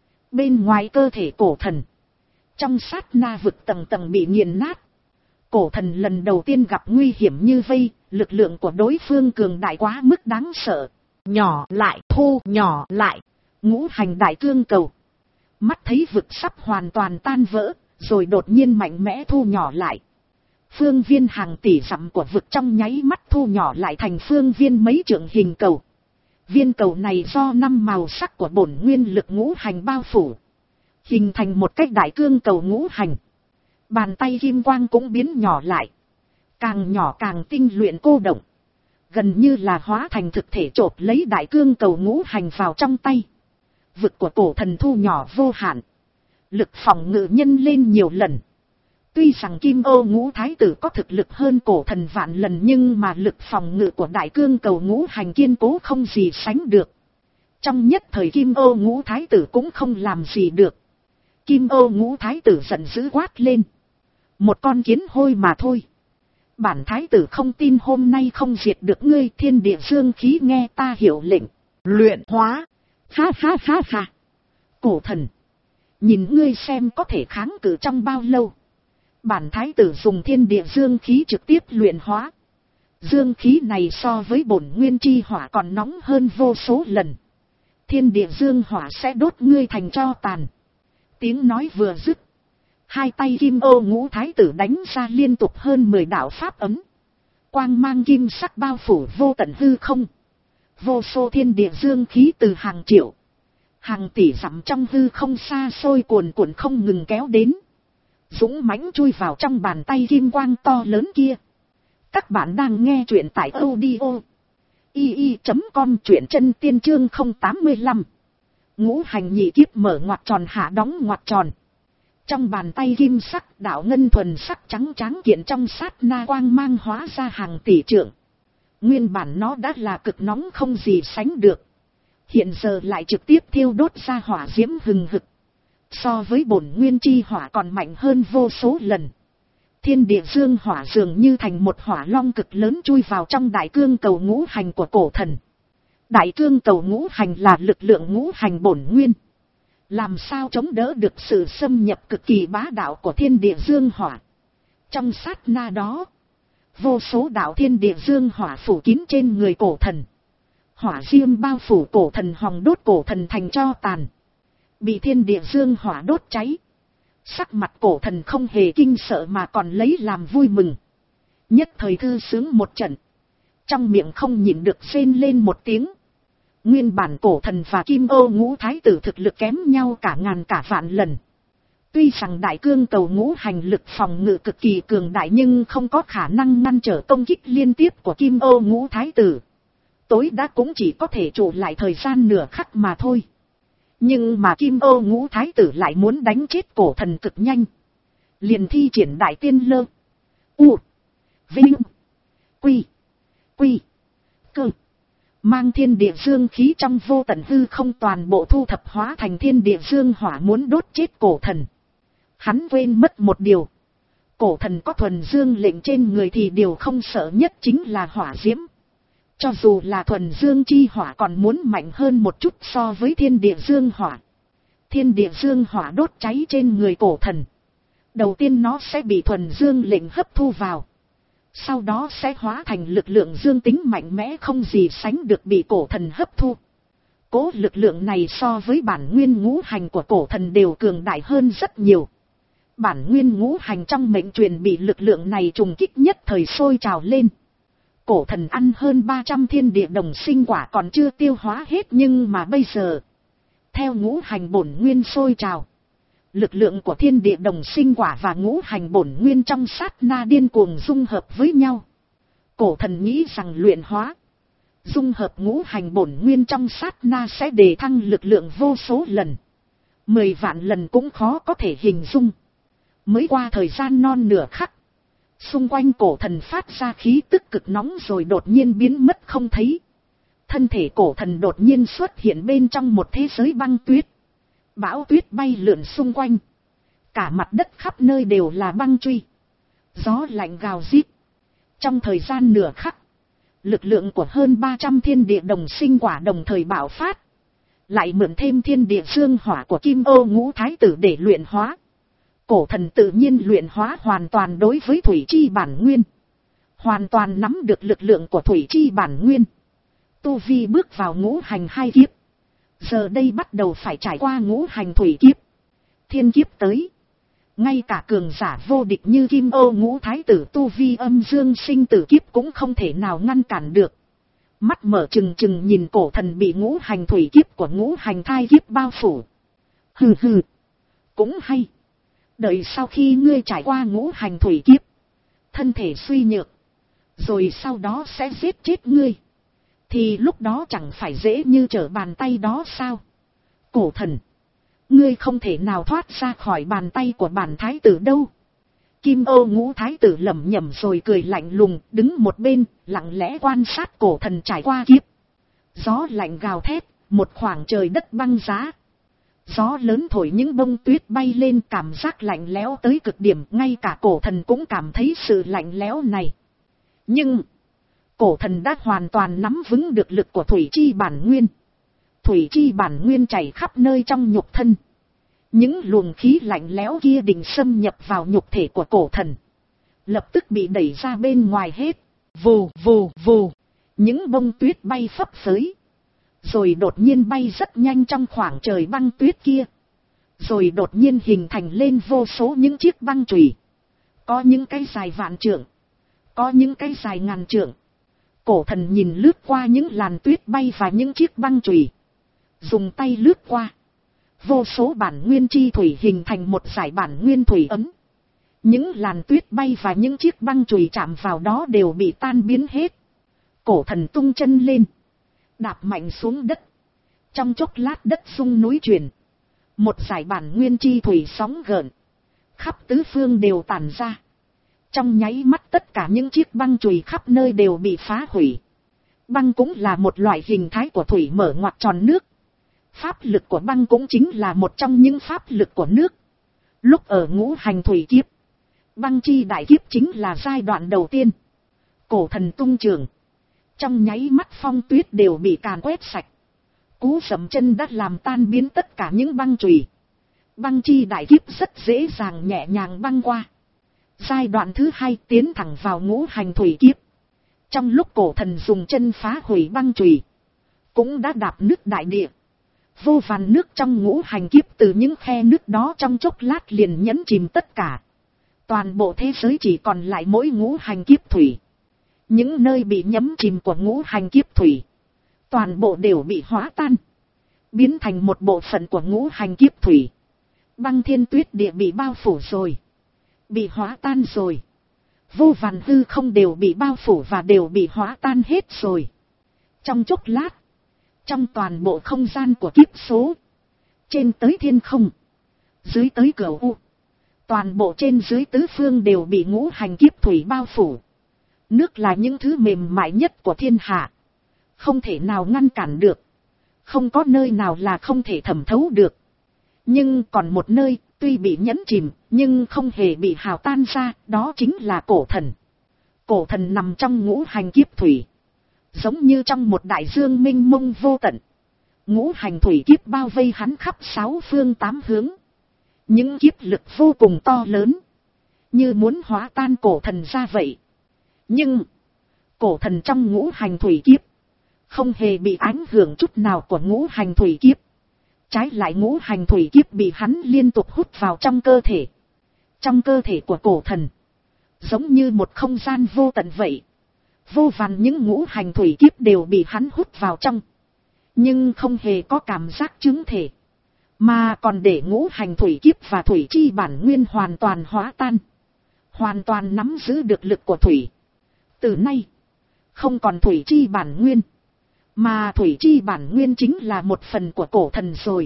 [SPEAKER 1] Bên ngoài cơ thể cổ thần, trong sát na vực tầng tầng bị nghiền nát. Cổ thần lần đầu tiên gặp nguy hiểm như vây, lực lượng của đối phương cường đại quá mức đáng sợ. Nhỏ lại, thu nhỏ lại. Ngũ hành đại cương cầu. Mắt thấy vực sắp hoàn toàn tan vỡ, rồi đột nhiên mạnh mẽ thu nhỏ lại. Phương viên hàng tỷ dặm của vực trong nháy mắt thu nhỏ lại thành phương viên mấy trượng hình cầu. Viên cầu này do năm màu sắc của bổn nguyên lực ngũ hành bao phủ. Hình thành một cách đại cương cầu ngũ hành. Bàn tay kim quang cũng biến nhỏ lại. Càng nhỏ càng tinh luyện cô động. Gần như là hóa thành thực thể chộp lấy đại cương cầu ngũ hành vào trong tay. Vực của cổ thần thu nhỏ vô hạn. Lực phòng ngự nhân lên nhiều lần. Tuy rằng Kim Ô Ngũ Thái Tử có thực lực hơn cổ thần vạn lần nhưng mà lực phòng ngự của đại cương cầu ngũ hành kiên cố không gì sánh được. Trong nhất thời Kim Ô Ngũ Thái Tử cũng không làm gì được. Kim Ô Ngũ Thái Tử giận dữ quát lên. Một con kiến hôi mà thôi. Bản thái tử không tin hôm nay không diệt được ngươi, thiên địa dương khí nghe ta hiệu lệnh. Luyện hóa. Ha ha ha ha. Cổ thần. Nhìn ngươi xem có thể kháng cự trong bao lâu. Bản thái tử dùng thiên địa dương khí trực tiếp luyện hóa. Dương khí này so với bổn nguyên chi hỏa còn nóng hơn vô số lần. Thiên địa dương hỏa sẽ đốt ngươi thành tro tàn. Tiếng nói vừa dứt. Hai tay Kim Ô Ngũ Thái Tử đánh ra liên tục hơn mười đạo pháp ấm. Quang mang kim sắc bao phủ vô tận hư không. Vô số thiên địa dương khí từ hàng triệu, hàng tỷ dặm trong hư không xa xôi cuồn cuộn không ngừng kéo đến. Dũng mãnh chui vào trong bàn tay kim quang to lớn kia. Các bạn đang nghe truyện tại audio i i chấm com, truyện chân tiên chương không tám lăm. Ngũ hành nhị kiếp mở ngoặc tròn hạ đóng ngoặc tròn. Trong bàn tay kim sắc đạo ngân thuần sắc trắng trắng kiện trong sát na quang mang hóa ra hàng tỷ trượng. Nguyên bản nó đã là cực nóng không gì sánh được. Hiện giờ lại trực tiếp thiêu đốt ra hỏa diễm hừng hực. So với bổn nguyên chi hỏa còn mạnh hơn vô số lần. Thiên địa dương hỏa dường như thành một hỏa long cực lớn chui vào trong đại cương cầu ngũ hành của cổ thần. Đại cương cầu ngũ hành là lực lượng ngũ hành bổn nguyên. Làm sao chống đỡ được sự xâm nhập cực kỳ bá đạo của thiên địa dương hỏa. Trong sát na đó, vô số đạo thiên địa dương hỏa phủ kín trên người cổ thần. Hỏa diêm bao phủ cổ thần, hòng đốt cổ thần thành tro tàn. Bị thiên địa dương hỏa đốt cháy. Sắc mặt cổ thần không hề kinh sợ mà còn lấy làm vui mừng. Nhất thời thư sướng một trận. Trong miệng không nhịn được rên lên một tiếng. Nguyên bản cổ thần và Kim Ô ngũ thái tử thực lực kém nhau cả ngàn cả vạn lần. Tuy rằng đại cương cầu ngũ hành lực phòng ngự cực kỳ cường đại nhưng không có khả năng ngăn trở công kích liên tiếp của Kim Ô ngũ thái tử. Tối đa cũng chỉ có thể trụ lại thời gian nửa khắc mà thôi. Nhưng mà Kim Ô ngũ thái tử lại muốn đánh chết cổ thần cực nhanh. Liền thi triển đại tiên lơ. U. Vinh. Quy. Quy. Cơ. Mang thiên địa dương khí trong vô tận hư không toàn bộ thu thập hóa thành thiên địa dương hỏa muốn đốt chết cổ thần. Hắn quên mất một điều. Cổ thần có thuần dương lệnh trên người thì điều không sợ nhất chính là hỏa diễm. Cho dù là thuần dương chi hỏa còn muốn mạnh hơn một chút so với thiên địa dương hỏa. Thiên địa dương hỏa đốt cháy trên người cổ thần. Đầu tiên nó sẽ bị thuần dương lệnh hấp thu vào. Sau đó sẽ hóa thành lực lượng dương tính mạnh mẽ không gì sánh được bị cổ thần hấp thu. Cố lực lượng này so với bản nguyên ngũ hành của cổ thần đều cường đại hơn rất nhiều. Bản nguyên ngũ hành trong mệnh truyền bị lực lượng này trùng kích nhất thời sôi trào lên. Cổ thần ăn hơn ba trăm thiên địa đồng sinh quả còn chưa tiêu hóa hết nhưng mà bây giờ, theo ngũ hành bổn nguyên sôi trào, lực lượng của thiên địa đồng sinh quả và ngũ hành bổn nguyên trong sát na điên cuồng dung hợp với nhau. Cổ thần nghĩ rằng luyện hóa, dung hợp ngũ hành bổn nguyên trong sát na sẽ đề thăng lực lượng vô số lần. Mười vạn lần cũng khó có thể hình dung. Mới qua thời gian non nửa khắc, xung quanh cổ thần phát ra khí tức cực nóng rồi đột nhiên biến mất không thấy. Thân thể cổ thần đột nhiên xuất hiện bên trong một thế giới băng tuyết. Bão tuyết bay lượn xung quanh. Cả mặt đất khắp nơi đều là băng truy. Gió lạnh gào rít. Trong thời gian nửa khắc, lực lượng của hơn ba trăm thiên địa đồng sinh quả đồng thời bạo phát. Lại mượn thêm thiên địa dương hỏa của Kim Ô ngũ thái tử để luyện hóa. Cổ thần tự nhiên luyện hóa hoàn toàn đối với thủy chi bản nguyên. Hoàn toàn nắm được lực lượng của thủy chi bản nguyên. Tu vi bước vào ngũ hành hai kiếp. Giờ đây bắt đầu phải trải qua ngũ hành thủy kiếp. Thiên kiếp tới. Ngay cả cường giả vô địch như Kim Ô ngũ thái tử tu vi âm dương sinh tử kiếp cũng không thể nào ngăn cản được. Mắt mở trừng trừng nhìn cổ thần bị ngũ hành thủy kiếp của ngũ hành thai kiếp bao phủ. Hừ hừ. Cũng hay. Đợi sau khi ngươi trải qua ngũ hành thủy kiếp, thân thể suy nhược, rồi sau đó sẽ giết chết ngươi, thì lúc đó chẳng phải dễ như trở bàn tay đó sao? Cổ thần, ngươi không thể nào thoát ra khỏi bàn tay của bản thái tử đâu. Kim Ô ngũ thái tử lẩm nhẩm rồi cười lạnh lùng, đứng một bên, lặng lẽ quan sát cổ thần trải qua kiếp. Gió lạnh gào thét, một khoảng trời đất băng giá. Gió lớn thổi những bông tuyết bay lên, cảm giác lạnh lẽo tới cực điểm, ngay cả cổ thần cũng cảm thấy sự lạnh lẽo này. Nhưng, cổ thần đã hoàn toàn nắm vững được lực của thủy chi bản nguyên. Thủy chi bản nguyên chảy khắp nơi trong nhục thân. Những luồng khí lạnh lẽo kia định xâm nhập vào nhục thể của cổ thần. Lập tức bị đẩy ra bên ngoài hết. Vù vù vù. Những bông tuyết bay phấp phới. Rồi đột nhiên bay rất nhanh trong khoảng trời băng tuyết kia. Rồi đột nhiên hình thành lên vô số những chiếc băng chùy. Có những cái dài vạn trượng. Có những cái dài ngàn trượng. Cổ thần nhìn lướt qua những làn tuyết bay và những chiếc băng chùy. Dùng tay lướt qua. Vô số bản nguyên chi thủy hình thành một dải bản nguyên thủy ấm. Những làn tuyết bay và những chiếc băng chùy chạm vào đó đều bị tan biến hết. Cổ thần tung chân lên. Đạp mạnh xuống đất. Trong chốc lát đất rung núi chuyển. Một dải bản nguyên chi thủy sóng gợn. Khắp tứ phương đều tản ra. Trong nháy mắt tất cả những chiếc băng chùy khắp nơi đều bị phá hủy. Băng cũng là một loại hình thái của thủy mở ngoặt tròn nước. Pháp lực của băng cũng chính là một trong những pháp lực của nước. Lúc ở ngũ hành thủy kiếp, băng chi đại kiếp chính là giai đoạn đầu tiên. Cổ thần tung trường, trong nháy mắt phong tuyết đều bị càn quét sạch. Cú dậm chân đã làm tan biến tất cả những băng chùy. Băng chi đại kiếp rất dễ dàng nhẹ nhàng băng qua. Giai đoạn thứ hai tiến thẳng vào ngũ hành thủy kiếp. Trong lúc cổ thần dùng chân phá hủy băng chùy, cũng đã đạp nước đại địa. Vô vàn nước trong ngũ hành kiếp từ những khe nước đó trong chốc lát liền nhấn chìm tất cả. Toàn bộ thế giới chỉ còn lại mỗi ngũ hành kiếp thủy. Những nơi bị nhấm chìm của ngũ hành kiếp thủy, toàn bộ đều bị hóa tan, biến thành một bộ phận của ngũ hành kiếp thủy. Băng thiên tuyết địa bị bao phủ rồi, bị hóa tan rồi. Vô vàn hư không đều bị bao phủ và đều bị hóa tan hết rồi. Trong chốc lát, trong toàn bộ không gian của kiếp số, trên tới thiên không, dưới tới cửu u, toàn bộ trên dưới tứ phương đều bị ngũ hành kiếp thủy bao phủ. Nước là những thứ mềm mại nhất của thiên hạ, không thể nào ngăn cản được, không có nơi nào là không thể thẩm thấu được. Nhưng còn một nơi, tuy bị nhấn chìm, nhưng không hề bị hào tan ra, đó chính là cổ thần. Cổ thần nằm trong ngũ hành kiếp thủy, giống như trong một đại dương mênh mông vô tận. Ngũ hành thủy kiếp bao vây hắn khắp sáu phương tám hướng. Những kiếp lực vô cùng to lớn, như muốn hóa tan cổ thần ra vậy. Nhưng, cổ thần trong ngũ hành thủy kiếp, không hề bị ảnh hưởng chút nào của ngũ hành thủy kiếp. Trái lại ngũ hành thủy kiếp bị hắn liên tục hút vào trong cơ thể. Trong cơ thể của cổ thần, giống như một không gian vô tận vậy. Vô vàn những ngũ hành thủy kiếp đều bị hắn hút vào trong. Nhưng không hề có cảm giác chứng thể, mà còn để ngũ hành thủy kiếp và thủy chi bản nguyên hoàn toàn hóa tan. Hoàn toàn nắm giữ được lực của thủy. Từ nay, không còn thủy chi bản nguyên, mà thủy chi bản nguyên chính là một phần của cổ thần rồi.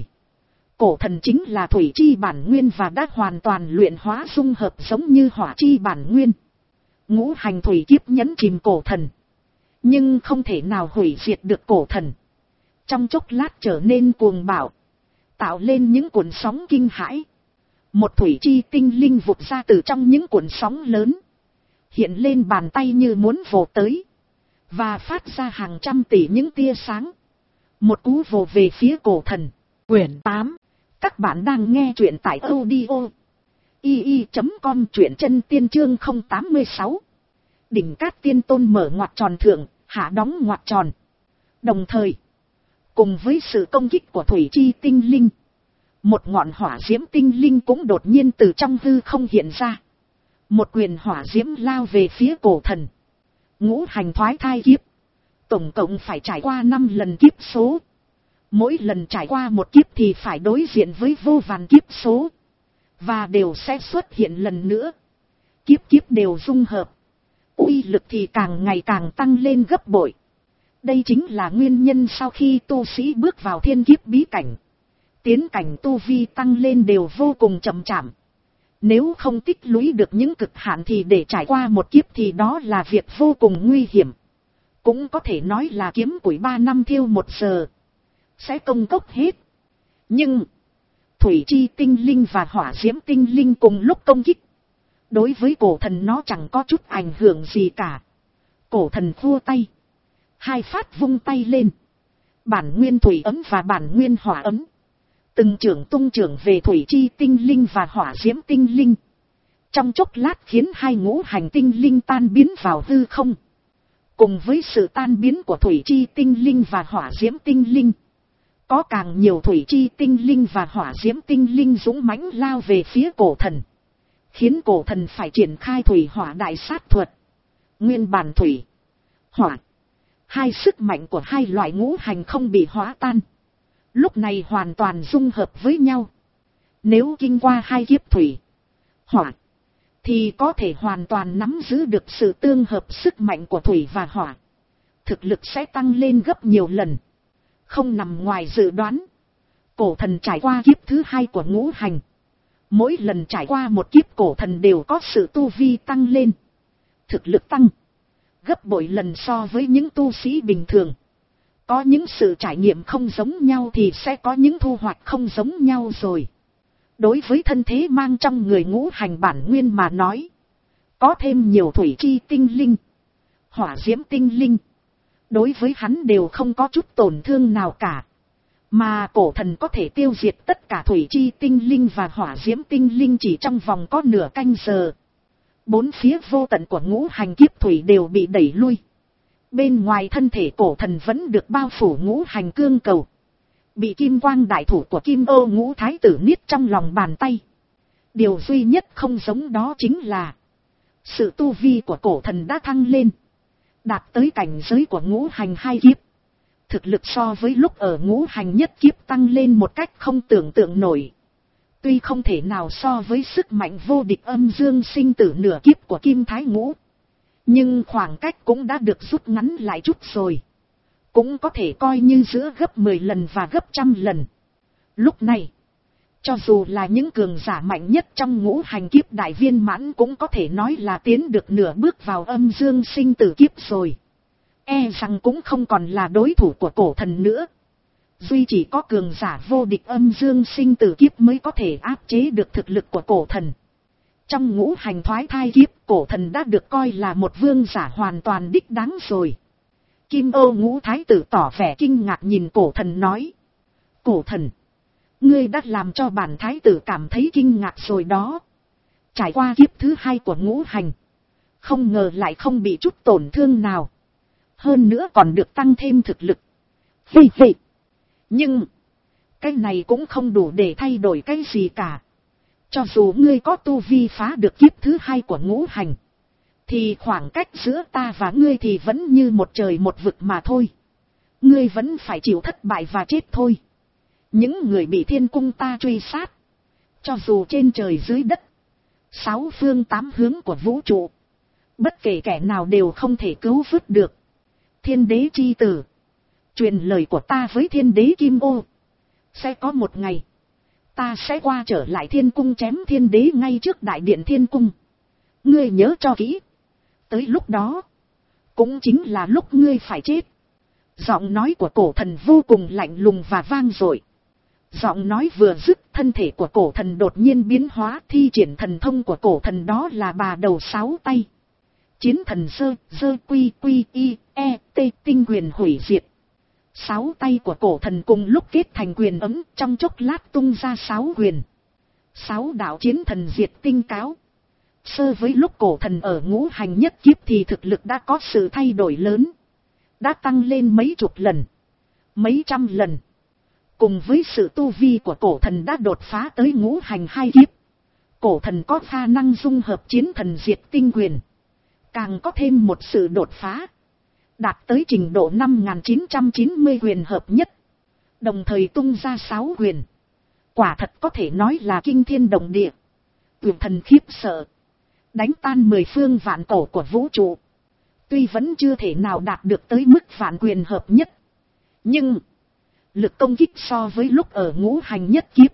[SPEAKER 1] Cổ thần chính là thủy chi bản nguyên và đã hoàn toàn luyện hóa dung hợp giống như hỏa chi bản nguyên. Ngũ hành thủy kiếp nhấn chìm cổ thần, nhưng không thể nào hủy diệt được cổ thần. Trong chốc lát trở nên cuồng bạo, tạo lên những cuộn sóng kinh hãi. Một thủy chi tinh linh vụt ra từ trong những cuộn sóng lớn, hiện lên bàn tay như muốn vồ tới, và phát ra hàng trăm tỷ những tia sáng. Một cú vồ về phía cổ thần. Quyển tám. Các bạn đang nghe truyện tại audio i i chấm com, truyện chân tiên chương không tám mươi sáu. Đỉnh Cát Tiên Tôn mở ngoặt tròn thượng, hạ đóng ngoặt tròn. Đồng thời, cùng với sự công kích của thủy chi tinh linh, một ngọn hỏa diễm tinh linh cũng đột nhiên từ trong hư không hiện ra. Một quyền hỏa diễm lao về phía cổ thần. Ngũ hành thoái thai kiếp, tổng cộng phải trải qua năm lần kiếp số. Mỗi lần trải qua một kiếp thì phải đối diện với vô vàn kiếp số, và đều sẽ xuất hiện lần nữa. Kiếp kiếp đều dung hợp, uy lực thì càng ngày càng tăng lên gấp bội. Đây chính là nguyên nhân sau khi tu sĩ bước vào thiên kiếp bí cảnh, tiến cảnh tu vi tăng lên đều vô cùng chậm chạp. Nếu không tích lũy được những cực hạn thì để trải qua một kiếp thì đó là việc vô cùng nguy hiểm. Cũng có thể nói là kiếm củi ba năm thiêu một giờ, sẽ công cốc hết. Nhưng, thủy chi tinh linh và hỏa diễm tinh linh cùng lúc công kích, đối với cổ thần nó chẳng có chút ảnh hưởng gì cả. Cổ thần khua tay, hai phát vung tay lên, bản nguyên thủy ấm và bản nguyên hỏa ấm từng trưởng tung trưởng về thủy chi tinh linh và hỏa diễm tinh linh. Trong chốc lát khiến hai ngũ hành tinh linh tan biến vào hư không. Cùng với sự tan biến của thủy chi tinh linh và hỏa diễm tinh linh, có càng nhiều thủy chi tinh linh và hỏa diễm tinh linh dũng mãnh lao về phía cổ thần, khiến cổ thần phải triển khai thủy hỏa đại sát thuật. Nguyên bản thủy, hỏa, hai sức mạnh của hai loại ngũ hành không bị hóa tan, lúc này hoàn toàn dung hợp với nhau. Nếu kinh qua hai kiếp thủy, hỏa, thì có thể hoàn toàn nắm giữ được sự tương hợp sức mạnh của thủy và hỏa. Thực lực sẽ tăng lên gấp nhiều lần. Không nằm ngoài dự đoán, cổ thần trải qua kiếp thứ hai của ngũ hành. Mỗi lần trải qua một kiếp cổ thần đều có sự tu vi tăng lên, thực lực tăng, gấp bội lần so với những tu sĩ bình thường. Có những sự trải nghiệm không giống nhau thì sẽ có những thu hoạch không giống nhau rồi. Đối với thân thế mang trong người ngũ hành bản nguyên mà nói, có thêm nhiều thủy chi tinh linh, hỏa diễm tinh linh, đối với hắn đều không có chút tổn thương nào cả. Mà cổ thần có thể tiêu diệt tất cả thủy chi tinh linh và hỏa diễm tinh linh chỉ trong vòng có nửa canh giờ. Bốn phía vô tận của ngũ hành kiếp thủy đều bị đẩy lui. Bên ngoài thân thể cổ thần vẫn được bao phủ ngũ hành cương cầu, bị kim quang đại thủ của Kim Ô Ngũ Thái Tử niết trong lòng bàn tay. Điều duy nhất không giống đó chính là sự tu vi của cổ thần đã thăng lên, đạt tới cảnh giới của ngũ hành hai kiếp. Thực lực so với lúc ở ngũ hành nhất kiếp tăng lên một cách không tưởng tượng nổi. Tuy không thể nào so với sức mạnh vô địch âm dương sinh tử nửa kiếp của Kim Thái Ngũ, nhưng khoảng cách cũng đã được rút ngắn lại chút rồi. Cũng có thể coi như giữa gấp mười lần và gấp trăm lần. Lúc này, cho dù là những cường giả mạnh nhất trong ngũ hành kiếp đại viên mãn cũng có thể nói là tiến được nửa bước vào âm dương sinh tử kiếp rồi. E rằng cũng không còn là đối thủ của cổ thần nữa. Duy chỉ có cường giả vô địch âm dương sinh tử kiếp mới có thể áp chế được thực lực của cổ thần. Trong ngũ hành thoái thai kiếp, cổ thần đã được coi là một vương giả hoàn toàn đích đáng rồi. Kim Ô Ngũ Thái Tử tỏ vẻ kinh ngạc nhìn cổ thần nói: cổ thần, ngươi đã làm cho bản thái tử cảm thấy kinh ngạc rồi đó. Trải qua kiếp thứ hai của ngũ hành, không ngờ lại không bị chút tổn thương nào. Hơn nữa còn được tăng thêm thực lực. Vì vậy, nhưng cái này cũng không đủ để thay đổi cái gì cả. Cho dù ngươi có tu vi phá được kiếp thứ hai của ngũ hành, thì khoảng cách giữa ta và ngươi thì vẫn như một trời một vực mà thôi. Ngươi vẫn phải chịu thất bại và chết thôi. Những người bị thiên cung ta truy sát, cho dù trên trời dưới đất, sáu phương tám hướng của vũ trụ, bất kể kẻ nào đều không thể cứu vớt được. Thiên đế chi tử, truyền lời của ta với thiên đế Kim Ô. Sẽ có một ngày, ta sẽ qua trở lại thiên cung chém thiên đế ngay trước đại điện thiên cung. Ngươi nhớ cho kỹ. Tới lúc đó, cũng chính là lúc ngươi phải chết. Giọng nói của cổ thần vô cùng lạnh lùng và vang dội. Giọng nói vừa dứt, thân thể của cổ thần đột nhiên biến hóa. Thi triển thần thông của cổ thần đó là bà đầu sáu tay. Chiến thần sơ, sơ quy quy y, e, t tinh quyền hủy diệt. Sáu tay của cổ thần cùng lúc kết thành quyền ấm, trong chốc lát tung ra sáu quyền. Sáu đạo chiến thần diệt tinh cáo. Sơ với lúc cổ thần ở ngũ hành nhất kiếp thì thực lực đã có sự thay đổi lớn. Đã tăng lên mấy chục lần, mấy trăm lần. Cùng với sự tu vi của cổ thần đã đột phá tới ngũ hành hai kiếp, cổ thần có khả năng dung hợp chiến thần diệt tinh quyền. Càng có thêm một sự đột phá, đạt tới trình độ năm nghìn chín trăm chín mươi quyền hợp nhất. Đồng thời tung ra sáu quyền. Quả thật có thể nói là kinh thiên động địa. Quyền thần khiếp sợ, đánh tan mười phương vạn cổ của vũ trụ. Tuy vẫn chưa thể nào đạt được tới mức vạn quyền hợp nhất, nhưng lực công kích so với lúc ở ngũ hành nhất kiếp,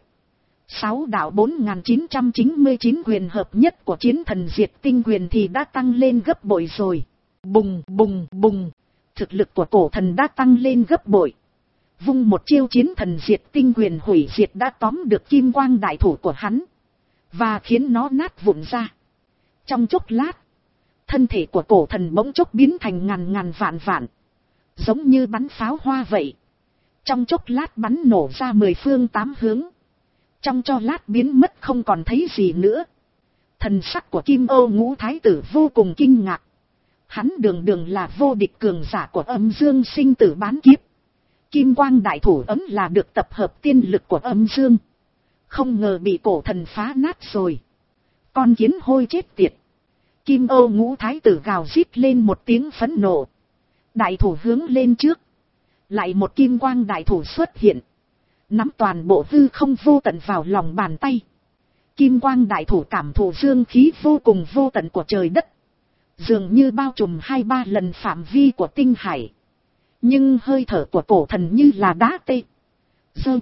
[SPEAKER 1] sáu đạo bốn nghìn chín trăm chín mươi chín quyền hợp nhất của chiến thần diệt tinh quyền thì đã tăng lên gấp bội rồi. Bùng bùng bùng, thực lực của cổ thần đã tăng lên gấp bội. Vung một chiêu chiến thần diệt tinh quyền hủy diệt đã tóm được kim quang đại thủ của hắn, và khiến nó nát vụn ra. Trong chốc lát, thân thể của cổ thần bỗng chốc biến thành ngàn ngàn vạn vạn, giống như bắn pháo hoa vậy. Trong chốc lát bắn nổ ra mười phương tám hướng, trong cho lát biến mất không còn thấy gì nữa. Thần sắc của Kim Ô Ngũ Thái Tử vô cùng kinh ngạc. Hắn đường đường là vô địch cường giả của âm dương sinh tử bán kiếp. Kim quang đại thủ ấm là được tập hợp tiên lực của âm dương, không ngờ bị cổ thần phá nát rồi. Con kiến hôi chết tiệt. Kim Ô Ngũ Thái Tử gào rít lên một tiếng phẫn nộ. Đại thủ hướng lên trước, lại một kim quang đại thủ xuất hiện, nắm toàn bộ hư không vô tận vào lòng bàn tay. Kim quang đại thủ cảm thụ dương khí vô cùng vô tận của trời đất, dường như bao trùm hai ba lần phạm vi của tinh hải. Nhưng hơi thở của cổ thần như là đá tê, dơ,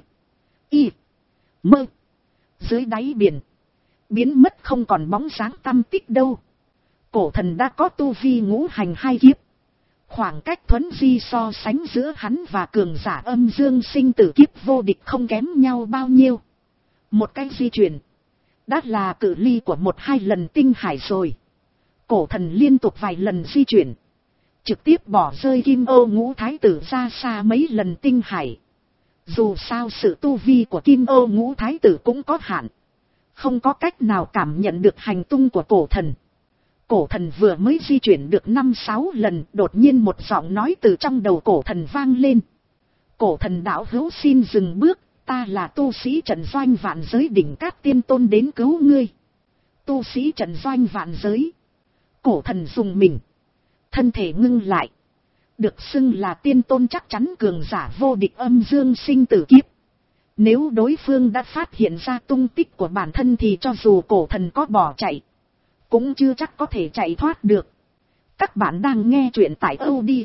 [SPEAKER 1] y, mơ, dưới đáy biển, biến mất không còn bóng dáng tăm tích đâu. Cổ thần đã có tu vi ngũ hành hai kiếp. Khoảng cách thuấn di so sánh giữa hắn và cường giả âm dương sinh tử kiếp vô địch không kém nhau bao nhiêu. Một cái di chuyển, đã là cự ly của một hai lần tinh hải rồi. Cổ thần liên tục vài lần di chuyển, trực tiếp bỏ rơi Kim Ô Ngũ Thái tử ra xa mấy lần tinh hải. Dù sao sự tu vi của Kim Ô Ngũ Thái tử cũng có hạn, không có cách nào cảm nhận được hành tung của cổ thần. Cổ thần vừa mới di chuyển được năm sáu lần, đột nhiên một giọng nói từ trong đầu cổ thần vang lên. Cổ thần đạo hữu xin dừng bước, ta là tu sĩ Trận Doanh Vạn Giới Đỉnh Cát Tiên Tôn đến cứu ngươi. Tu sĩ Trận Doanh Vạn Giới. Cổ thần dùng mình, thân thể ngưng lại. Được xưng là tiên tôn chắc chắn cường giả vô địch âm dương sinh tử kiếp. Nếu đối phương đã phát hiện ra tung tích của bản thân thì cho dù cổ thần có bỏ chạy, cũng chưa chắc có thể chạy thoát được. Các bạn đang nghe truyện tại audio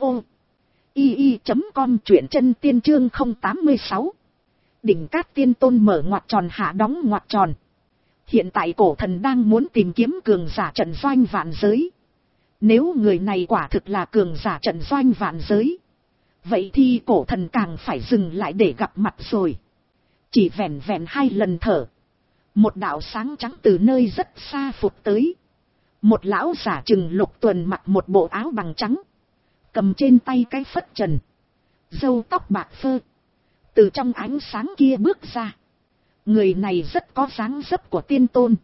[SPEAKER 1] i i chấm com, truyện chân tiên chương không tám sáu. Đỉnh Cát Tiên Tôn mở ngoặc tròn hạ đóng ngoặc tròn. Hiện tại cổ thần đang muốn tìm kiếm cường giả Trận Doanh Vạn Giới. Nếu người này quả thực là cường giả Trận Doanh Vạn Giới, vậy thì cổ thần càng phải dừng lại để gặp mặt rồi. Chỉ vẹn vẹn hai lần thở, một đạo sáng trắng từ nơi rất xa phụt tới. Một lão giả chừng lục tuần mặc một bộ áo bằng trắng, cầm trên tay cái phất trần, râu tóc bạc phơ, từ trong ánh sáng kia bước ra. Người này rất có dáng dấp của tiên tôn,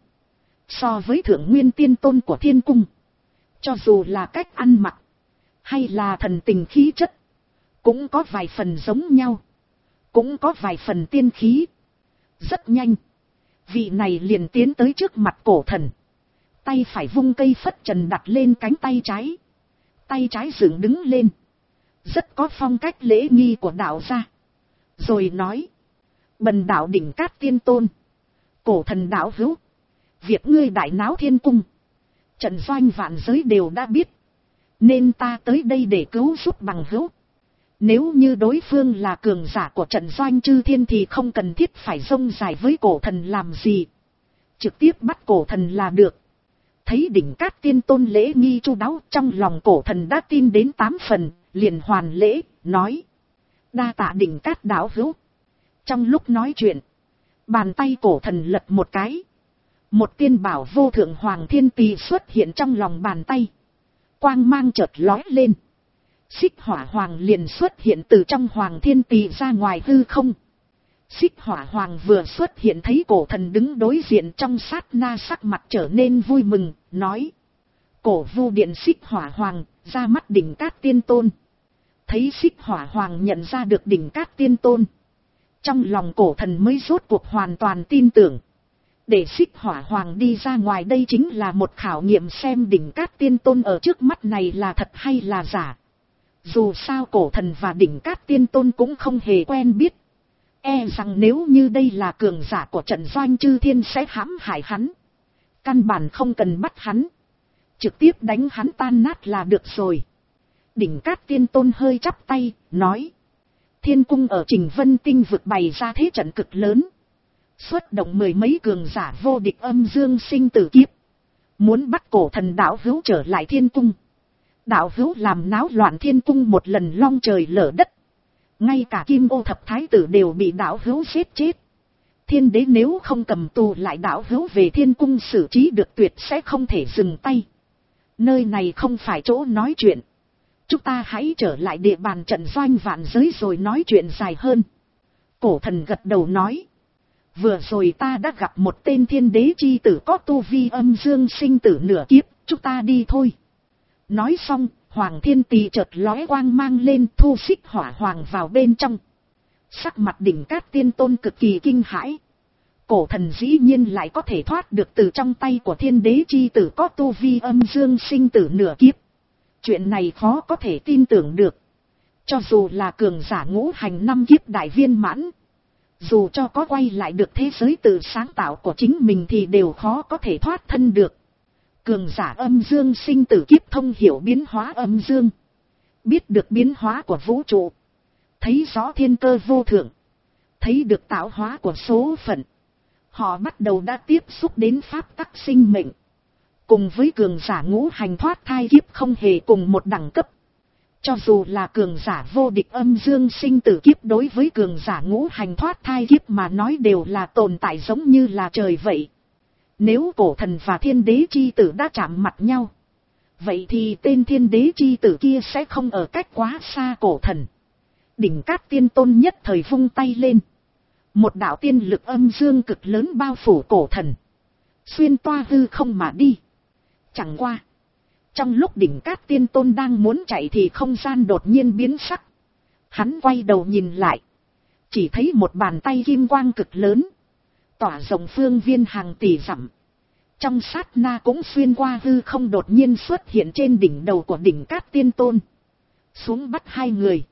[SPEAKER 1] so với thượng nguyên tiên tôn của thiên cung. Cho dù là cách ăn mặc, hay là thần tình khí chất, cũng có vài phần giống nhau, cũng có vài phần tiên khí. Rất nhanh, vị này liền tiến tới trước mặt cổ thần. Tay phải vung cây phất trần đặt lên cánh tay trái. Tay trái dựng đứng lên, rất có phong cách lễ nghi của đạo gia. Rồi nói, bần đạo Đỉnh Cát Tiên Tôn, cổ thần đạo hữu, việc ngươi đại náo thiên cung, Trận Doanh Vạn Giới đều đã biết, nên ta tới đây để cứu giúp bằng hữu. Nếu như đối phương là cường giả của Trận Doanh chư thiên thì không cần thiết phải rông dài với cổ thần làm gì, trực tiếp bắt cổ thần là được. Thấy Đỉnh Cát Tiên Tôn lễ nghi chu đáo, trong lòng cổ thần đã tin đến tám phần, liền hoàn lễ, nói, đa tạ Đỉnh Cát đạo hữu. Trong lúc nói chuyện, bàn tay cổ thần lật một cái, một tiên bảo vô thượng hoàng thiên tỳ xuất hiện trong lòng bàn tay. Quang mang chợt lói lên, xích hỏa hoàng liền xuất hiện từ trong hoàng thiên tỳ ra ngoài hư không. Xích hỏa hoàng vừa xuất hiện thấy cổ thần đứng đối diện, trong sát na sắc mặt trở nên vui mừng, nói, cổ vu điện xích hỏa hoàng, ra mắt Đỉnh Cát Tiên Tôn. Thấy xích hỏa hoàng nhận ra được Đỉnh Cát Tiên Tôn, trong lòng cổ thần mới rốt cuộc hoàn toàn tin tưởng. Để xích hỏa hoàng đi ra ngoài đây chính là một khảo nghiệm xem Đỉnh Cát Tiên Tôn ở trước mắt này là thật hay là giả. Dù sao cổ thần và Đỉnh Cát Tiên Tôn cũng không hề quen biết. E rằng nếu như đây là cường giả của Trận Doanh chư thiên sẽ hãm hại hắn. Căn bản không cần bắt hắn, trực tiếp đánh hắn tan nát là được rồi. Đỉnh Cát Tiên Tôn hơi chắp tay, nói, thiên cung ở Trình Vân Tinh vực bày ra thế trận cực lớn, xuất động mười mấy cường giả vô địch âm dương sinh tử kiếp, muốn bắt cổ thần đạo hữu trở lại thiên cung. Đạo hữu làm náo loạn thiên cung một lần long trời lở đất, ngay cả Kim Ô thập thái tử đều bị đạo hữu giết chết. Thiên đế nếu không cầm tù lại đạo hữu về thiên cung xử trí được tuyệt sẽ không thể dừng tay. Nơi này không phải chỗ nói chuyện, chúng ta hãy trở lại địa bàn Trận Doanh Vạn Giới rồi nói chuyện dài hơn. Cổ thần gật đầu nói, vừa rồi ta đã gặp một tên thiên đế chi tử có tu vi âm dương sinh tử nửa kiếp, chúng ta đi thôi. Nói xong, Hoàng Thiên Tỳ chợt lóe quang mang lên, thu xích hỏa hoàng vào bên trong. Sắc mặt Đỉnh Cát Tiên Tôn cực kỳ kinh hãi. Cổ thần dĩ nhiên lại có thể thoát được từ trong tay của thiên đế chi tử có tu vi âm dương sinh tử nửa kiếp. Chuyện này khó có thể tin tưởng được. Cho dù là cường giả ngũ hành năm kiếp đại viên mãn, dù cho có quay lại được thế giới tự sáng tạo của chính mình thì đều khó có thể thoát thân được. Cường giả âm dương sinh tử kiếp thông hiểu biến hóa âm dương, biết được biến hóa của vũ trụ, thấy rõ thiên cơ vô thượng, thấy được tạo hóa của số phận. Họ bắt đầu đã tiếp xúc đến pháp tắc sinh mệnh, cùng với cường giả ngũ hành thoát thai kiếp không hề cùng một đẳng cấp. Cho dù là cường giả vô địch âm dương sinh tử kiếp, đối với cường giả ngũ hành thoát thai kiếp mà nói đều là tồn tại giống như là trời vậy. Nếu cổ thần và thiên đế chi tử đã chạm mặt nhau, vậy thì tên thiên đế chi tử kia sẽ không ở cách quá xa cổ thần. Đỉnh Cát Tiên Tôn nhất thời vung tay lên. Một đạo tiên lực âm dương cực lớn bao phủ cổ thần, xuyên toa hư không mà đi. Chẳng qua, trong lúc Đỉnh Cát Tiên Tôn đang muốn chạy thì không gian đột nhiên biến sắc. Hắn quay đầu nhìn lại, chỉ thấy một bàn tay kim quang cực lớn, tỏa rộng phương viên hàng tỷ dặm. Trong sát na cũng xuyên qua hư không đột nhiên xuất hiện trên đỉnh đầu của Đỉnh Cát Tiên Tôn, xuống bắt hai người.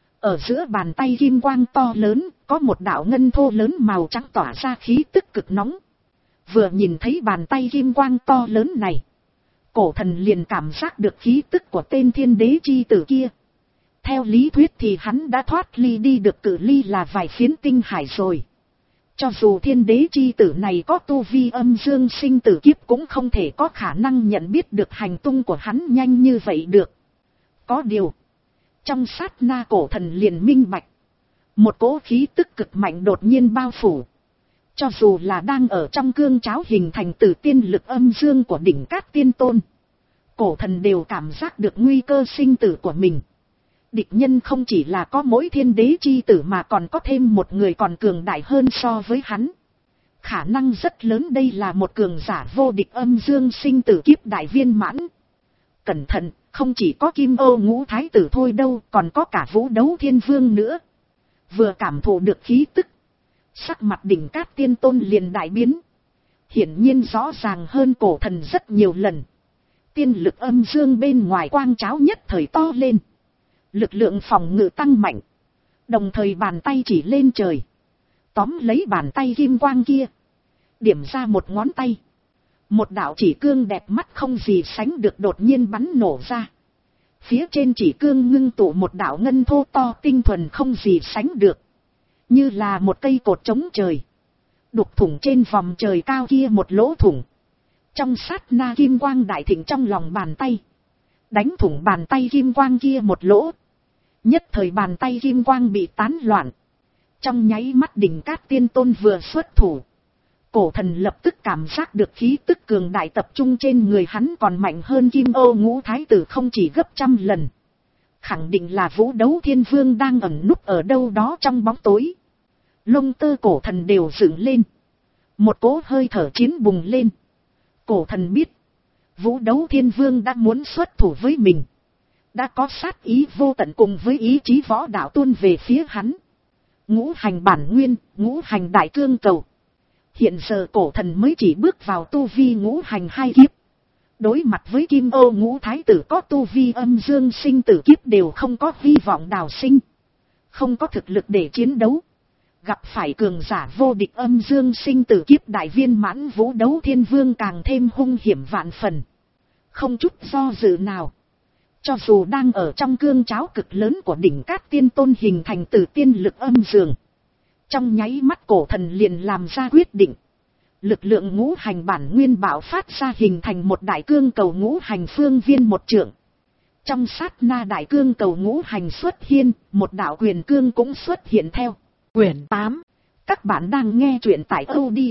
[SPEAKER 1] Ở giữa bàn tay kim quang to lớn, có một đạo ngân thô lớn màu trắng tỏa ra khí tức cực nóng. Vừa nhìn thấy bàn tay kim quang to lớn này, cổ thần liền cảm giác được khí tức của tên thiên đế chi tử kia. Theo lý thuyết thì hắn đã thoát ly đi được cự ly là vài phiến tinh hải rồi. Cho dù thiên đế chi tử này có tu vi âm dương sinh tử kiếp cũng không thể có khả năng nhận biết được hành tung của hắn nhanh như vậy được. Có điều, trong sát na cổ thần liền minh bạch, một cỗ khí tức cực mạnh đột nhiên bao phủ. Cho dù là đang ở trong cương cháo hình thành từ tiên lực âm dương của Đỉnh Cát Tiên Tôn, cổ thần đều cảm giác được nguy cơ sinh tử của mình. Địch nhân không chỉ là có mỗi thiên đế chi tử mà còn có thêm một người còn cường đại hơn so với hắn. Khả năng rất lớn đây là một cường giả vô địch âm dương sinh tử kiếp đại viên mãn. Cẩn thận, không chỉ có Kim Ô Ngũ Thái tử thôi đâu, còn có cả Vũ Đấu Thiên Vương nữa. Vừa cảm thụ được khí tức, sắc mặt Đỉnh Cát Tiên Tôn liền đại biến. Hiển nhiên rõ ràng hơn cổ thần rất nhiều lần. Tiên lực âm dương bên ngoài quang cháo nhất thời to lên. Lực lượng phòng ngự tăng mạnh. Đồng thời bàn tay chỉ lên trời, tóm lấy bàn tay kim quang kia, điểm ra một ngón tay. Một đạo chỉ cương đẹp mắt không gì sánh được đột nhiên bắn nổ ra. Phía trên chỉ cương ngưng tụ một đạo ngân thô to tinh thuần không gì sánh được, như là một cây cột chống trời, đục thủng trên vòng trời cao kia một lỗ thủng. Trong sát na kim quang đại thịnh trong lòng bàn tay, đánh thủng bàn tay kim quang kia một lỗ. Nhất thời bàn tay kim quang bị tán loạn. Trong nháy mắt Đỉnh Cát Tiên Tôn vừa xuất thủ, cổ thần lập tức cảm giác được khí tức cường đại tập trung trên người hắn còn mạnh hơn Kim Ô Ngũ Thái tử không chỉ gấp trăm lần. Khẳng định là Vũ Đấu Thiên Vương đang ẩn núp ở đâu đó trong bóng tối. Lông tơ cổ thần đều dựng lên. Một cỗ hơi thở chiến bùng lên. Cổ thần biết, Vũ Đấu Thiên Vương đã muốn xuất thủ với mình. Đã có sát ý vô tận cùng với ý chí võ đạo tuôn về phía hắn. Ngũ hành bản nguyên, ngũ hành đại cương cầu. Hiện giờ cổ thần mới chỉ bước vào tu vi ngũ hành hai kiếp. Đối mặt với Kim Ô Ngũ Thái tử có tu vi âm dương sinh tử kiếp đều không có hy vọng đào sinh. Không có thực lực để chiến đấu. Gặp phải cường giả vô địch âm dương sinh tử kiếp đại viên mãn Vũ Đấu Thiên Vương càng thêm hung hiểm vạn phần. Không chút do dự nào. Cho dù đang ở trong cương cháo cực lớn của Đỉnh Cát Tiên Tôn hình thành từ tiên lực âm dương, trong nháy mắt cổ thần liền làm ra quyết định. Lực lượng ngũ hành bản nguyên bạo phát ra hình thành một đại cương cầu ngũ hành phương viên một trượng. Trong sát na đại cương cầu ngũ hành xuất hiện, một đạo quyền cương cũng xuất hiện theo. Quyển tám. Các bạn đang nghe truyện tại audio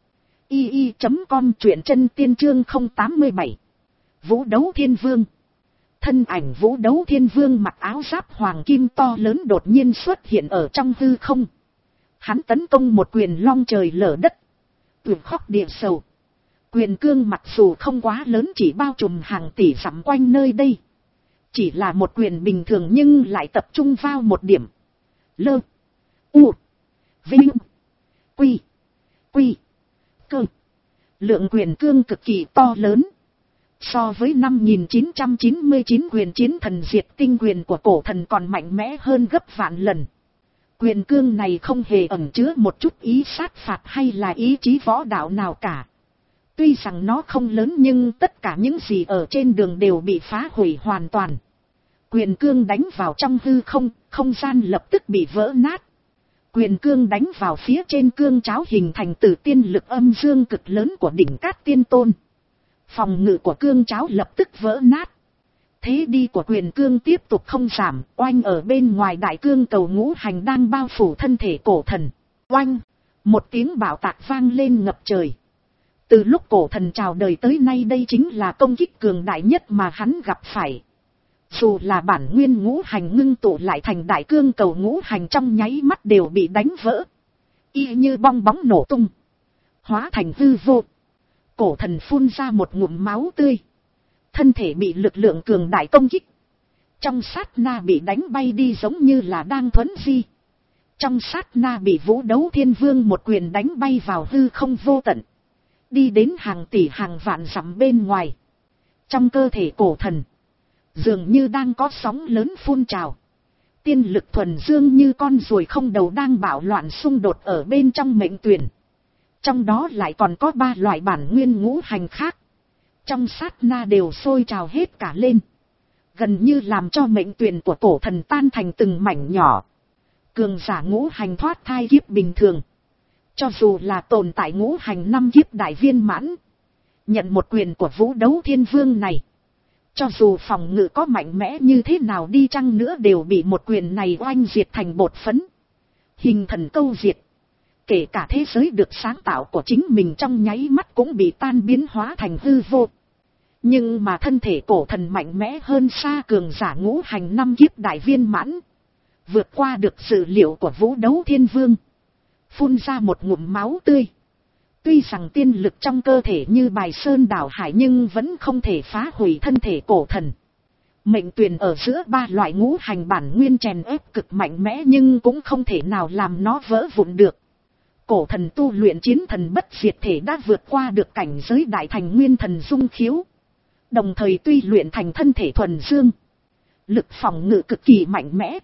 [SPEAKER 1] i i chấm com, truyện chân tiên chương không tám mươi bảy. Vũ Đấu Thiên Vương. Thân ảnh Vũ Đấu Thiên Vương mặc áo giáp hoàng kim to lớn đột nhiên xuất hiện ở trong hư không. Hắn tấn công một quyền long trời lở đất, tuyệt khóc địa sầu. Quyền cương mặc dù không quá lớn, chỉ bao trùm hàng tỷ dặm quanh nơi đây. Chỉ là một quyền bình thường nhưng lại tập trung vào một điểm. Lơ, U, Vinh, Quy, Quy, Cơ. Lượng quyền cương cực kỳ to lớn. So với năm nghìn chín trăm chín mươi chín quyền chiến thần diệt tinh quyền của cổ thần còn mạnh mẽ hơn gấp vạn lần. Quyền cương này không hề ẩn chứa một chút ý sát phạt hay là ý chí võ đạo nào cả. Tuy rằng nó không lớn nhưng tất cả những gì ở trên đường đều bị phá hủy hoàn toàn. Quyền cương đánh vào trong hư không, không gian lập tức bị vỡ nát. Quyền cương đánh vào phía trên cương cháo hình thành từ tiên lực âm dương cực lớn của Đỉnh Cát Tiên Tôn. Phòng ngự của cương cháo lập tức vỡ nát. Thế đi của quyền cương tiếp tục không giảm, oanh ở bên ngoài đại cương cầu ngũ hành đang bao phủ thân thể cổ thần. Oanh, một tiếng bạo tạc vang lên ngập trời. Từ lúc cổ thần chào đời tới nay đây chính là công kích cường đại nhất mà hắn gặp phải. Dù là bản nguyên ngũ hành ngưng tụ lại thành đại cương cầu ngũ hành trong nháy mắt đều bị đánh vỡ. Y như bong bóng nổ tung. Hóa thành hư vô. Cổ thần phun ra một ngụm máu tươi. Thân thể bị lực lượng cường đại công kích. Trong sát na bị đánh bay đi giống như là đang thuấn di. Trong sát na bị Vũ Đấu Thiên Vương một quyền đánh bay vào hư không vô tận. Đi đến hàng tỷ hàng vạn dặm bên ngoài. Trong cơ thể cổ thần, dường như đang có sóng lớn phun trào. Tiên lực thuần dương như con ruồi không đầu đang bạo loạn xung đột ở bên trong mệnh tuyển. Trong đó lại còn có ba loại bản nguyên ngũ hành khác. Trong sát na đều sôi trào hết cả lên. Gần như làm cho mệnh tuyển của cổ thần tan thành từng mảnh nhỏ. Cường giả ngũ hành thoát thai kiếp bình thường. Cho dù là tồn tại ngũ hành năm kiếp đại viên mãn. Nhận một quyền của Vũ Đấu Thiên Vương này. Cho dù phòng ngự có mạnh mẽ như thế nào đi chăng nữa đều bị một quyền này oanh diệt thành bột phấn. Hình thần câu diệt. Kể cả thế giới được sáng tạo của chính mình trong nháy mắt cũng bị tan biến hóa thành hư vô. Nhưng mà thân thể cổ thần mạnh mẽ hơn xa cường giả ngũ hành năm kiếp đại viên mãn. Vượt qua được sự liệu của Vũ Đấu Thiên Vương. Phun ra một ngụm máu tươi. Tuy rằng tiên lực trong cơ thể như bài sơn đảo hải nhưng vẫn không thể phá hủy thân thể cổ thần. Mệnh tuyển ở giữa ba loại ngũ hành bản nguyên chèn ép cực mạnh mẽ nhưng cũng không thể nào làm nó vỡ vụn được. Cổ thần tu luyện chiến thần bất diệt thể đã vượt qua được cảnh giới đại thành nguyên thần dung khiếu. Đồng thời tuy luyện thành thân thể thuần dương. Lực phòng ngự cực kỳ mạnh mẽ.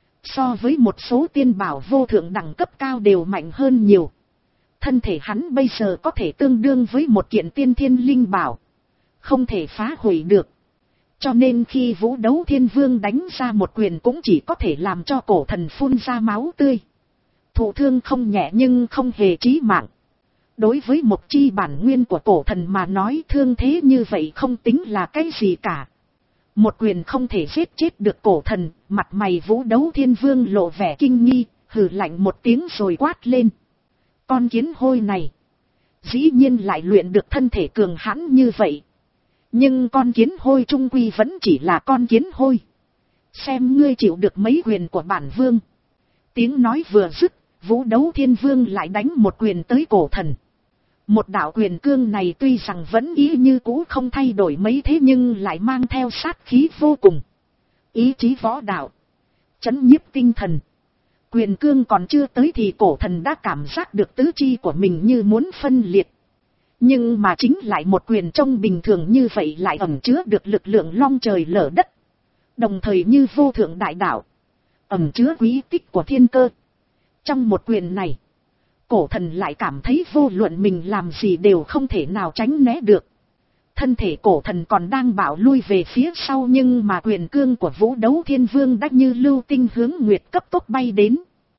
[SPEAKER 1] So với một số tiên bảo vô thượng đẳng cấp cao đều mạnh hơn nhiều. Thân thể hắn bây giờ có thể tương đương với một kiện tiên thiên linh bảo. Không thể phá hủy được. Cho nên khi Vũ Đấu Thiên Vương đánh ra một quyền cũng chỉ có thể làm cho cổ thần phun ra máu tươi. Thụ thương không nhẹ nhưng không hề chí mạng. Đối với một chi bản nguyên của cổ thần mà nói thương thế như vậy không tính là cái gì cả. Một quyền không thể giết chết được cổ thần, mặt mày Vũ Đấu Thiên Vương lộ vẻ kinh nghi, hừ lạnh một tiếng rồi quát lên. Con kiến hôi này, dĩ nhiên lại luyện được thân thể cường hãn như vậy. Nhưng con kiến hôi trung quy vẫn chỉ là con kiến hôi. Xem ngươi chịu được mấy quyền của bản vương. Tiếng nói vừa dứt, Vũ Đấu Thiên Vương lại đánh một quyền tới cổ thần. Một đạo quyền cương này tuy rằng vẫn ý như cũ không thay đổi mấy thế nhưng lại mang theo sát khí vô cùng. Ý chí võ đạo, chấn nhiếp tinh thần. Quyền cương còn chưa tới thì cổ thần đã cảm giác được tứ chi của mình như muốn phân liệt. Nhưng mà chính lại một quyền trông bình thường như vậy lại ẩn chứa được lực lượng long trời lở đất. Đồng thời như vô thượng đại đạo, ẩn chứa quý tích của thiên cơ. Trong một quyền này, cổ thần lại cảm thấy vô luận mình làm gì đều không thể nào tránh né được. Thân thể cổ thần còn đang bạo lui về phía sau nhưng mà quyền cương của Vũ Đấu Thiên Vương đã như lưu tinh hướng nguyệt cấp tốc bay đến.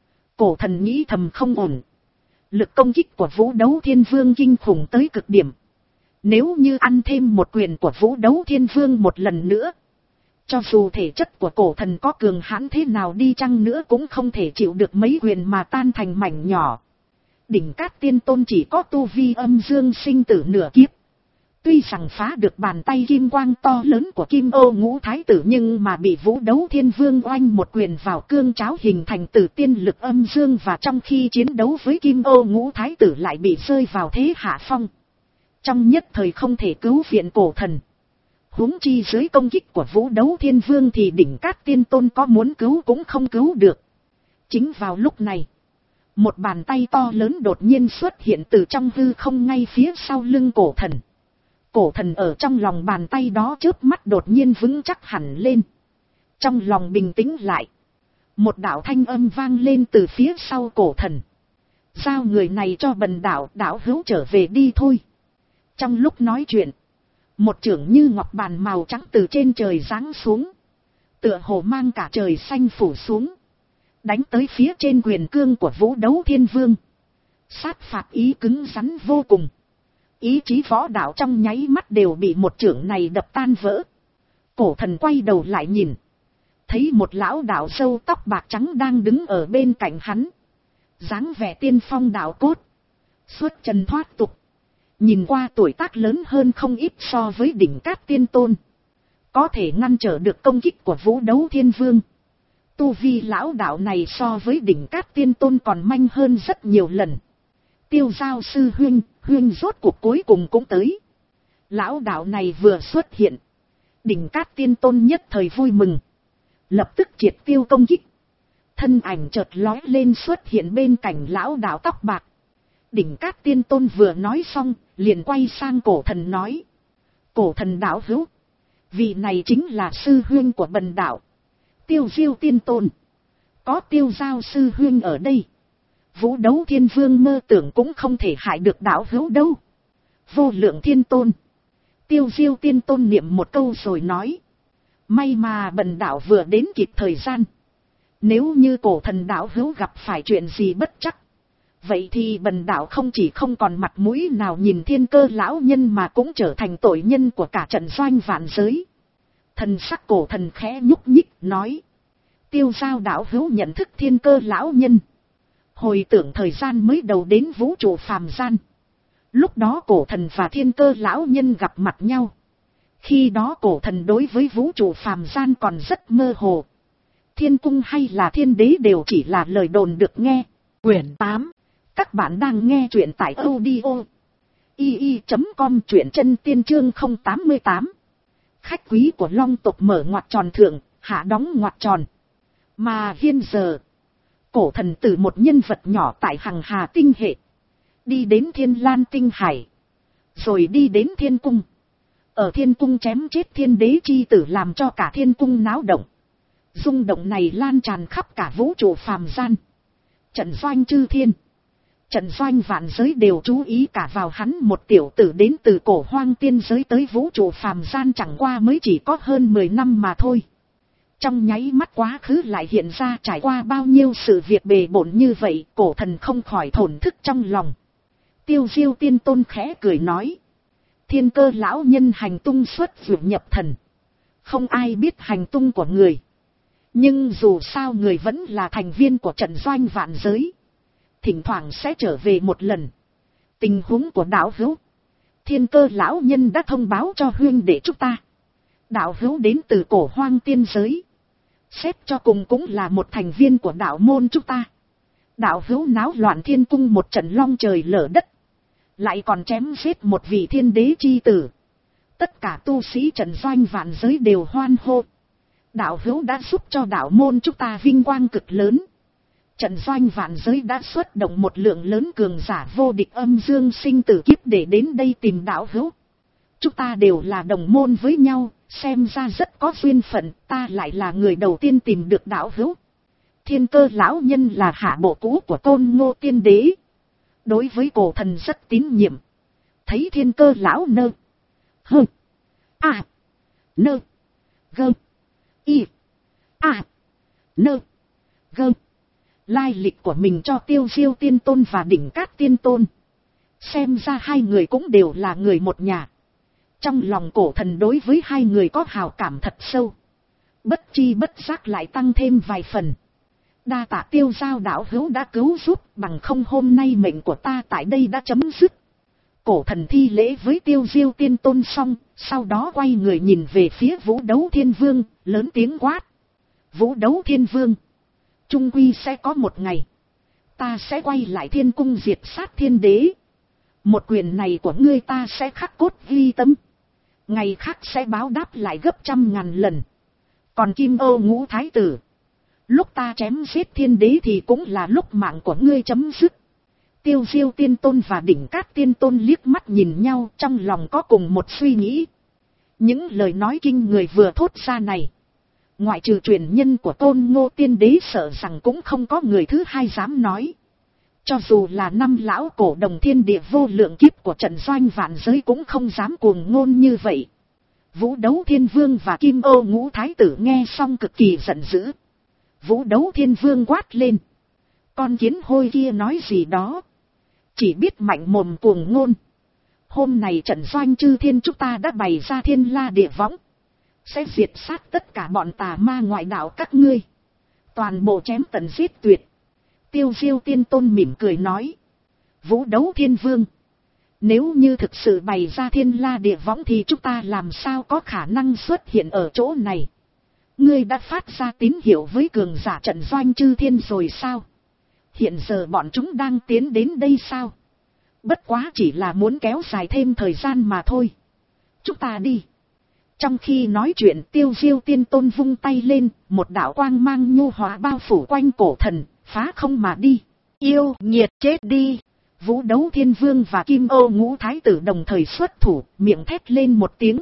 [SPEAKER 1] Cổ thần nghĩ thầm không ổn. Lực công kích của Vũ Đấu Thiên Vương kinh khủng tới cực điểm. Nếu như ăn thêm một quyền của Vũ Đấu Thiên Vương một lần nữa, cho dù thể chất của cổ thần có cường hãn thế nào đi chăng nữa cũng không thể chịu được mấy quyền mà tan thành mảnh nhỏ. Đỉnh Cát Tiên Tôn chỉ có tu vi âm dương sinh tử nửa kiếp. Tuy rằng phá được bàn tay kim quang to lớn của Kim Ô Ngũ Thái Tử nhưng mà bị Vũ Đấu Thiên Vương oanh một quyền vào cương cháo hình thành tử tiên lực âm dương và trong khi chiến đấu với Kim Ô Ngũ Thái Tử lại bị rơi vào thế hạ phong. Trong nhất thời không thể cứu viện cổ thần. Huống chi dưới công kích của Vũ Đấu Thiên Vương thì Đỉnh Cát Tiên Tôn có muốn cứu cũng không cứu được. Chính vào lúc này, một bàn tay to lớn đột nhiên xuất hiện từ trong hư không ngay phía sau lưng cổ thần. Cổ thần ở trong lòng bàn tay đó chớp mắt đột nhiên vững chắc hẳn lên. Trong lòng bình tĩnh lại. Một đạo thanh âm vang lên từ phía sau cổ thần. Giao người này cho bần đạo, đạo hữu trở về đi thôi. Trong lúc nói chuyện, một chưởng như ngọc bàn màu trắng từ trên trời giáng xuống. Tựa hồ mang cả trời xanh phủ xuống. Đánh tới phía trên quyền cương của Vũ Đấu Thiên Vương. Sát phạt ý cứng rắn vô cùng. Ý chí võ đạo trong nháy mắt đều bị một chưởng này đập tan vỡ. Cổ thần quay đầu lại nhìn. Thấy một lão đạo râu tóc bạc trắng đang đứng ở bên cạnh hắn. Dáng vẻ tiên phong đạo cốt. Xuất trần thoát tục. Nhìn qua tuổi tác lớn hơn không ít so với đỉnh Cát Tiên Tôn. Có thể ngăn trở được công kích của Vũ Đấu Thiên Vương. Tu vi lão đạo này so với đỉnh Cát Tiên Tôn còn manh hơn rất nhiều lần. Tiêu Giao sư huynh, huynh rốt cuộc cuối cùng cũng tới. Lão đạo này vừa xuất hiện. Đỉnh Cát Tiên Tôn nhất thời vui mừng. Lập tức triệt tiêu công kích. Thân ảnh chợt lói lên xuất hiện bên cạnh lão đạo tóc bạc. Đỉnh Cát Tiên Tôn vừa nói xong, liền quay sang cổ thần nói. Cổ thần đạo hữu. Vị này chính là sư huynh của bần đạo. Tiêu Diêu Tiên Tôn. Có Tiêu Giao sư huynh ở đây. Vũ Đấu Thiên Vương mơ tưởng cũng không thể hại được đạo hữu đâu. Vô Lượng Thiên Tôn. Tiêu Diêu Tiên Tôn niệm một câu rồi nói. May mà bần đạo vừa đến kịp thời gian. Nếu như cổ thần đạo hữu gặp phải chuyện gì bất chắc. Vậy thì bần đạo không chỉ không còn mặt mũi nào nhìn Thiên Cơ lão nhân mà cũng trở thành tội nhân của cả trận doanh vạn giới. Thần sắc cổ thần khẽ nhúc nhích nói. Tiêu Giao đạo hữu nhận thức Thiên Cơ lão nhân. Hồi tưởng thời gian mới đầu đến vũ trụ phàm gian. Lúc đó cổ thần và Thiên Cơ lão nhân gặp mặt nhau. Khi đó cổ thần đối với vũ trụ phàm gian còn rất mơ hồ. Thiên cung hay là thiên đế đều chỉ là lời đồn được nghe. Quyển tám. Các bạn đang nghe truyện tại audio i i chấm com, truyện chân tiên chương không tám mươi tám. Khách quý của Long tộc mở ngoặc tròn thượng, hạ đóng ngoặc tròn. Mà hiện giờ, cổ thần từ một nhân vật nhỏ tại Hằng Hà tinh hệ, đi đến Thiên Lan tinh hải, rồi đi đến thiên cung. Ở thiên cung chém chết thiên đế chi tử làm cho cả thiên cung náo động. Rung động này lan tràn khắp cả vũ trụ phàm gian. Trận doanh chư thiên, trận doanh vạn giới đều chú ý cả vào hắn, một tiểu tử đến từ cổ hoang tiên giới tới vũ trụ phàm gian chẳng qua mới chỉ có hơn mười năm mà thôi. Trong nháy mắt quá khứ lại hiện ra trải qua bao nhiêu sự việc bề bộn như vậy, cổ thần không khỏi thổn thức trong lòng. Tiêu Diêu Tiên Tôn khẽ cười nói. Thiên Cơ lão nhân hành tung xuất vượt nhập thần. Không ai biết hành tung của người. Nhưng dù sao người vẫn là thành viên của trận doanh vạn giới. Thỉnh thoảng sẽ trở về một lần. Tình huống của đạo hữu, Thiên Cơ lão nhân đã thông báo cho huynh đệ chúng ta. Đạo hữu đến từ cổ hoang tiên giới. Xét cho cùng cũng là một thành viên của đạo môn chúng ta. Đạo hữu náo loạn thiên cung một trận long trời lở đất. Lại còn chém giết một vị thiên đế chi tử. Tất cả tu sĩ trận doanh vạn giới đều hoan hô. Đạo hữu đã giúp cho đạo môn chúng ta vinh quang cực lớn. Trận doanh vạn giới đã xuất động một lượng lớn cường giả vô địch âm dương sinh tử kiếp để đến đây tìm đạo hữu. Chúng ta đều là đồng môn với nhau, xem ra rất có duyên phận, ta lại là người đầu tiên tìm được đạo hữu. Thiên Cơ lão nhân là hạ bộ cũ của Tôn Ngô Tiên Đế. Đối với cổ thần rất tín nhiệm. Thấy Thiên Cơ lão nơ. Hơ. À. Nơ. Gơ. Y. À. Nơ. Gơ. Lai lịch của mình cho Tiêu Diêu Tiên Tôn và Đỉnh Cát Tiên Tôn. Xem ra hai người cũng đều là người một nhà. Trong lòng cổ thần đối với hai người có hào cảm thật sâu. Bất chi bất giác lại tăng thêm vài phần. Đa tạ Tiêu Giao đạo hữu đã cứu giúp, bằng không hôm nay mệnh của ta tại đây đã chấm dứt. Cổ thần thi lễ với Tiêu Diêu Tiên Tôn xong, sau đó quay người nhìn về phía Vũ Đấu Thiên Vương, lớn tiếng quát. Vũ Đấu Thiên Vương, chung quy sẽ có một ngày, ta sẽ quay lại thiên cung diệt sát thiên đế. Một quyền này của ngươi ta sẽ khắc cốt ghi tâm. Ngày khác sẽ báo đáp lại gấp trăm ngàn lần. Còn Kim Ô Ngũ Thái Tử, lúc ta chém giết thiên đế thì cũng là lúc mạng của ngươi chấm dứt. Tiêu Diêu Tiên Tôn và Đỉnh Cát Tiên Tôn liếc mắt nhìn nhau, trong lòng có cùng một suy nghĩ. Những lời nói kinh người vừa thốt ra này, ngoại trừ truyền nhân của Tôn Ngô Tiên Đế sợ rằng cũng không có người thứ hai dám nói. Cho dù là năm lão cổ đồng thiên địa vô lượng kiếp của trận doanh vạn giới cũng không dám cuồng ngôn như vậy. Vũ Đấu Thiên Vương và Kim Ô Ngũ Thái Tử nghe xong cực kỳ giận dữ. Vũ Đấu Thiên Vương quát lên. Con kiến hôi kia nói gì đó. Chỉ biết mạnh mồm cuồng ngôn. Hôm này trận doanh chư thiên chúng ta đã bày ra thiên la địa võng. Sẽ diệt sát tất cả bọn tà ma ngoại đạo các ngươi. Toàn bộ chém tận giết tuyệt. Tiêu Diêu Tiên Tôn mỉm cười nói. Vũ Đấu Thiên Vương. Nếu như thực sự bày ra thiên la địa võng thì chúng ta làm sao có khả năng xuất hiện ở chỗ này. Ngươi đã phát ra tín hiệu với cường giả trận doanh chư thiên rồi sao? Hiện giờ bọn chúng đang tiến đến đây sao? Bất quá chỉ là muốn kéo dài thêm thời gian mà thôi. Chúng ta đi. Trong khi nói chuyện Tiêu Diêu Tiên Tôn vung tay lên, một đạo quang mang nhu hòa bao phủ quanh cổ thần, phá không mà đi. Yêu nghiệt chết đi. Vũ Đấu Thiên Vương và Kim Ô Ngũ Thái Tử đồng thời xuất thủ, miệng thét lên một tiếng.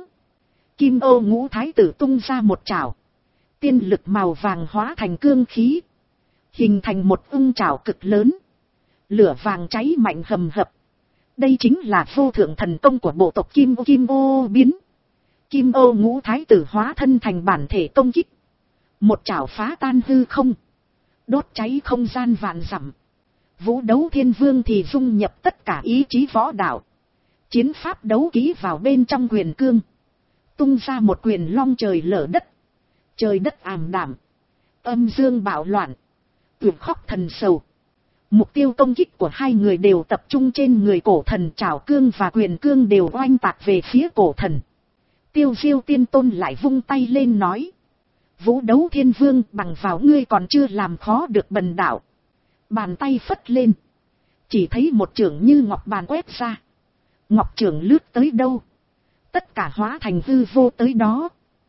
[SPEAKER 1] Kim Ô Ngũ Thái Tử tung ra một chảo. Tiên lực màu vàng hóa thành cương khí. Hình thành một ưng chảo cực lớn. Lửa vàng cháy mạnh hầm hập. Đây chính là vô thượng thần công của bộ tộc Kim Ô Kim Ô biến. Kim Ô Ngũ Thái Tử hóa thân thành bản thể công kích. Một chảo phá tan hư không. Đốt cháy không gian vạn dặm. Vũ Đấu Thiên Vương thì dung nhập tất cả ý chí võ đạo. Chiến pháp đấu ký vào bên trong quyền cương. Tung ra một quyền long trời lở đất. Trời đất ảm đạm. Âm dương bạo loạn. Tuyệt khóc thần sầu. Mục tiêu công kích của hai người đều tập trung trên người cổ thần, trảo cương và quyền cương đều oanh tạc về phía cổ thần. Tiêu Diêu Tiên Tôn lại vung tay lên nói. Vũ Đấu Thiên Vương, bằng vào ngươi còn chưa làm khó được bần đạo. Bàn tay phất lên. Chỉ thấy một chưởng như ngọc bàn quét ra. Ngọc chưởng lướt tới đâu. Tất cả hóa thành hư vô tới đó.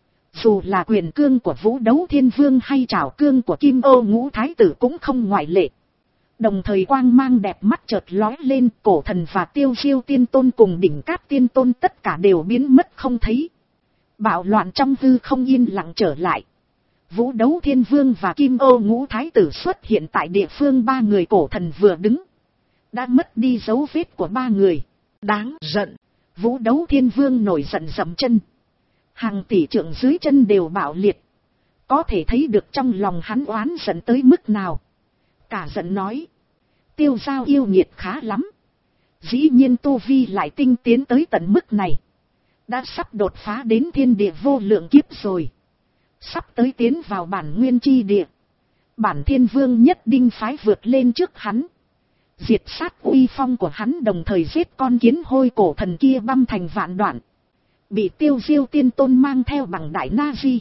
[SPEAKER 1] Dù là quyền cương của Vũ Đấu Thiên Vương hay trảo cương của Kim Ô Ngũ Thái Tử cũng không ngoại lệ. Đồng thời quang mang đẹp mắt chợt lói lên, cổ thần và Tiêu Diêu Tiên Tôn cùng đỉnh Cát Tiên Tôn tất cả đều biến mất không thấy. Bạo loạn trong hư không yên lặng trở lại. Vũ Đấu Thiên Vương và Kim Ô Ngũ Thái Tử xuất hiện tại địa phương ba người cổ thần vừa đứng. Đã mất đi dấu vết của ba người. Đáng giận. Vũ Đấu Thiên Vương nổi giận dậm chân. Hàng tỷ trượng dưới chân đều bạo liệt. Có thể thấy được trong lòng hắn oán giận tới mức nào. Cả giận nói. Tiêu Giao yêu nghiệt khá lắm. Dĩ nhiên tu vi lại tinh tiến tới tận mức này. Đã sắp đột phá đến thiên địa vô lượng kiếp rồi. Sắp tới tiến vào bản nguyên chi địa. Bản Thiên Vương nhất định phái vượt lên trước hắn. Diệt sát uy phong của hắn, đồng thời giết con kiến hôi cổ thần kia băm thành vạn đoạn. Bị Tiêu Diêu Tiên Tôn mang theo bằng đại na di.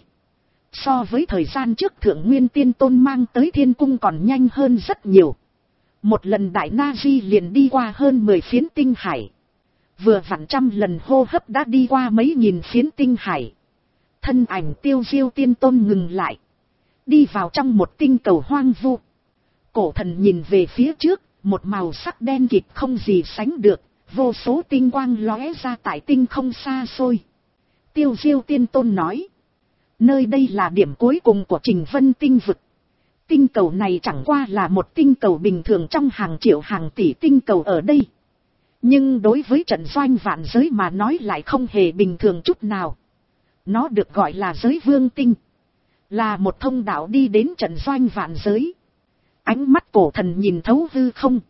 [SPEAKER 1] So với thời gian trước Thượng Nguyên Tiên Tôn mang tới thiên cung còn nhanh hơn rất nhiều. Một lần đại na di liền đi qua hơn mười phiến tinh hải. Vừa vặn trăm lần hô hấp đã đi qua mấy nghìn phiến tinh hải. Thân ảnh Tiêu Diêu Tiên Tôn ngừng lại. Đi vào trong một tinh cầu hoang vu. Cổ thần nhìn về phía trước, một màu sắc đen kịt không gì sánh được, vô số tinh quang lóe ra tại tinh không xa xôi. Tiêu Diêu Tiên Tôn nói. Nơi đây là điểm cuối cùng của Trình Vân tinh vực. Tinh cầu này chẳng qua là một tinh cầu bình thường trong hàng triệu hàng tỷ tinh cầu ở đây. Nhưng đối với trận doanh vạn giới mà nói lại không hề bình thường chút nào. Nó được gọi là giới vương tinh. Là một thông đạo đi đến trận doanh vạn giới. Ánh mắt cổ thần nhìn thấu hư không.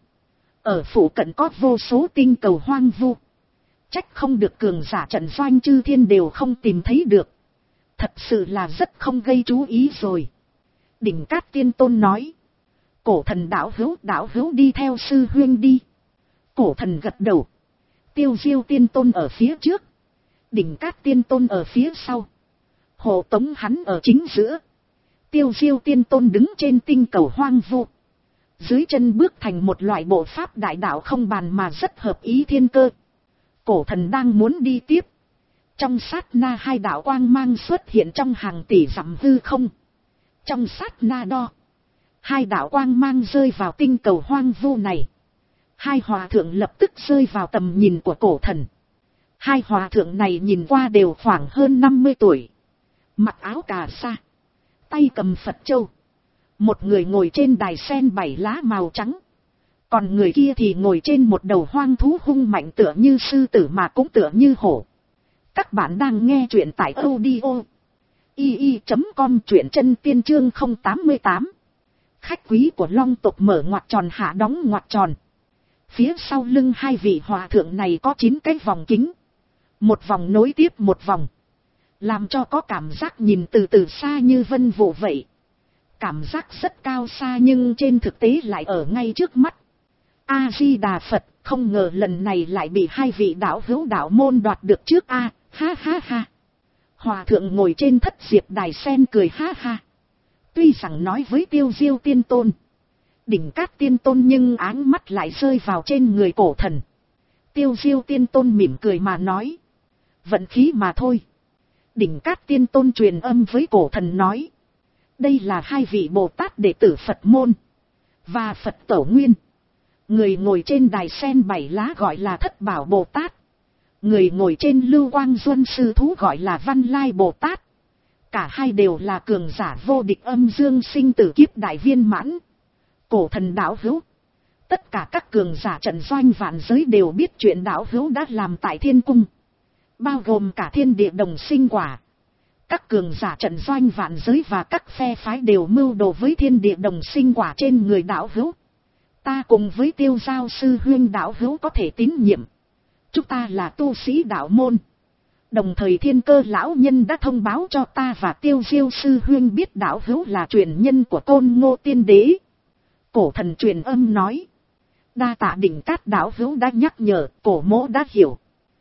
[SPEAKER 1] Ở phủ cận có vô số tinh cầu hoang vu. Trách không được cường giả trận doanh chư thiên đều không tìm thấy được. Thật sự là rất không gây chú ý rồi. Đỉnh Cát Tiên Tôn nói. Cổ thần đạo hữu đạo hữu đi theo sư huynh đi. Cổ thần gật đầu. Tiêu Diêu Tiên Tôn ở phía trước. Đỉnh Cát Tiên Tôn ở phía sau. Hộ tống hắn ở chính giữa. Tiêu Diêu Tiên Tôn đứng trên tinh cầu hoang vu. Dưới chân bước thành một loại bộ pháp đại đạo không bàn mà rất hợp ý thiên cơ. Cổ thần đang muốn đi tiếp. Trong sát na hai đạo quang mang xuất hiện trong hàng tỷ dặm hư không. Trong sát na đo. Hai đạo quang mang rơi vào tinh cầu hoang vu này. Hai hòa thượng lập tức rơi vào tầm nhìn của cổ thần. Hai hòa thượng này nhìn qua đều khoảng hơn năm mươi tuổi. Mặc áo cà sa. Tay cầm Phật châu. Một người ngồi trên đài sen bảy lá màu trắng. Còn người kia thì ngồi trên một đầu hoang thú hung mạnh tựa như sư tử mà cũng tựa như hổ. Các bạn đang nghe truyện tại audio i i chấm com, truyện chân tiên chương không tám mươi tám. Khách quý của Long tộc mở ngoặc tròn hạ đóng ngoặc tròn. Phía sau lưng hai vị hòa thượng này có chín cái vòng kính. Một vòng nối tiếp một vòng. Làm cho có cảm giác nhìn từ từ xa như vân vụ vậy. Cảm giác rất cao xa nhưng trên thực tế lại ở ngay trước mắt. A-di-đà Phật, không ngờ lần này lại bị hai vị đạo hữu đạo môn đoạt được trước a, ha ha ha. Hòa thượng ngồi trên thất diệp đài sen cười ha ha. Tuy rằng nói với Tiêu Diêu Tiên Tôn, Đỉnh Cát Tiên Tôn nhưng áng mắt lại rơi vào trên người cổ thần. Tiêu Diêu Tiên Tôn mỉm cười mà nói. Vận khí mà thôi. Đỉnh Cát Tiên Tôn truyền âm với cổ thần nói. Đây là hai vị Bồ Tát đệ tử Phật môn. Và Phật Tổ Nguyên. Người ngồi trên đài sen bảy lá gọi là Thất Bảo Bồ Tát. Người ngồi trên Lưu Quang Duân Sư Thú gọi là Văn Lai Bồ Tát. Cả hai đều là cường giả vô địch âm dương sinh tử kiếp đại viên mãn. Cổ thần đạo hữu. Tất cả các cường giả trận doanh vạn giới đều biết chuyện đạo hữu đã làm tại thiên cung. Bao gồm cả thiên địa đồng sinh quả. Các cường giả trận doanh vạn giới và các phe phái đều mưu đồ với thiên địa đồng sinh quả trên người đạo hữu. Ta cùng với Tiêu Giao sư huynh đạo hữu có thể tín nhiệm. Chúng ta là tu sĩ đạo môn. Đồng thời Thiên Cơ lão nhân đã thông báo cho ta và Tiêu Diêu sư huynh biết đạo hữu là truyền nhân của Côn Ngô Tiên Đế. Cổ thần truyền âm nói. Đa tạ Đỉnh Cát đạo hữu đã nhắc nhở, cổ mỗ đã hiểu.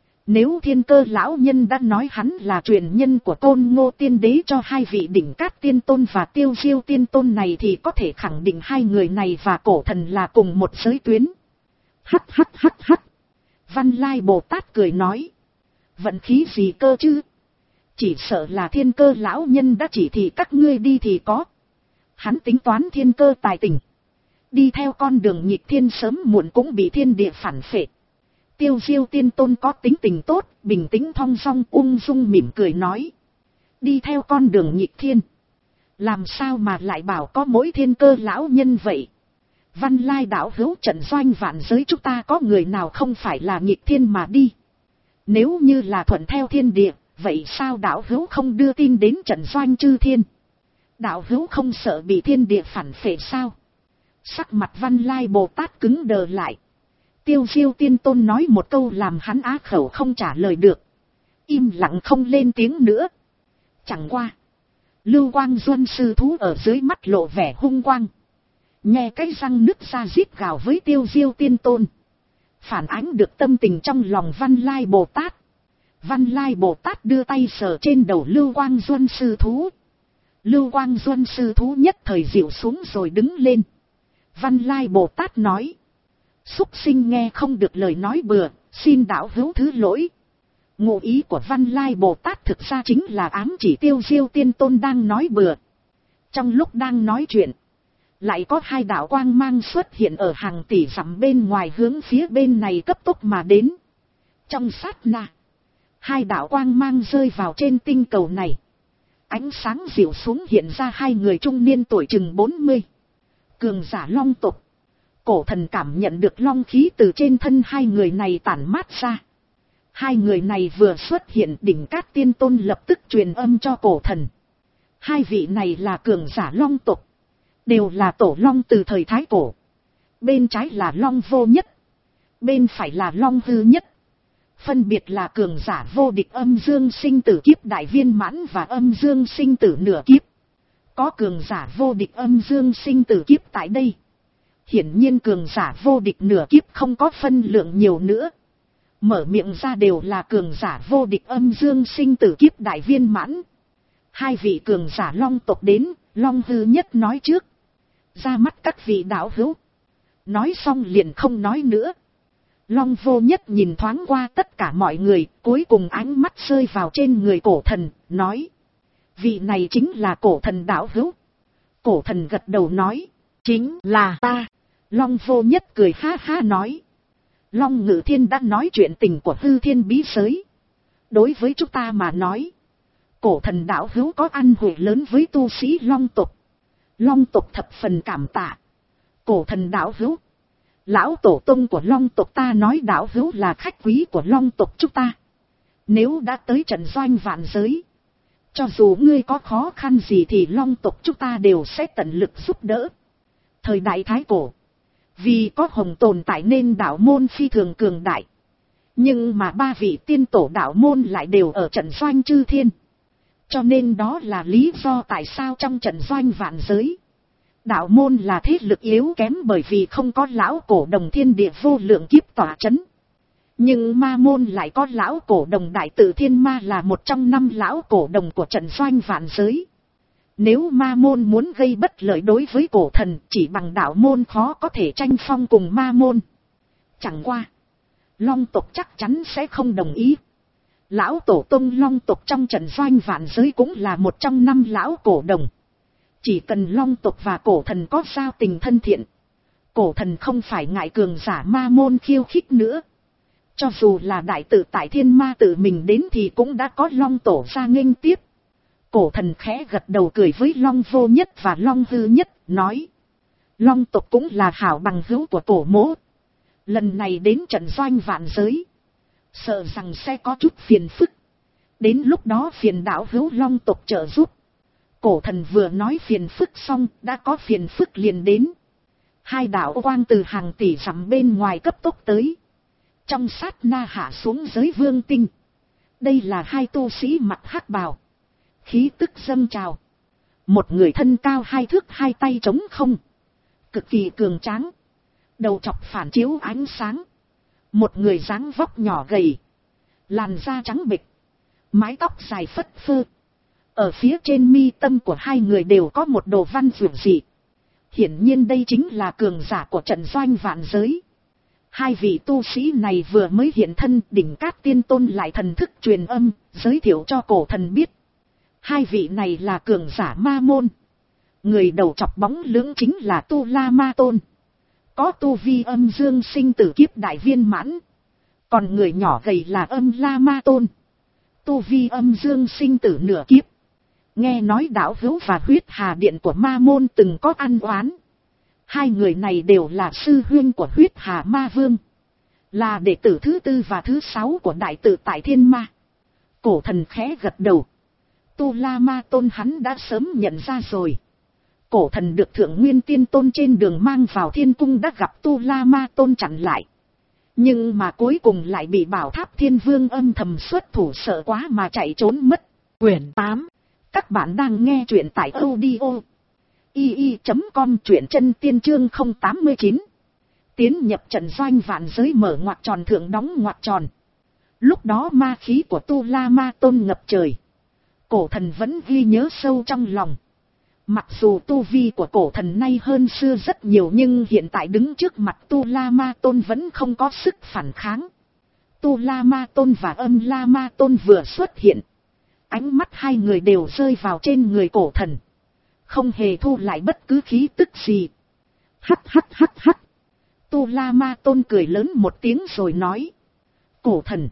[SPEAKER 1] Nếu Thiên Cơ lão nhân đã nói hắn là truyền nhân của Côn Ngô Tiên Đế cho hai vị Đỉnh Cát Tiên Tôn và Tiêu Diêu Tiên Tôn này thì có thể khẳng định hai người này và cổ thần là cùng một giới tuyến. Hắc hắc hắc hắc. Văn Lai Bồ Tát cười nói. Vận khí gì cơ chứ? Chỉ sợ là Thiên Cơ lão nhân đã chỉ thị các ngươi đi thì có. Hắn tính toán thiên cơ tài tình. Đi theo con đường nghịch thiên sớm muộn cũng bị thiên địa phản phệ. Tiêu Diêu Tiên Tôn có tính tình tốt, bình tĩnh thong dong ung dung mỉm cười nói. Đi theo con đường nghịch thiên. Làm sao mà lại bảo có mỗi Thiên Cơ lão nhân vậy? Văn Lai đạo hữu trận doanh vạn giới chúng ta có người nào không phải là nghịch thiên mà đi? Nếu như là thuận theo thiên địa, vậy sao đạo hữu không đưa tin đến trận doanh chư thiên? Đạo hữu không sợ bị thiên địa phản phệ sao? Sắc mặt Văn Lai Bồ Tát cứng đờ lại. Tiêu Diêu Tiên Tôn nói một câu làm hắn á khẩu không trả lời được. Im lặng không lên tiếng nữa. Chẳng qua. Lưu Quang Duân Sư Thú ở dưới mắt lộ vẻ hung quang. Nghe cái răng nứt ra rít gào với Tiêu Diêu Tiên Tôn. Phản ánh được tâm tình trong lòng Văn Lai Bồ Tát. Văn Lai Bồ Tát đưa tay sờ trên đầu Lưu Quang Duân Sư Thú. Lưu Quang Duân Sư Thú nhất thời dịu xuống rồi đứng lên. Văn Lai Bồ Tát nói. Súc sinh nghe không được lời nói bừa, xin đạo hữu thứ lỗi. Ngụ ý của Văn Lai Bồ Tát thực ra chính là ám chỉ Tiêu Diêu Tiên Tôn đang nói bừa. Trong lúc đang nói chuyện, lại có hai đạo quang mang xuất hiện ở hàng tỷ dặm bên ngoài hướng phía bên này cấp tốc mà đến. Trong sát na, hai đạo quang mang rơi vào trên tinh cầu này. Ánh sáng dịu xuống hiện ra hai người trung niên tuổi chừng bốn mươi. Cường giả long tộc. Cổ thần cảm nhận được long khí từ trên thân hai người này tản mát ra. Hai người này vừa xuất hiện, Đỉnh Cát Tiên Tôn lập tức truyền âm cho cổ thần. Hai vị này là cường giả long tộc. Đều là tổ long từ thời Thái Cổ. Bên trái là long vô nhất. Bên phải là long hư nhất. Phân biệt là cường giả vô địch âm dương sinh tử kiếp đại viên mãn và âm dương sinh tử nửa kiếp. Có cường giả vô địch âm dương sinh tử kiếp tại đây. Hiển nhiên cường giả vô địch nửa kiếp không có phân lượng nhiều nữa. Mở miệng ra đều là cường giả vô địch âm dương sinh tử kiếp đại viên mãn. Hai vị cường giả long tộc đến, long hư nhất nói trước. Ra mắt các vị đạo hữu. Nói xong liền không nói nữa. Long vô nhất nhìn thoáng qua tất cả mọi người, cuối cùng ánh mắt rơi vào trên người cổ thần, nói. Vị này chính là cổ thần đạo hữu. Cổ thần gật đầu nói. Chính là ta. Long vô nhất cười ha ha nói. Long Ngự Thiên đã nói chuyện tình của hư thiên bí giới. Đối với chúng ta mà nói, cổ thần đạo hữu có ăn huệ lớn với tu sĩ long tộc. Long tộc thập phần cảm tạ. Cổ thần đạo hữu, lão tổ tông của long tộc ta nói đạo hữu là khách quý của long tộc chúng ta. Nếu đã tới trận doanh vạn giới, cho dù ngươi có khó khăn gì thì long tộc chúng ta đều sẽ tận lực giúp đỡ. Thời đại Thái Cổ, Vì có hồng tồn tại nên đạo môn phi thường cường đại. Nhưng mà ba vị tiên tổ đạo môn lại đều ở trận doanh chư thiên. Cho nên đó là lý do tại sao trong trận doanh vạn giới, đạo môn là thế lực yếu kém bởi vì không có lão cổ đồng thiên địa vô lượng kiếp tỏa chấn. Nhưng ma môn lại có lão cổ đồng đại tự thiên ma là một trong năm lão cổ đồng của trận doanh vạn giới. Nếu ma môn muốn gây bất lợi đối với cổ thần, chỉ bằng đạo môn khó có thể tranh phong cùng ma môn. Chẳng qua, Long tộc chắc chắn sẽ không đồng ý. Lão tổ tông Long tộc trong trận doanh vạn giới cũng là một trong năm lão cổ đồng. Chỉ cần Long tộc và cổ thần có giao tình thân thiện, cổ thần không phải ngại cường giả ma môn khiêu khích nữa. Cho dù là đại tự tại thiên ma tự mình đến thì cũng đã có Long tổ ra nghênh tiếp. Cổ thần khẽ gật đầu cười với Long vô nhất và Long hư nhất, nói: Long tộc cũng là hảo bằng hữu của cổ mỗ. Lần này đến trận doanh vạn giới, sợ rằng sẽ có chút phiền phức. Đến lúc đó phiền đạo hữu Long tộc trợ giúp. Cổ thần vừa nói phiền phức xong, đã có phiền phức liền đến. Hai đạo quang từ hàng tỷ dặm bên ngoài cấp tốc tới. Trong sát na hạ xuống giới vương tinh. Đây là hai tu sĩ mặc hắc bào, khí tức dâng trào. Một người thân cao hai thước hai tay trống không, cực kỳ cường tráng, đầu chọc phản chiếu ánh sáng. Một người dáng vóc nhỏ gầy, làn da trắng bệch, mái tóc dài phất phơ. Ở phía trên mi tâm của hai người đều có một đồ văn dường dị. Hiển nhiên đây chính là cường giả của trận doanh vạn giới. Hai vị tu sĩ này vừa mới hiện thân, đỉnh cát tiên tôn lại thần thức truyền âm, giới thiệu cho cổ thần biết. Hai vị này là cường giả ma môn. Người đầu chọc bóng lưỡng chính là Tu La Ma Tôn, có tu vi âm dương sinh tử kiếp đại viên mãn. Còn người nhỏ gầy là Âm La Ma Tôn, tu vi âm dương sinh tử nửa kiếp. Nghe nói đạo hữu và huyết hà điện của ma môn từng có ăn oán. Hai người này đều là sư huynh của huyết hà ma vương, là đệ tử thứ tư và thứ sáu của đại tự tại thiên ma. Cổ thần khẽ gật đầu. Tu La Ma Tôn hắn đã sớm nhận ra rồi. Cổ thần được Thượng Nguyên Tiên Tôn trên đường mang vào thiên cung đã gặp Tu La Ma Tôn chặn lại. Nhưng mà cuối cùng lại bị Bảo Tháp Thiên Vương âm thầm xuất thủ, sợ quá mà chạy trốn mất. Quyển tám. Các bạn đang nghe truyện tại audio i i chấm com, truyện chân tiên chương không tám chín. Tiến nhập trận doanh vạn giới mở ngoặc tròn thượng đóng ngoặc tròn. Lúc đó ma khí của Tu La Ma Tôn ngập trời. Cổ thần vẫn ghi nhớ sâu trong lòng. Mặc dù tu vi của cổ thần nay hơn xưa rất nhiều, nhưng hiện tại đứng trước mặt Tu La Ma Tôn vẫn không có sức phản kháng. Tu La Ma Tôn và Âm La Ma Tôn vừa xuất hiện, ánh mắt hai người đều rơi vào trên người cổ thần, không hề thu lại bất cứ khí tức gì. Hắt hắt hắt hắt. Tu La Ma Tôn cười lớn một tiếng rồi nói: Cổ thần,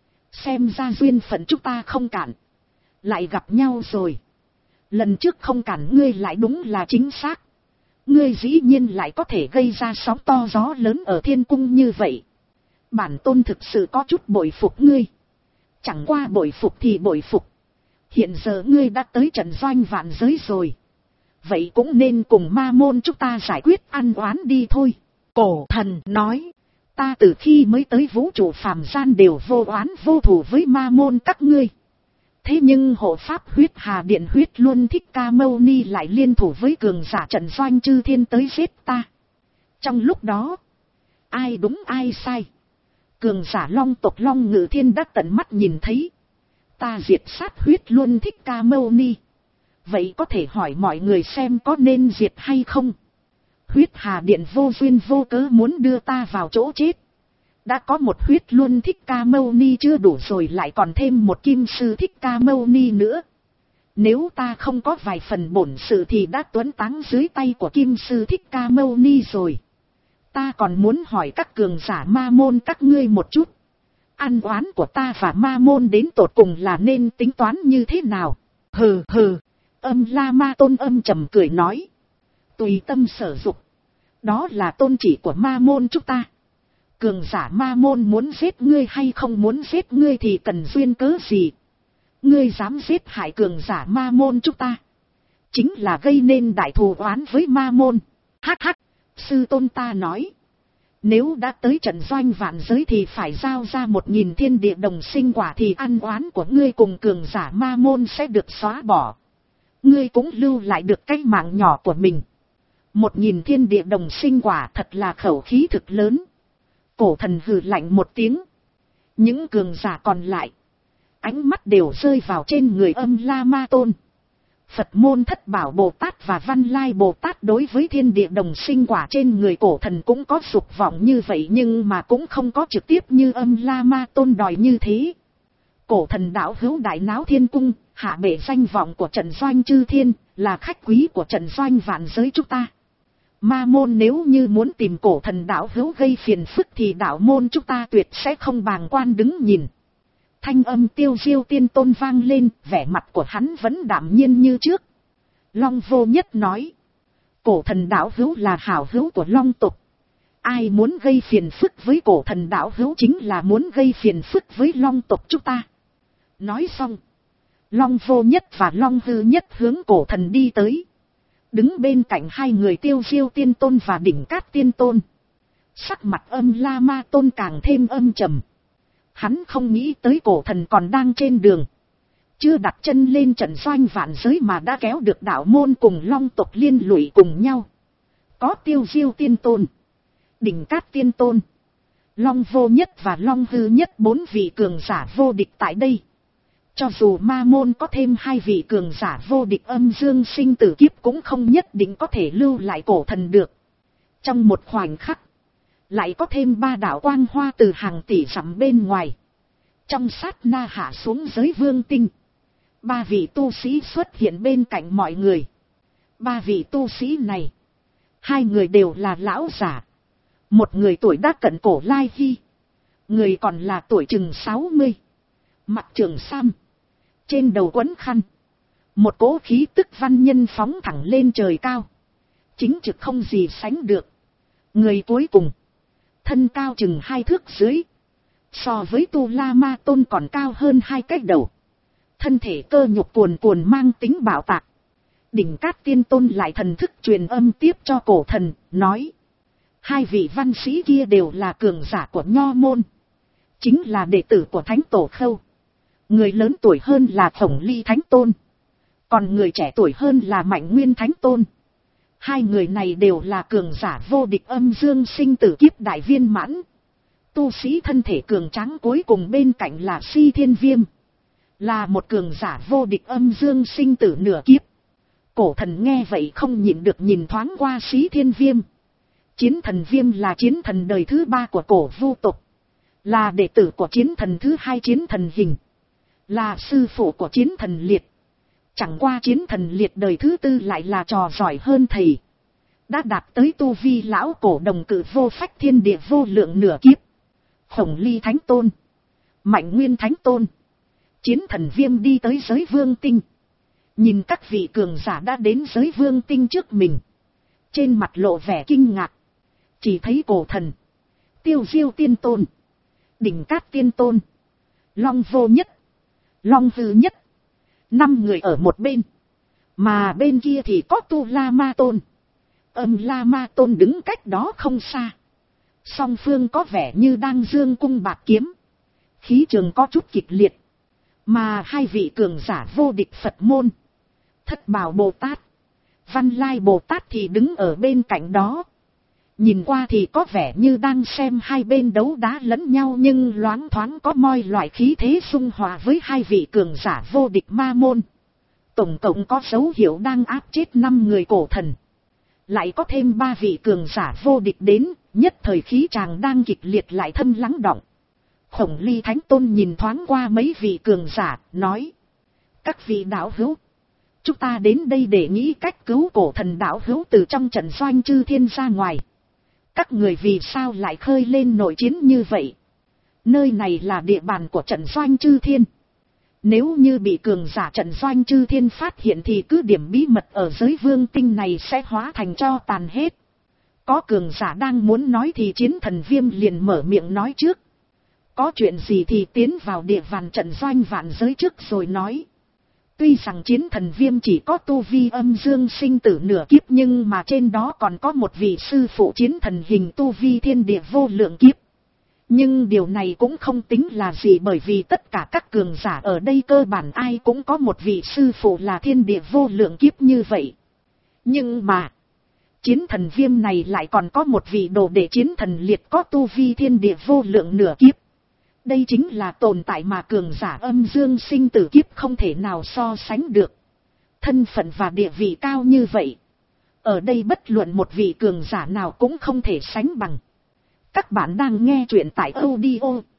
[SPEAKER 1] xem ra duyên phận chúng ta không cạn, lại gặp nhau rồi. Lần trước không cản ngươi lại đúng là chính xác. Ngươi dĩ nhiên lại có thể gây ra sóng to gió lớn ở thiên cung như vậy. Bản tôn thực sự có chút bội phục ngươi. Chẳng qua bội phục thì bội phục. Hiện giờ ngươi đã tới trận doanh vạn giới rồi. Vậy cũng nên cùng ma môn chúng ta giải quyết ăn oán đi thôi. Cổ thần nói: ta từ khi mới tới vũ trụ phàm gian đều vô oán vô thù với ma môn các ngươi. Thế nhưng hộ pháp huyết hà điện huyết luân thích ca mâu ni lại liên thủ với cường giả trận doanh chư thiên tới giết ta. Trong lúc đó, ai đúng ai sai? Cường giả long tộc Long Ngự Thiên đã tận mắt nhìn thấy. Ta diệt sát huyết luân thích ca mâu ni. Vậy có thể hỏi mọi người xem có nên diệt hay không? Huyết hà điện vô duyên vô cớ muốn đưa ta vào chỗ chết. Đã có một huyết luân thích ca mâu ni chưa đủ rồi lại còn thêm một kim sư thích ca mâu ni nữa. Nếu ta không có vài phần bổn sự thì đã tuấn táng dưới tay của kim sư thích ca mâu ni rồi. Ta còn muốn hỏi các cường giả ma môn các ngươi một chút. Ăn oán của ta và ma môn đến tột cùng là nên tính toán như thế nào? Hừ hừ. Âm La Ma Tôn âm trầm cười nói: tùy tâm sở dục. Đó là tôn chỉ của ma môn chúng ta. Cường giả ma môn muốn giết ngươi hay không muốn giết ngươi thì cần duyên cớ gì? Ngươi dám giết hại cường giả ma môn chúng ta, chính là gây nên đại thù oán với ma môn. Hắc hắc, sư tôn ta nói, Nếu đã tới trận doanh vạn giới thì phải giao ra một nghìn thiên địa đồng sinh quả thì ăn oán của ngươi cùng cường giả ma môn sẽ được xóa bỏ. Ngươi cũng lưu lại được cái mạng nhỏ của mình. Một nghìn thiên địa đồng sinh quả thật là khẩu khí thực lớn. Cổ thần hừ lạnh một tiếng. Những cường giả còn lại, ánh mắt đều rơi vào trên người Âm La Ma Tôn. Phật môn Thất Bảo Bồ Tát và Văn Lai Bồ Tát đối với thiên địa đồng sinh quả trên người cổ thần cũng có dục vọng như vậy, nhưng mà cũng không có trực tiếp như Âm La Ma Tôn đòi như thế. Cổ thần đạo hữu đại náo thiên cung, hạ bệ danh vọng của trận doanh chư thiên, là khách quý của trận doanh vạn giới chúng ta. Ma môn nếu như muốn tìm cổ thần đạo hữu gây phiền phức thì đạo môn chúng ta tuyệt sẽ không bàng quan đứng nhìn. Thanh âm Tiêu Diêu Tiên Tôn vang lên, vẻ mặt của hắn vẫn đạm nhiên như trước. Long Vô Nhất nói, cổ thần đạo hữu là hảo hữu của Long tộc. Ai muốn gây phiền phức với cổ thần đạo hữu chính là muốn gây phiền phức với Long tộc chúng ta. Nói xong, Long Vô Nhất và Long Hư Nhất hướng cổ thần đi tới. Đứng bên cạnh hai người Tiêu Diêu Tiên Tôn và Đỉnh Cát Tiên Tôn. Sắc mặt Âm La Ma Tôn càng thêm âm trầm. Hắn không nghĩ tới cổ thần còn đang trên đường. Chưa đặt chân lên trận doanh vạn giới mà đã kéo được đạo môn cùng Long tộc liên lụy cùng nhau. Có Tiêu Diêu Tiên Tôn, Đỉnh Cát Tiên Tôn, Long Vô Nhất và Long Hư Nhất, bốn vị cường giả vô địch tại đây. Cho dù ma môn có thêm hai vị cường giả vô địch âm dương sinh tử kiếp cũng không nhất định có thể lưu lại cổ thần được. Trong một khoảnh khắc, lại có thêm ba đạo quang hoa từ hàng tỷ dặm bên ngoài. Trong sát na hạ xuống giới vương tinh. Ba vị tu sĩ xuất hiện bên cạnh mọi người. Ba vị tu sĩ này, hai người đều là lão giả. Một người tuổi đã cận cổ lai hy. Người còn là tuổi chừng sáu mươi. Mặc trường sam. Trên đầu quấn khăn. Một cỗ khí tức văn nhân phóng thẳng lên trời cao. Chính trực không gì sánh được. Người cuối cùng, thân cao chừng hai thước dưới. So với Tu La Ma Tôn còn cao hơn hai cái đầu. Thân thể cơ nhục cuồn cuồn mang tính bạo tạc. Đỉnh Cát Tiên Tôn lại thần thức truyền âm tiếp cho cổ thần, nói. Hai vị văn sĩ kia đều là cường giả của Nho Môn. Chính là đệ tử của Thánh Tổ Khâu. Người lớn tuổi hơn là Khổng Ly Thánh Tôn. Còn người trẻ tuổi hơn là Mạnh Nguyên Thánh Tôn. Hai người này đều là cường giả vô địch âm dương sinh tử kiếp đại viên mãn. Tu sĩ thân thể cường tráng cuối cùng bên cạnh là Si Thiên Viêm. Là một cường giả vô địch âm dương sinh tử nửa kiếp. Cổ thần nghe vậy không nhịn được nhìn thoáng qua Si Thiên Viêm. Chiến thần Viêm là chiến thần đời thứ ba của cổ vu tộc. Là đệ tử của chiến thần thứ hai chiến thần Hình. Là sư phụ của chiến thần Liệt. Chẳng qua chiến thần Liệt đời thứ tư lại là trò giỏi hơn thầy. Đã đạt tới tu vi lão cổ đồng cự vô phách thiên địa vô lượng nửa kiếp. Khổng Ly Thánh Tôn, Mạnh Nguyên Thánh Tôn, chiến thần Viêm đi tới giới vương tinh. Nhìn các vị cường giả đã đến giới vương tinh trước mình. Trên mặt lộ vẻ kinh ngạc. Chỉ thấy cổ thần, Tiêu Diêu Tiên Tôn, Đỉnh Cát Tiên Tôn, Long Vô Nhất, Long Hư Nhất. Năm người ở một bên. Mà bên kia thì có Tu La Ma Tôn, Âm La Ma Tôn đứng cách đó không xa. Song phương có vẻ như đang dương cung bạc kiếm. Khí trường có chút kịch liệt. Mà hai vị cường giả vô địch Phật môn, Thất Bảo Bồ Tát, Văn Lai Bồ Tát thì đứng ở bên cạnh đó. Nhìn qua thì có vẻ như đang xem hai bên đấu đá lẫn nhau, nhưng loáng thoáng có moi loại khí thế xung hòa với hai vị cường giả vô địch ma môn. Tổng cộng có dấu hiệu đang áp chết năm người cổ thần. Lại có thêm ba vị cường giả vô địch đến, nhất thời khí tràng đang kịch liệt lại thâm lắng đọng. Khổng Ly Thánh Tôn nhìn thoáng qua mấy vị cường giả, nói. Các vị đạo hữu, chúng ta đến đây để nghĩ cách cứu cổ thần đạo hữu từ trong trận doanh chư thiên ra ngoài. Các người vì sao lại khơi lên nội chiến như vậy? Nơi này là địa bàn của trận doanh chư thiên. Nếu như bị cường giả trận doanh chư thiên phát hiện thì cứ điểm bí mật ở giới vương tinh này sẽ hóa thành tro tàn hết. Có cường giả đang muốn nói thì chiến thần Viêm liền mở miệng nói trước. Có chuyện gì thì tiến vào địa bàn trận doanh vạn giới trước rồi nói. Tuy rằng chiến thần viêm chỉ có tu vi âm dương sinh tử nửa kiếp, nhưng mà trên đó còn có một vị sư phụ chiến thần hình tu vi thiên địa vô lượng kiếp. Nhưng điều này cũng không tính là gì, bởi vì tất cả các cường giả ở đây cơ bản ai cũng có một vị sư phụ là thiên địa vô lượng kiếp như vậy. Nhưng mà, chiến thần viêm này lại còn có một vị đồ đệ chiến thần liệt có tu vi thiên địa vô lượng nửa kiếp. Đây chính là tồn tại mà cường giả âm dương sinh tử kiếp không thể nào so sánh được. Thân phận và địa vị cao như vậy, ở đây bất luận một vị cường giả nào cũng không thể sánh bằng. Các bạn đang nghe truyện tại audio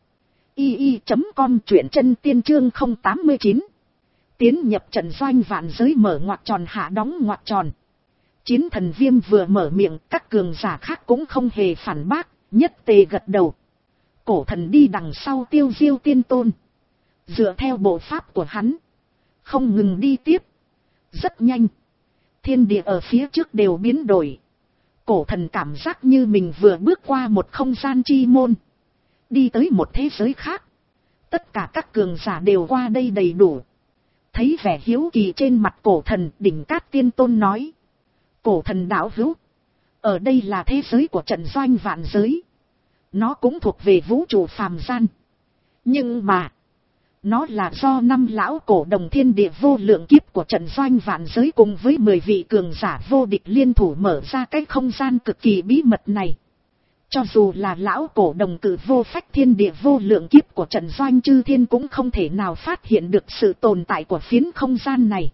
[SPEAKER 1] i i chấm com, truyện chân tiên chương không tám mươi chín. Tiến nhập trận doanh vạn giới, mở ngoặc tròn hạ đóng ngoặc tròn. Chiến thần viêm vừa mở miệng, các cường giả khác cũng không hề phản bác, nhất tề gật đầu. Cổ thần đi đằng sau Tiêu Diêu tiên tôn, dựa theo bộ pháp của hắn, không ngừng đi tiếp. Rất nhanh, thiên địa ở phía trước đều biến đổi. Cổ thần cảm giác như mình vừa bước qua một không gian chi môn, đi tới một thế giới khác. Tất cả các cường giả đều qua đây đầy đủ. Thấy vẻ hiếu kỳ trên mặt cổ thần, Đỉnh Cát tiên tôn nói: cổ thần đạo hữu, ở đây là thế giới của trận doanh vạn giới. Nó cũng thuộc về vũ trụ phàm gian. Nhưng mà, nó là do năm lão cổ đồng thiên địa vô lượng kiếp của trận doanh vạn giới cùng với mười vị cường giả vô địch liên thủ mở ra cái không gian cực kỳ bí mật này. Cho dù là lão cổ đồng cử vô phách thiên địa vô lượng kiếp của trận doanh chư thiên cũng không thể nào phát hiện được sự tồn tại của phiến không gian này.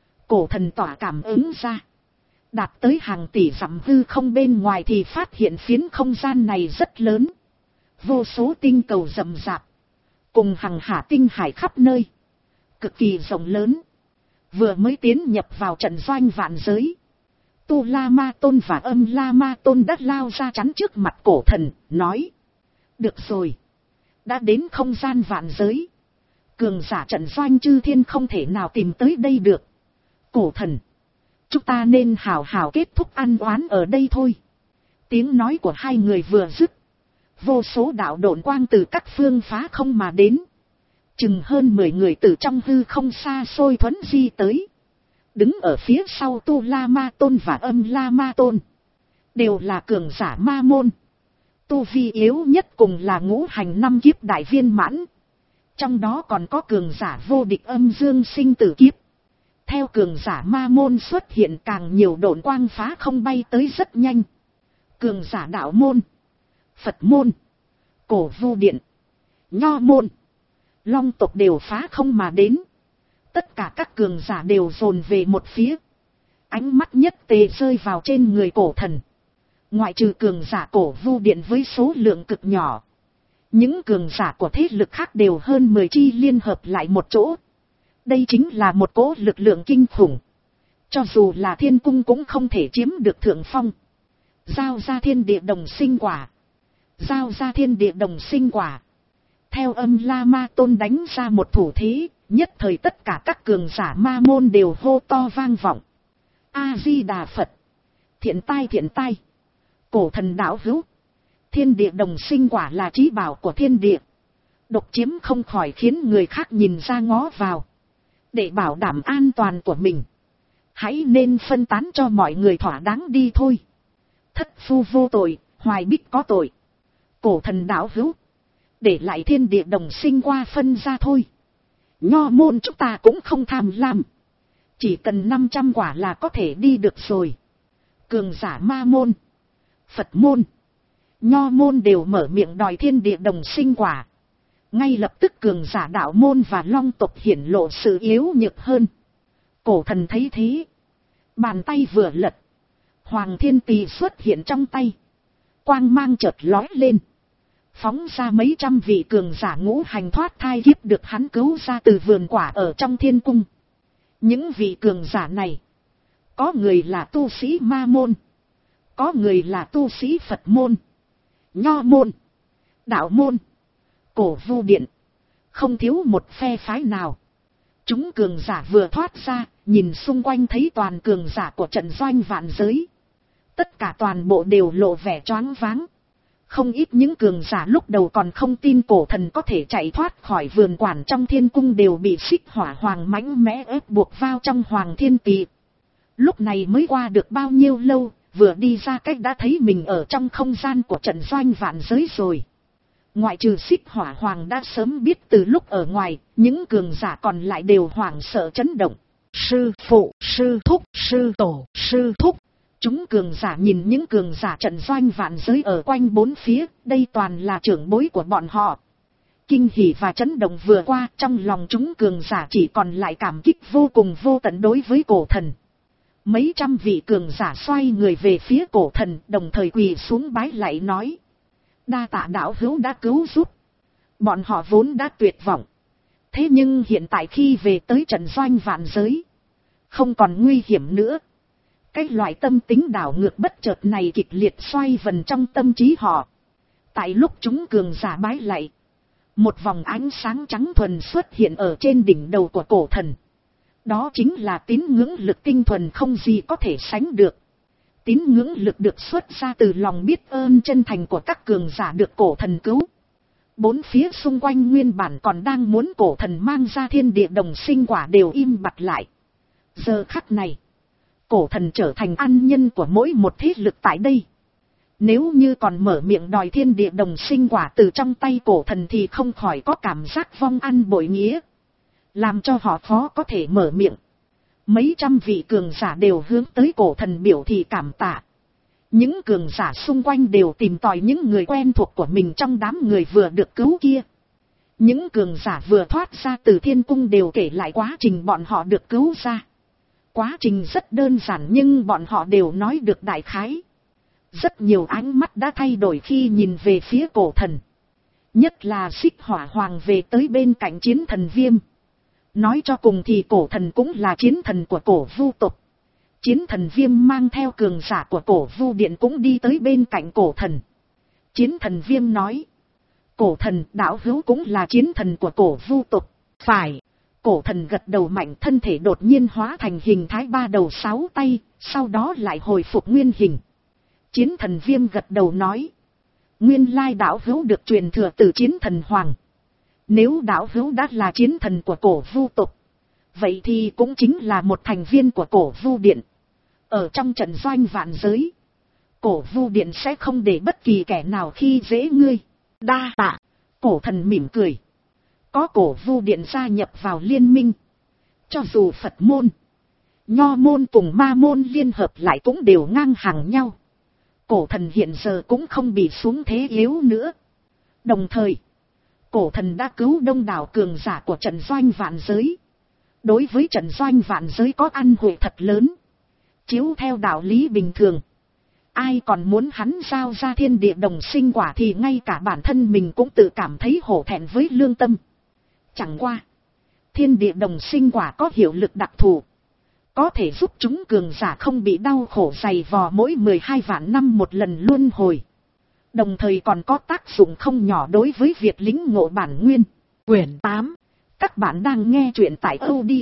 [SPEAKER 1] Cổ thần tỏa cảm ứng ra, đạt tới hàng tỷ dặm hư không bên ngoài thì phát hiện phiến không gian này rất lớn. Vô số tinh cầu rậm rạp, cùng hằng hà tinh hải khắp nơi, cực kỳ rộng lớn. Vừa mới tiến nhập vào trận doanh vạn giới, Tu La Ma Tôn và Âm La Ma Tôn đã lao ra chắn trước mặt cổ thần, nói: được rồi, đã đến không gian vạn giới, cường giả trận doanh chư thiên không thể nào tìm tới đây được. Cổ thần, chúng ta nên hào hào kết thúc ăn oán ở đây thôi. Tiếng nói của hai người vừa dứt, vô số đạo độn quang từ các phương phá không mà đến. Chừng hơn mười người từ trong hư không xa xôi thuấn di tới. Đứng ở phía sau Tu La Ma Tôn và Âm La Ma Tôn, đều là cường giả ma môn. Tu vi yếu nhất cùng là ngũ hành năm kiếp đại viên mãn. Trong đó còn có cường giả vô địch âm dương sinh tử kiếp. Theo cường giả ma môn xuất hiện, càng nhiều độn quang phá không bay tới rất nhanh. Cường giả đạo môn, Phật môn, Cổ Vu Điện, Nho môn, Long tộc đều phá không mà đến. Tất cả các cường giả đều dồn về một phía. Ánh mắt nhất tề rơi vào trên người cổ thần. Ngoại trừ cường giả Cổ Vu Điện với số lượng cực nhỏ, những cường giả của thế lực khác đều hơn mười chi liên hợp lại một chỗ. Đây chính là một cỗ lực lượng kinh khủng. Cho dù là thiên cung cũng không thể chiếm được thượng phong. Giao ra thiên địa đồng sinh quả. Giao ra thiên địa đồng sinh quả. Theo Âm La Ma Tôn đánh ra một thủ thế, nhất thời tất cả các cường giả ma môn đều hô to vang vọng. A-di-đà Phật. Thiện tai thiện tai. Cổ thần đạo hữu, thiên địa đồng sinh quả là trí bảo của thiên địa. Độc chiếm không khỏi khiến người khác nhìn ra ngó vào. Để bảo đảm an toàn của mình, hãy nên phân tán cho mọi người thỏa đáng đi thôi. Thất phu vô tội, hoài bích có tội. Cổ thần đạo hữu, để lại thiên địa đồng sinh qua phân ra thôi. Nho môn chúng ta cũng không tham lam, chỉ cần năm trăm quả là có thể đi được rồi. Cường giả ma môn, Phật môn, Nho môn đều mở miệng đòi thiên địa đồng sinh quả. Ngay lập tức cường giả đạo môn và Long tộc hiển lộ sự yếu nhược hơn. Cổ thần thấy thế, bàn tay vừa lật, Hoàng Thiên Tỳ xuất hiện trong tay. Quang mang chợt lói lên, phóng ra mấy trăm vị cường giả ngũ hành thoát thai kiếp được hắn cứu ra từ vườn quả ở trong thiên cung. Những vị cường giả này, có người là tu sĩ ma môn, có người là tu sĩ Phật môn, Nho môn, đạo môn, Cổ Vu Điện, không thiếu một phe phái nào. Chúng cường giả vừa thoát ra, nhìn xung quanh thấy toàn cường giả của trận doanh vạn giới. Tất cả toàn bộ đều lộ vẻ choáng váng. Không ít những cường giả lúc đầu còn không tin cổ thần có thể chạy thoát khỏi vườn quản trong thiên cung đều bị xích hỏa hoàng mãnh mẽ ép buộc vào trong hoàng thiên tỵ. Lúc này mới qua được bao nhiêu lâu, vừa đi ra cách đã thấy mình ở trong không gian của trận doanh vạn giới rồi. Ngoại trừ xích hỏa hoàng đã sớm biết từ lúc ở ngoài, những cường giả còn lại đều hoảng sợ chấn động. Sư phụ, sư thúc, sư tổ, sư thúc. Chúng cường giả nhìn những cường giả trận doanh vạn giới ở quanh bốn phía, đây toàn là trưởng bối của bọn họ. Kinh hỉ và chấn động vừa qua, trong lòng chúng cường giả chỉ còn lại cảm kích vô cùng vô tận đối với cổ thần. Mấy trăm vị cường giả xoay người về phía cổ thần, đồng thời quỳ xuống bái lạy nói. Đa tạ đạo hữu đã cứu giúp. Bọn họ vốn đã tuyệt vọng. Thế nhưng hiện tại khi về tới trận doanh vạn giới, không còn nguy hiểm nữa. Cái loại tâm tính đảo ngược bất chợt này kịch liệt xoay vần trong tâm trí họ. Tại lúc chúng cường giả bái lạy, một vòng ánh sáng trắng thuần xuất hiện ở trên đỉnh đầu của cổ thần. Đó chính là tín ngưỡng lực tinh thuần không gì có thể sánh được. Tín ngưỡng lực được xuất ra từ lòng biết ơn chân thành của các cường giả được cổ thần cứu. Bốn phía xung quanh nguyên bản còn đang muốn cổ thần mang ra thiên địa đồng sinh quả đều im bặt lại. Giờ khắc này, cổ thần trở thành ăn nhân của mỗi một thế lực tại đây. Nếu như còn mở miệng đòi thiên địa đồng sinh quả từ trong tay cổ thần thì không khỏi có cảm giác vong ăn bội nghĩa. Làm cho họ khó có thể mở miệng. Mấy trăm vị cường giả đều hướng tới cổ thần biểu thị cảm tạ. Những cường giả xung quanh đều tìm tòi những người quen thuộc của mình trong đám người vừa được cứu kia. Những cường giả vừa thoát ra từ thiên cung đều kể lại quá trình bọn họ được cứu ra. Quá trình rất đơn giản nhưng bọn họ đều nói được đại khái. Rất nhiều ánh mắt đã thay đổi khi nhìn về phía cổ thần. Nhất là xích hỏa hoàng về tới bên cạnh chiến thần Viêm. Nói cho cùng thì cổ thần cũng là chiến thần của cổ vu tộc. Chiến thần Viêm mang theo cường giả của cổ vu điện cũng đi tới bên cạnh cổ thần. Chiến thần Viêm nói. Cổ thần đạo hữu cũng là chiến thần của cổ vu tộc. Phải. Cổ thần gật đầu mạnh, thân thể đột nhiên hóa thành hình thái ba đầu sáu tay, sau đó lại hồi phục nguyên hình. Chiến thần Viêm gật đầu nói. Nguyên lai đạo hữu được truyền thừa từ chiến thần hoàng. Nếu đạo hữu đã là chiến thần của cổ vu tộc, vậy thì cũng chính là một thành viên của cổ vu điện. Ở trong trận doanh vạn giới, cổ vu điện sẽ không để bất kỳ kẻ nào khi dễ ngươi. Đa tạ. Cổ thần mỉm cười. Có cổ vu điện gia nhập vào liên minh, cho dù Phật môn, Nho môn cùng Ma môn liên hợp lại cũng đều ngang hàng nhau. Cổ thần hiện giờ cũng không bị xuống thế yếu nữa. Đồng thời, cổ thần đã cứu đông đảo cường giả của trận doanh vạn giới. Đối với trận doanh vạn giới có ăn hội thật lớn. Chiếu theo đạo lý bình thường, ai còn muốn hắn giao ra thiên địa đồng sinh quả thì ngay cả bản thân mình cũng tự cảm thấy hổ thẹn với lương tâm. Chẳng qua, thiên địa đồng sinh quả có hiệu lực đặc thù, có thể giúp chúng cường giả không bị đau khổ dày vò mỗi mười hai vạn năm một lần luân hồi. Đồng thời còn có tác dụng không nhỏ đối với việc lĩnh ngộ bản nguyên. Quyển tám. Các bạn đang nghe truyện tại audio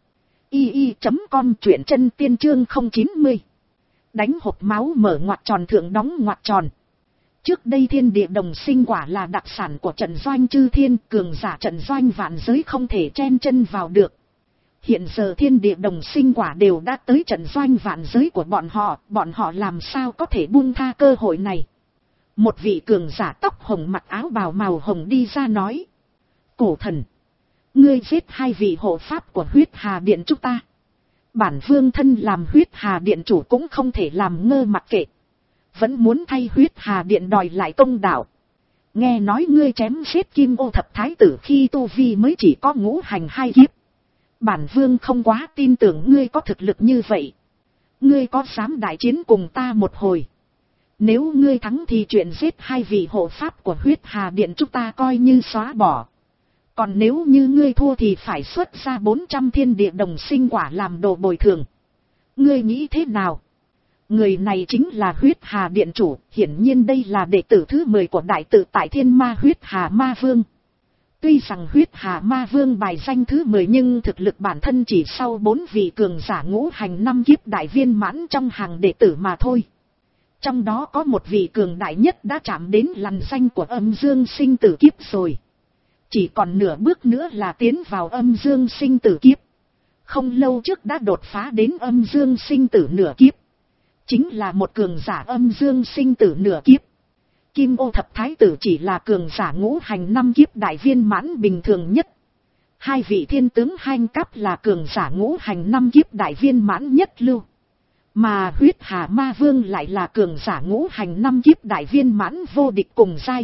[SPEAKER 1] i i chấm com, truyện chân tiên chương không chín mươi. Đánh hộp máu mở ngoặc tròn thượng đóng ngoặc tròn. Trước đây thiên địa đồng sinh quả là đặc sản của trận doanh chư thiên, cường giả trận doanh vạn giới không thể chen chân vào được. Hiện giờ thiên địa đồng sinh quả đều đã tới trận doanh vạn giới của bọn họ, bọn họ làm sao có thể buông tha cơ hội này. Một vị cường giả tóc hồng mặc áo bào màu hồng đi ra nói. Cổ thần, ngươi giết hai vị hộ pháp của huyết hà điện chúng ta. Bản vương thân làm huyết hà điện chủ cũng không thể làm ngơ mặc kệ. Vẫn muốn thay huyết hà điện đòi lại công đạo. Nghe nói ngươi chém giết kim ô thập thái tử khi tu vi mới chỉ có ngũ hành hai kiếp. Bản vương không quá tin tưởng ngươi có thực lực như vậy. Ngươi có dám đại chiến cùng ta một hồi? Nếu ngươi thắng thì chuyện giết hai vị hộ pháp của huyết hà điện chúng ta coi như xóa bỏ. Còn nếu như ngươi thua thì phải xuất ra bốn trăm thiên địa đồng sinh quả làm đồ bồi thường. Ngươi nghĩ thế nào? Người này chính là huyết hà điện chủ, hiển nhiên đây là đệ tử thứ mười của đại tự tại thiên ma huyết hà ma vương. Tuy rằng huyết hà ma vương bài danh thứ mười nhưng thực lực bản thân chỉ sau bốn vị cường giả ngũ hành năm kiếp đại viên mãn trong hàng đệ tử mà thôi. Trong đó có một vị cường đại nhất đã chạm đến lằn danh của âm dương sinh tử kiếp rồi. Chỉ còn nửa bước nữa là tiến vào âm dương sinh tử kiếp. Không lâu trước đã đột phá đến âm dương sinh tử nửa kiếp. Chính là một cường giả âm dương sinh tử nửa kiếp. Kim Ô Thập Thái Tử chỉ là cường giả ngũ hành năm kiếp đại viên mãn bình thường nhất. Hai vị thiên tướng Hanh Cáp là cường giả ngũ hành năm kiếp đại viên mãn nhất lưu. Mà Huyết Hà Ma Vương lại là cường giả ngũ hành năm kiếp đại viên mãn vô địch cùng giai.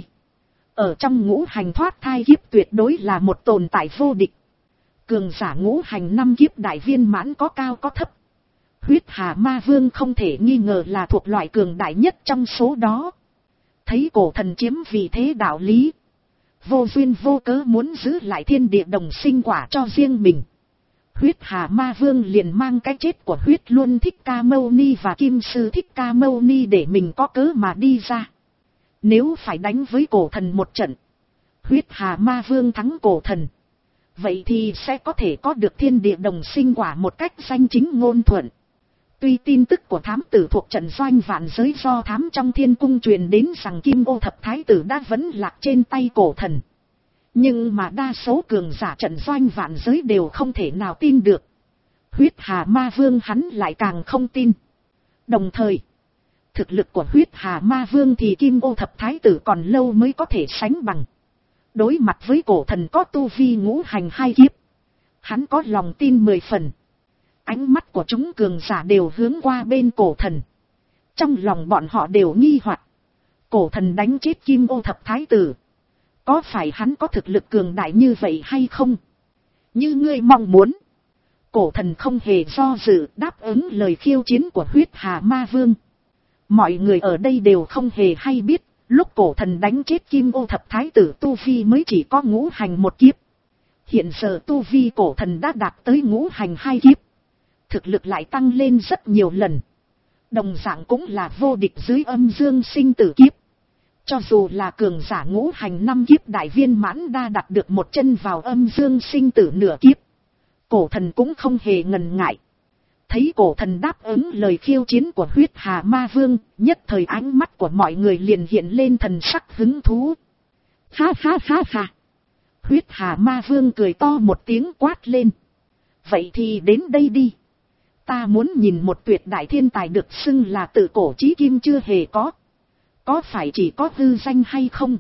[SPEAKER 1] Ở trong ngũ hành thoát thai kiếp tuyệt đối là một tồn tại vô địch. Cường giả ngũ hành năm kiếp đại viên mãn có cao có thấp. Huyết Hà Ma Vương không thể nghi ngờ là thuộc loại cường đại nhất trong số đó. Thấy cổ thần chiếm vị thế đạo lý. Vô duyên vô cớ muốn giữ lại thiên địa đồng sinh quả cho riêng mình. Huyết Hà Ma Vương liền mang cái chết của Huyết Luân Thích Ca Mâu Ni và Kim Sư Thích Ca Mâu Ni để mình có cớ mà đi ra. Nếu phải đánh với cổ thần một trận, Huyết Hà Ma Vương thắng cổ thần, vậy thì sẽ có thể có được thiên địa đồng sinh quả một cách danh chính ngôn thuận. Tuy tin tức của thám tử thuộc trận doanh vạn giới do thám trong thiên cung truyền đến rằng Kim Ô Thập Thái Tử đã vẫn lạc trên tay cổ thần. Nhưng mà đa số cường giả trận doanh vạn giới đều không thể nào tin được. Huyết Hà Ma Vương hắn lại càng không tin. Đồng thời, thực lực của Huyết Hà Ma Vương thì Kim Ô Thập Thái Tử còn lâu mới có thể sánh bằng. Đối mặt với cổ thần có tu vi ngũ hành hai kiếp, hắn có lòng tin mười phần. Ánh mắt của chúng cường giả đều hướng qua bên cổ thần. Trong lòng bọn họ đều nghi hoặc, cổ thần đánh chết Kim Ô Thập Thái Tử, có phải hắn có thực lực cường đại như vậy hay không? Như ngươi mong muốn. Cổ thần không hề do dự đáp ứng lời khiêu chiến của Huyết Hà Ma Vương. Mọi người ở đây đều không hề hay biết, lúc cổ thần đánh chết Kim Ô Thập Thái Tử tu vi mới chỉ có ngũ hành một kiếp. Hiện giờ tu vi cổ thần đã đạt tới ngũ hành hai kiếp. Thực lực lại tăng lên rất nhiều lần. Đồng dạng cũng là vô địch dưới âm dương sinh tử kiếp. Cho dù là cường giả ngũ hành năm kiếp đại viên mãn đã đặt được một chân vào âm dương sinh tử nửa kiếp, cổ thần cũng không hề ngần ngại. Thấy cổ thần đáp ứng lời khiêu chiến của Huyết Hà Ma Vương, nhất thời ánh mắt của mọi người liền hiện lên thần sắc hứng thú. Ha ha ha ha. Huyết Hà Ma Vương cười to một tiếng quát lên. Vậy thì đến đây đi. Ta muốn nhìn một tuyệt đại thiên tài được xưng là tự cổ chí kim chưa hề có. Có phải chỉ có hư danh hay không?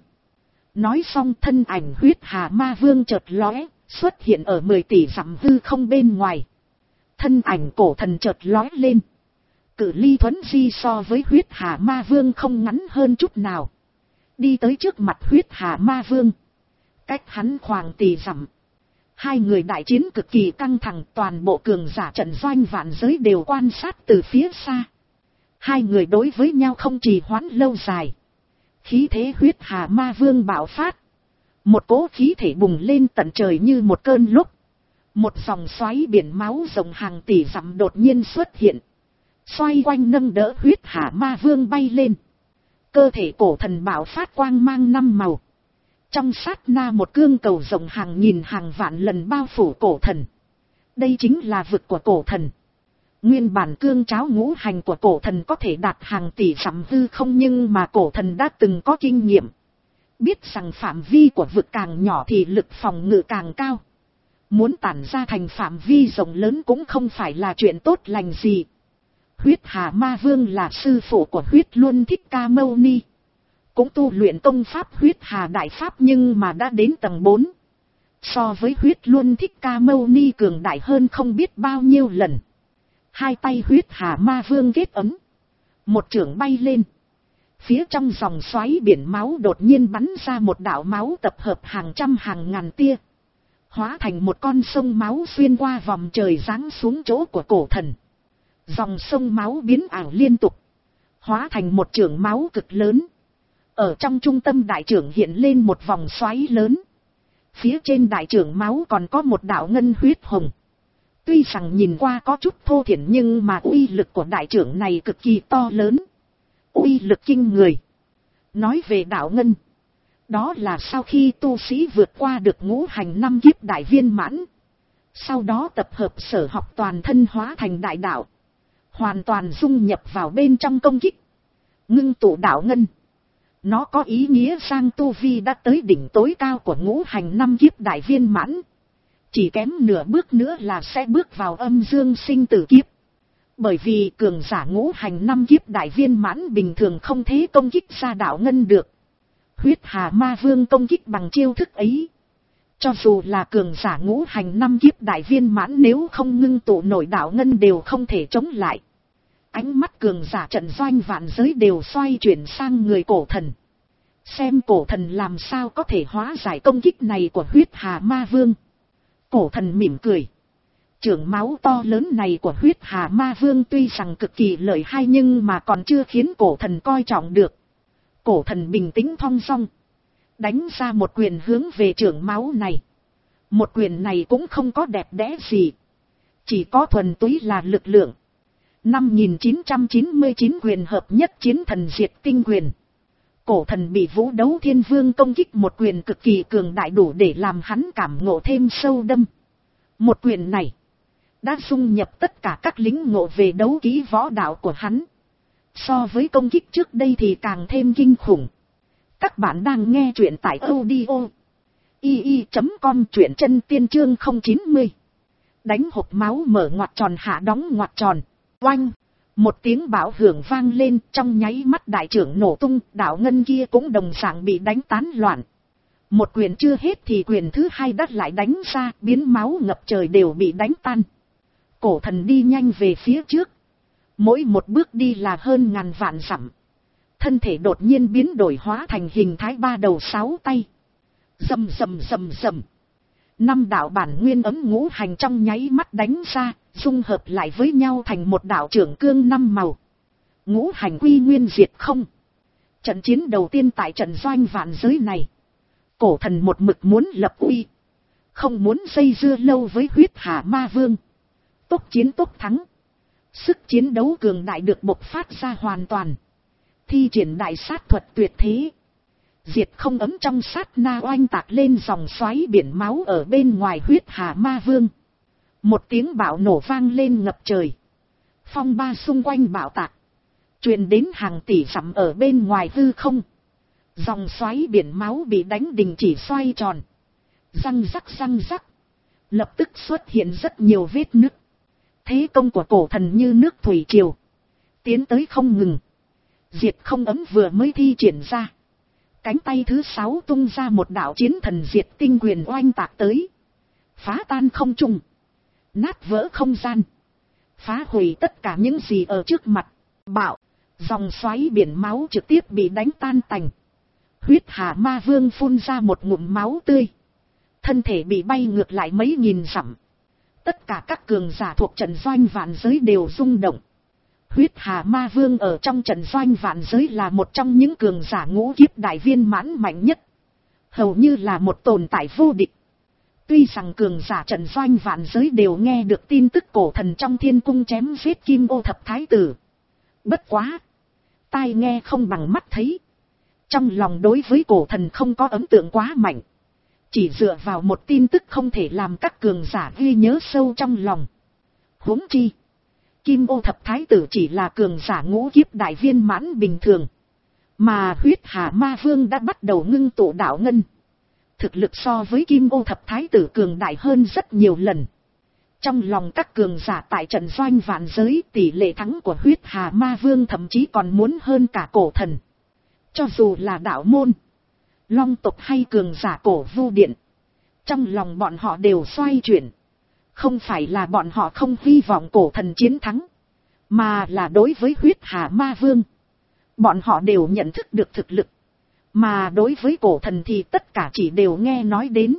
[SPEAKER 1] Nói xong thân ảnh Huyết Hà Ma Vương chợt lóe, xuất hiện ở mười tỷ dặm hư không bên ngoài. Thân ảnh cổ thần chợt lóe lên. Cự ly thuấn di so với Huyết Hà Ma Vương không ngắn hơn chút nào. Đi tới trước mặt Huyết Hà Ma Vương. Cách hắn khoảng tỷ dặm. Hai người đại chiến cực kỳ căng thẳng, toàn bộ cường giả trận doanh vạn giới đều quan sát từ phía xa. Hai người đối với nhau không trì hoãn lâu dài. Khí thế Huyết Hà Ma Vương bạo phát. Một cỗ khí thể bùng lên tận trời như một cơn lốc. Một dòng xoáy biển máu rộng hàng tỷ dặm đột nhiên xuất hiện. Xoay quanh nâng đỡ Huyết Hà Ma Vương bay lên. Cơ thể cổ thần bạo phát quang mang năm màu. Trong sát na một cương cầu rộng hàng nghìn hàng vạn lần bao phủ cổ thần. Đây chính là vực của cổ thần. Nguyên bản cương cháo ngũ hành của cổ thần có thể đạt hàng tỷ dặm hư không, nhưng mà cổ thần đã từng có kinh nghiệm. Biết rằng phạm vi của vực càng nhỏ thì lực phòng ngự càng cao. Muốn tản ra thành phạm vi rộng lớn cũng không phải là chuyện tốt lành gì. Huyết Hà Ma Vương là sư phụ của Huyết Luân Thích Ca Mâu Ni. Cũng tu luyện công pháp Huyết Hà Đại Pháp nhưng mà đã đến tầng bốn. So với Huyết Luân Thích Ca Mâu Ni cường đại hơn không biết bao nhiêu lần. Hai tay Huyết Hà Ma Vương kết ấm. Một chưởng bay lên. Phía trong dòng xoáy biển máu đột nhiên bắn ra một đạo máu tập hợp hàng trăm hàng ngàn tia. Hóa thành một con sông máu xuyên qua vòng trời giáng xuống chỗ của cổ thần. Dòng sông máu biến ảo liên tục. Hóa thành một chưởng máu cực lớn. Ở trong trung tâm đại chưởng hiện lên một vòng xoáy lớn. Phía trên đại chưởng máu còn có một đạo ngân huyết hồng. Tuy rằng nhìn qua có chút thô thiển nhưng mà uy lực của đại chưởng này cực kỳ to lớn. Uy lực kinh người. Nói về đạo ngân. Đó là sau khi tu sĩ vượt qua được ngũ hành năm kiếp đại viên mãn. Sau đó tập hợp sở học toàn thân hóa thành đại đạo. Hoàn toàn dung nhập vào bên trong công kích. Ngưng tụ đạo ngân. Nó có ý nghĩa sang tu vi đã tới đỉnh tối cao của ngũ hành năm kiếp đại viên mãn. Chỉ kém nửa bước nữa là sẽ bước vào âm dương sinh tử kiếp. Bởi vì cường giả ngũ hành năm kiếp đại viên mãn bình thường không thể công kích ra đạo ngân được. Huyết Hà Ma Vương công kích bằng chiêu thức ấy. Cho dù là cường giả ngũ hành năm kiếp đại viên mãn nếu không ngưng tụ nổi đạo ngân đều không thể chống lại. Ánh mắt cường giả trận doanh vạn giới đều xoay chuyển sang người cổ thần. Xem cổ thần làm sao có thể hóa giải công kích này của Huyết Hà Ma Vương. Cổ thần mỉm cười. Trưởng máu to lớn này của Huyết Hà Ma Vương tuy rằng cực kỳ lợi hại nhưng mà còn chưa khiến cổ thần coi trọng được. Cổ thần bình tĩnh thong dong. Đánh ra một quyền hướng về trưởng máu này. Một quyền này cũng không có đẹp đẽ gì. Chỉ có thuần túy là lực lượng. năm nghìn chín trăm chín mươi chín quyền hợp nhất chiến thần diệt tinh quyền. Cổ thần bị Vũ Đấu Thiên Vương công kích một quyền cực kỳ cường đại đủ để làm hắn cảm ngộ thêm sâu đâm. Một quyền này đã dung nhập tất cả các lĩnh ngộ về đấu kỹ võ đạo của hắn. So với công kích trước đây thì càng thêm kinh khủng. Các bạn đang nghe truyện tại audio i i chấm com, truyện chân tiên chương không chín mươi. Đánh hộp máu mở ngoặc tròn hạ đóng ngoặc tròn. Oanh! Một tiếng bão hưởng vang lên, trong nháy mắt đại trưởng nổ tung, đạo ngân kia cũng đồng dạng bị đánh tán loạn. Một quyền chưa hết thì quyền thứ hai đắt lại đánh ra, biến máu ngập trời đều bị đánh tan. Cổ thần đi nhanh về phía trước. Mỗi một bước đi là hơn ngàn vạn dặm. Thân thể đột nhiên biến đổi hóa thành hình thái ba đầu sáu tay. Rầm rầm rầm rầm. Năm đạo bản nguyên ấm ngũ hành trong nháy mắt đánh ra, dung hợp lại với nhau thành một đạo trưởng cương năm màu. Ngũ hành quy nguyên diệt không. Trận chiến đầu tiên tại trận doanh vạn giới này. Cổ thần một mực muốn lập uy. Không muốn dây dưa lâu với Huyết Hà Ma Vương. Tốc chiến tốc thắng. Sức chiến đấu cường đại được bộc phát ra hoàn toàn. Thi triển đại sát thuật tuyệt thế. Diệt không ấm trong sát na oanh tạc lên dòng xoáy biển máu ở bên ngoài Huyết Hà Ma Vương. Một tiếng bạo nổ vang lên ngập trời. Phong ba xung quanh bạo tạc. Truyền đến hàng tỷ dặm ở bên ngoài hư không. Dòng xoáy biển máu bị đánh đình chỉ xoay tròn. Răng rắc răng rắc. Lập tức xuất hiện rất nhiều vết nứt. Thế công của cổ thần như nước thủy triều. Tiến tới không ngừng. Diệt không ấm vừa mới thi triển ra. Cánh tay thứ sáu tung ra một đạo chiến thần diệt tinh quyền oanh tạc tới. Phá tan không trung. Nát vỡ không gian. Phá hủy tất cả những gì ở trước mặt. Bạo. Dòng xoáy biển máu trực tiếp bị đánh tan tành. Huyết Hà Ma Vương phun ra một ngụm máu tươi. Thân thể bị bay ngược lại mấy nghìn dặm. Tất cả các cường giả thuộc trận doanh vạn giới đều rung động. Huyết Hà Ma Vương ở trong trận doanh vạn giới là một trong những cường giả ngũ kiếp đại viên mãn mạnh nhất. Hầu như là một tồn tại vô địch. Tuy rằng cường giả trận doanh vạn giới đều nghe được tin tức cổ thần trong thiên cung chém giết Kim Ô Thập Thái Tử. Bất quá. Tai nghe không bằng mắt thấy. Trong lòng đối với cổ thần không có ấn tượng quá mạnh. Chỉ dựa vào một tin tức không thể làm các cường giả ghi nhớ sâu trong lòng. Huống chi. Kim Ô Thập Thái Tử chỉ là cường giả ngũ kiếp đại viên mãn bình thường. Mà Huyết Hà Ma Vương đã bắt đầu ngưng tụ đạo ngân. Thực lực so với Kim Ô Thập Thái Tử cường đại hơn rất nhiều lần. Trong lòng các cường giả tại trận doanh vạn giới, tỷ lệ thắng của Huyết Hà Ma Vương thậm chí còn muốn hơn cả cổ thần. Cho dù là đạo môn, long tộc hay cường giả cổ vu điện, trong lòng bọn họ đều xoay chuyển. Không phải là bọn họ không hy vọng cổ thần chiến thắng, mà là đối với Huyết Hà Ma Vương, bọn họ đều nhận thức được thực lực. Mà đối với cổ thần thì tất cả chỉ đều nghe nói đến.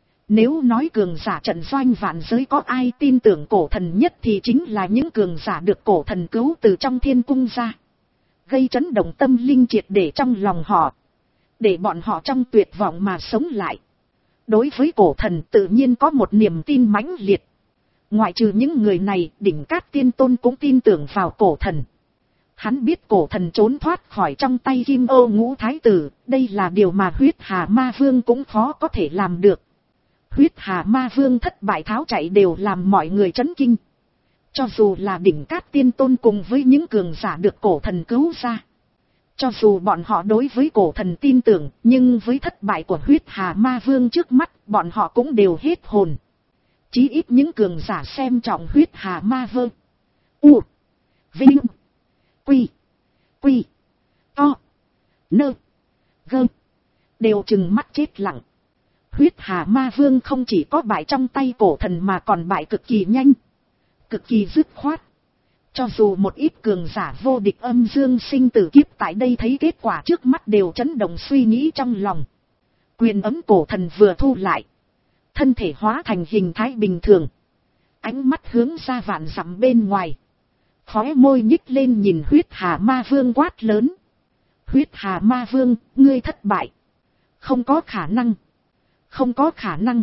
[SPEAKER 1] Nếu nói cường giả trận doanh vạn giới có ai tin tưởng cổ thần nhất thì chính là những cường giả được cổ thần cứu từ trong thiên cung ra. Gây chấn động tâm linh triệt để trong lòng họ. Để bọn họ trong tuyệt vọng mà sống lại. Đối với cổ thần tự nhiên có một niềm tin mãnh liệt. Ngoại trừ những người này, Đỉnh Cát Tiên Tôn cũng tin tưởng vào cổ thần. Hắn biết cổ thần trốn thoát khỏi trong tay Kim Ô Ngũ Thái Tử, đây là điều mà Huyết Hà Ma Vương cũng khó có thể làm được. Huyết Hà Ma Vương thất bại tháo chạy đều làm mọi người chấn kinh. Cho dù là Đỉnh Cát Tiên Tôn cùng với những cường giả được cổ thần cứu ra, Cho dù bọn họ đối với cổ thần tin tưởng, nhưng với thất bại của huyết hà ma vương trước mắt, bọn họ cũng đều hết hồn. Chí ít những cường giả xem trọng huyết hà ma vương. U. Vinh. Quy. Quy. To. Nơ. Gơ. Đều trừng mắt chết lặng. Huyết hà ma vương không chỉ có bại trong tay cổ thần mà còn bại cực kỳ nhanh. Cực kỳ dứt khoát. Cho dù một ít cường giả vô địch âm dương sinh tử kiếp tại đây thấy kết quả trước mắt đều chấn động suy nghĩ trong lòng. Quyền ấm cổ thần vừa thu lại. Thân thể hóa thành hình thái bình thường. Ánh mắt hướng ra vạn dặm bên ngoài. Khóe môi nhích lên nhìn huyết hà ma vương quát lớn. Huyết hà ma vương, ngươi thất bại. Không có khả năng. Không có khả năng.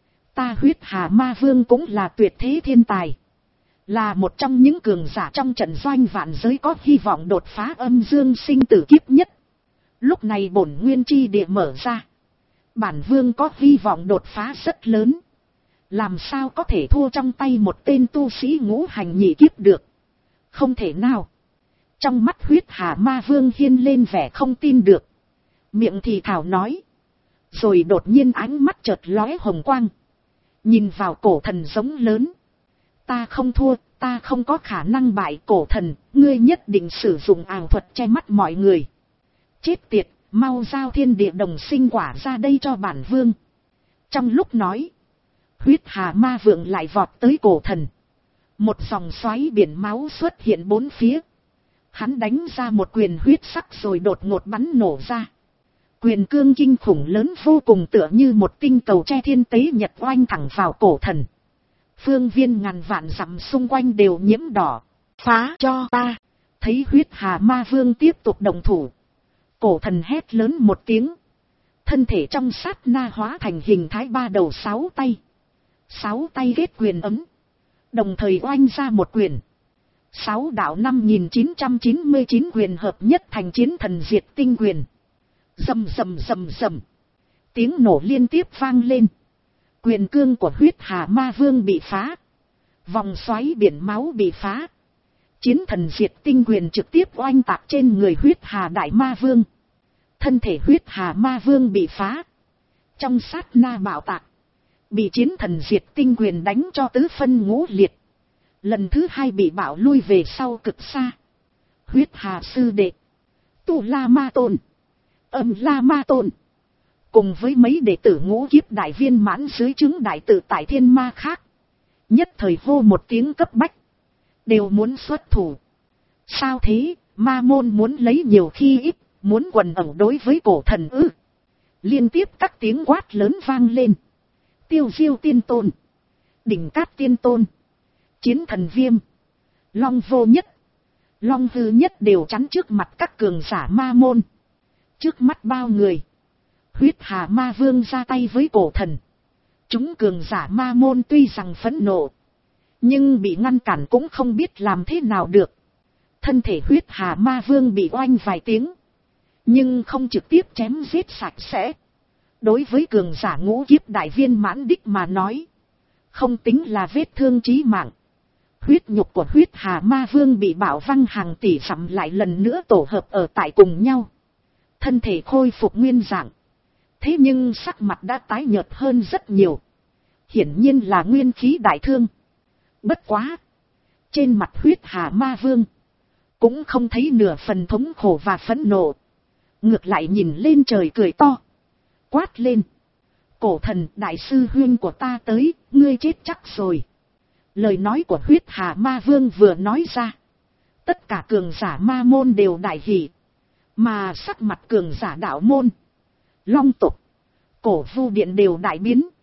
[SPEAKER 1] Ta huyết hà ma vương cũng là tuyệt thế thiên tài. Là một trong những cường giả trong trận doanh vạn giới có hy vọng đột phá âm dương sinh tử kiếp nhất. Lúc này bổn nguyên chi địa mở ra. Bản vương có hy vọng đột phá rất lớn. Làm sao có thể thua trong tay một tên tu sĩ ngũ hành nhị kiếp được. Không thể nào. Trong mắt huyết hà ma vương hiên lên vẻ không tin được. Miệng thì thảo nói. Rồi đột nhiên ánh mắt chợt lóe hồng quang. Nhìn vào cổ thần giống lớn. Ta không thua, ta không có khả năng bại cổ thần, ngươi nhất định sử dụng ảo thuật che mắt mọi người. Chết tiệt, mau giao thiên địa đồng sinh quả ra đây cho bản vương. Trong lúc nói, huyết hà ma vượng lại vọt tới cổ thần. Một dòng xoáy biển máu xuất hiện bốn phía. Hắn đánh ra một quyền huyết sắc rồi đột ngột bắn nổ ra. Quyền cương kinh khủng lớn vô cùng tựa như một tinh cầu che thiên tế nhật oanh thẳng vào cổ thần. Phương viên ngàn vạn dặm xung quanh đều nhiễm đỏ. Phá cho ta. Thấy huyết hà ma vương tiếp tục đồng thủ. Cổ thần hét lớn một tiếng. Thân thể trong sát na hóa thành hình thái ba đầu sáu tay. Sáu tay ghét quyền ấm. Đồng thời oanh ra một quyền. Sáu đạo năm nghìn chín trăm chín mươi chín quyền hợp nhất thành chiến thần diệt tinh quyền. Rầm rầm rầm rầm. Tiếng nổ liên tiếp vang lên. Quyền cương của huyết hà ma vương bị phá. Vòng xoáy biển máu bị phá. Chiến thần diệt tinh quyền trực tiếp oanh tạc trên người huyết hà đại ma vương. Thân thể huyết hà ma vương bị phá. Trong sát na bạo tạc. Bị chiến thần diệt tinh quyền đánh cho tứ phân ngũ liệt. Lần thứ hai bị bạo lui về sau cực xa. Huyết hà sư đệ. Tu La Ma Tôn. Âm La Ma Tôn. Cùng với mấy đệ tử ngũ kiếp đại viên mãn dưới chứng đại tự tại thiên ma khác. Nhất thời hô một tiếng cấp bách. Đều muốn xuất thủ. Sao thế, ma môn muốn lấy nhiều khi ít, muốn quần ẩu đối với cổ thần ư. Liên tiếp các tiếng quát lớn vang lên. Tiêu Diêu tiên tôn. Đỉnh Cát tiên tôn. Chiến thần viêm. Long vô nhất. Long hư nhất đều chắn trước mặt các cường giả ma môn. Trước mắt bao người. Huyết hà ma vương ra tay với cổ thần. Chúng cường giả ma môn tuy rằng phẫn nộ. Nhưng bị ngăn cản cũng không biết làm thế nào được. Thân thể huyết hà ma vương bị oanh vài tiếng. Nhưng không trực tiếp chém giết sạch sẽ. Đối với cường giả ngũ kiếp đại viên mãn đích mà nói. Không tính là vết thương chí mạng. Huyết nhục của huyết hà ma vương bị bạo văng hàng tỷ dặm lại lần nữa tổ hợp ở tại cùng nhau. Thân thể khôi phục nguyên dạng. Thế nhưng sắc mặt đã tái nhợt hơn rất nhiều. Hiển nhiên là nguyên khí đại thương. Bất quá. Trên mặt huyết hà ma vương. Cũng không thấy nửa phần thống khổ và phẫn nộ. Ngược lại nhìn lên trời cười to. Quát lên. Cổ thần đại sư huynh của ta tới, ngươi chết chắc rồi. Lời nói của huyết hà ma vương vừa nói ra. Tất cả cường giả ma môn đều đại hỉ. Mà sắc mặt cường giả đạo môn. Long tục. Cổ vu điện đều đại biến.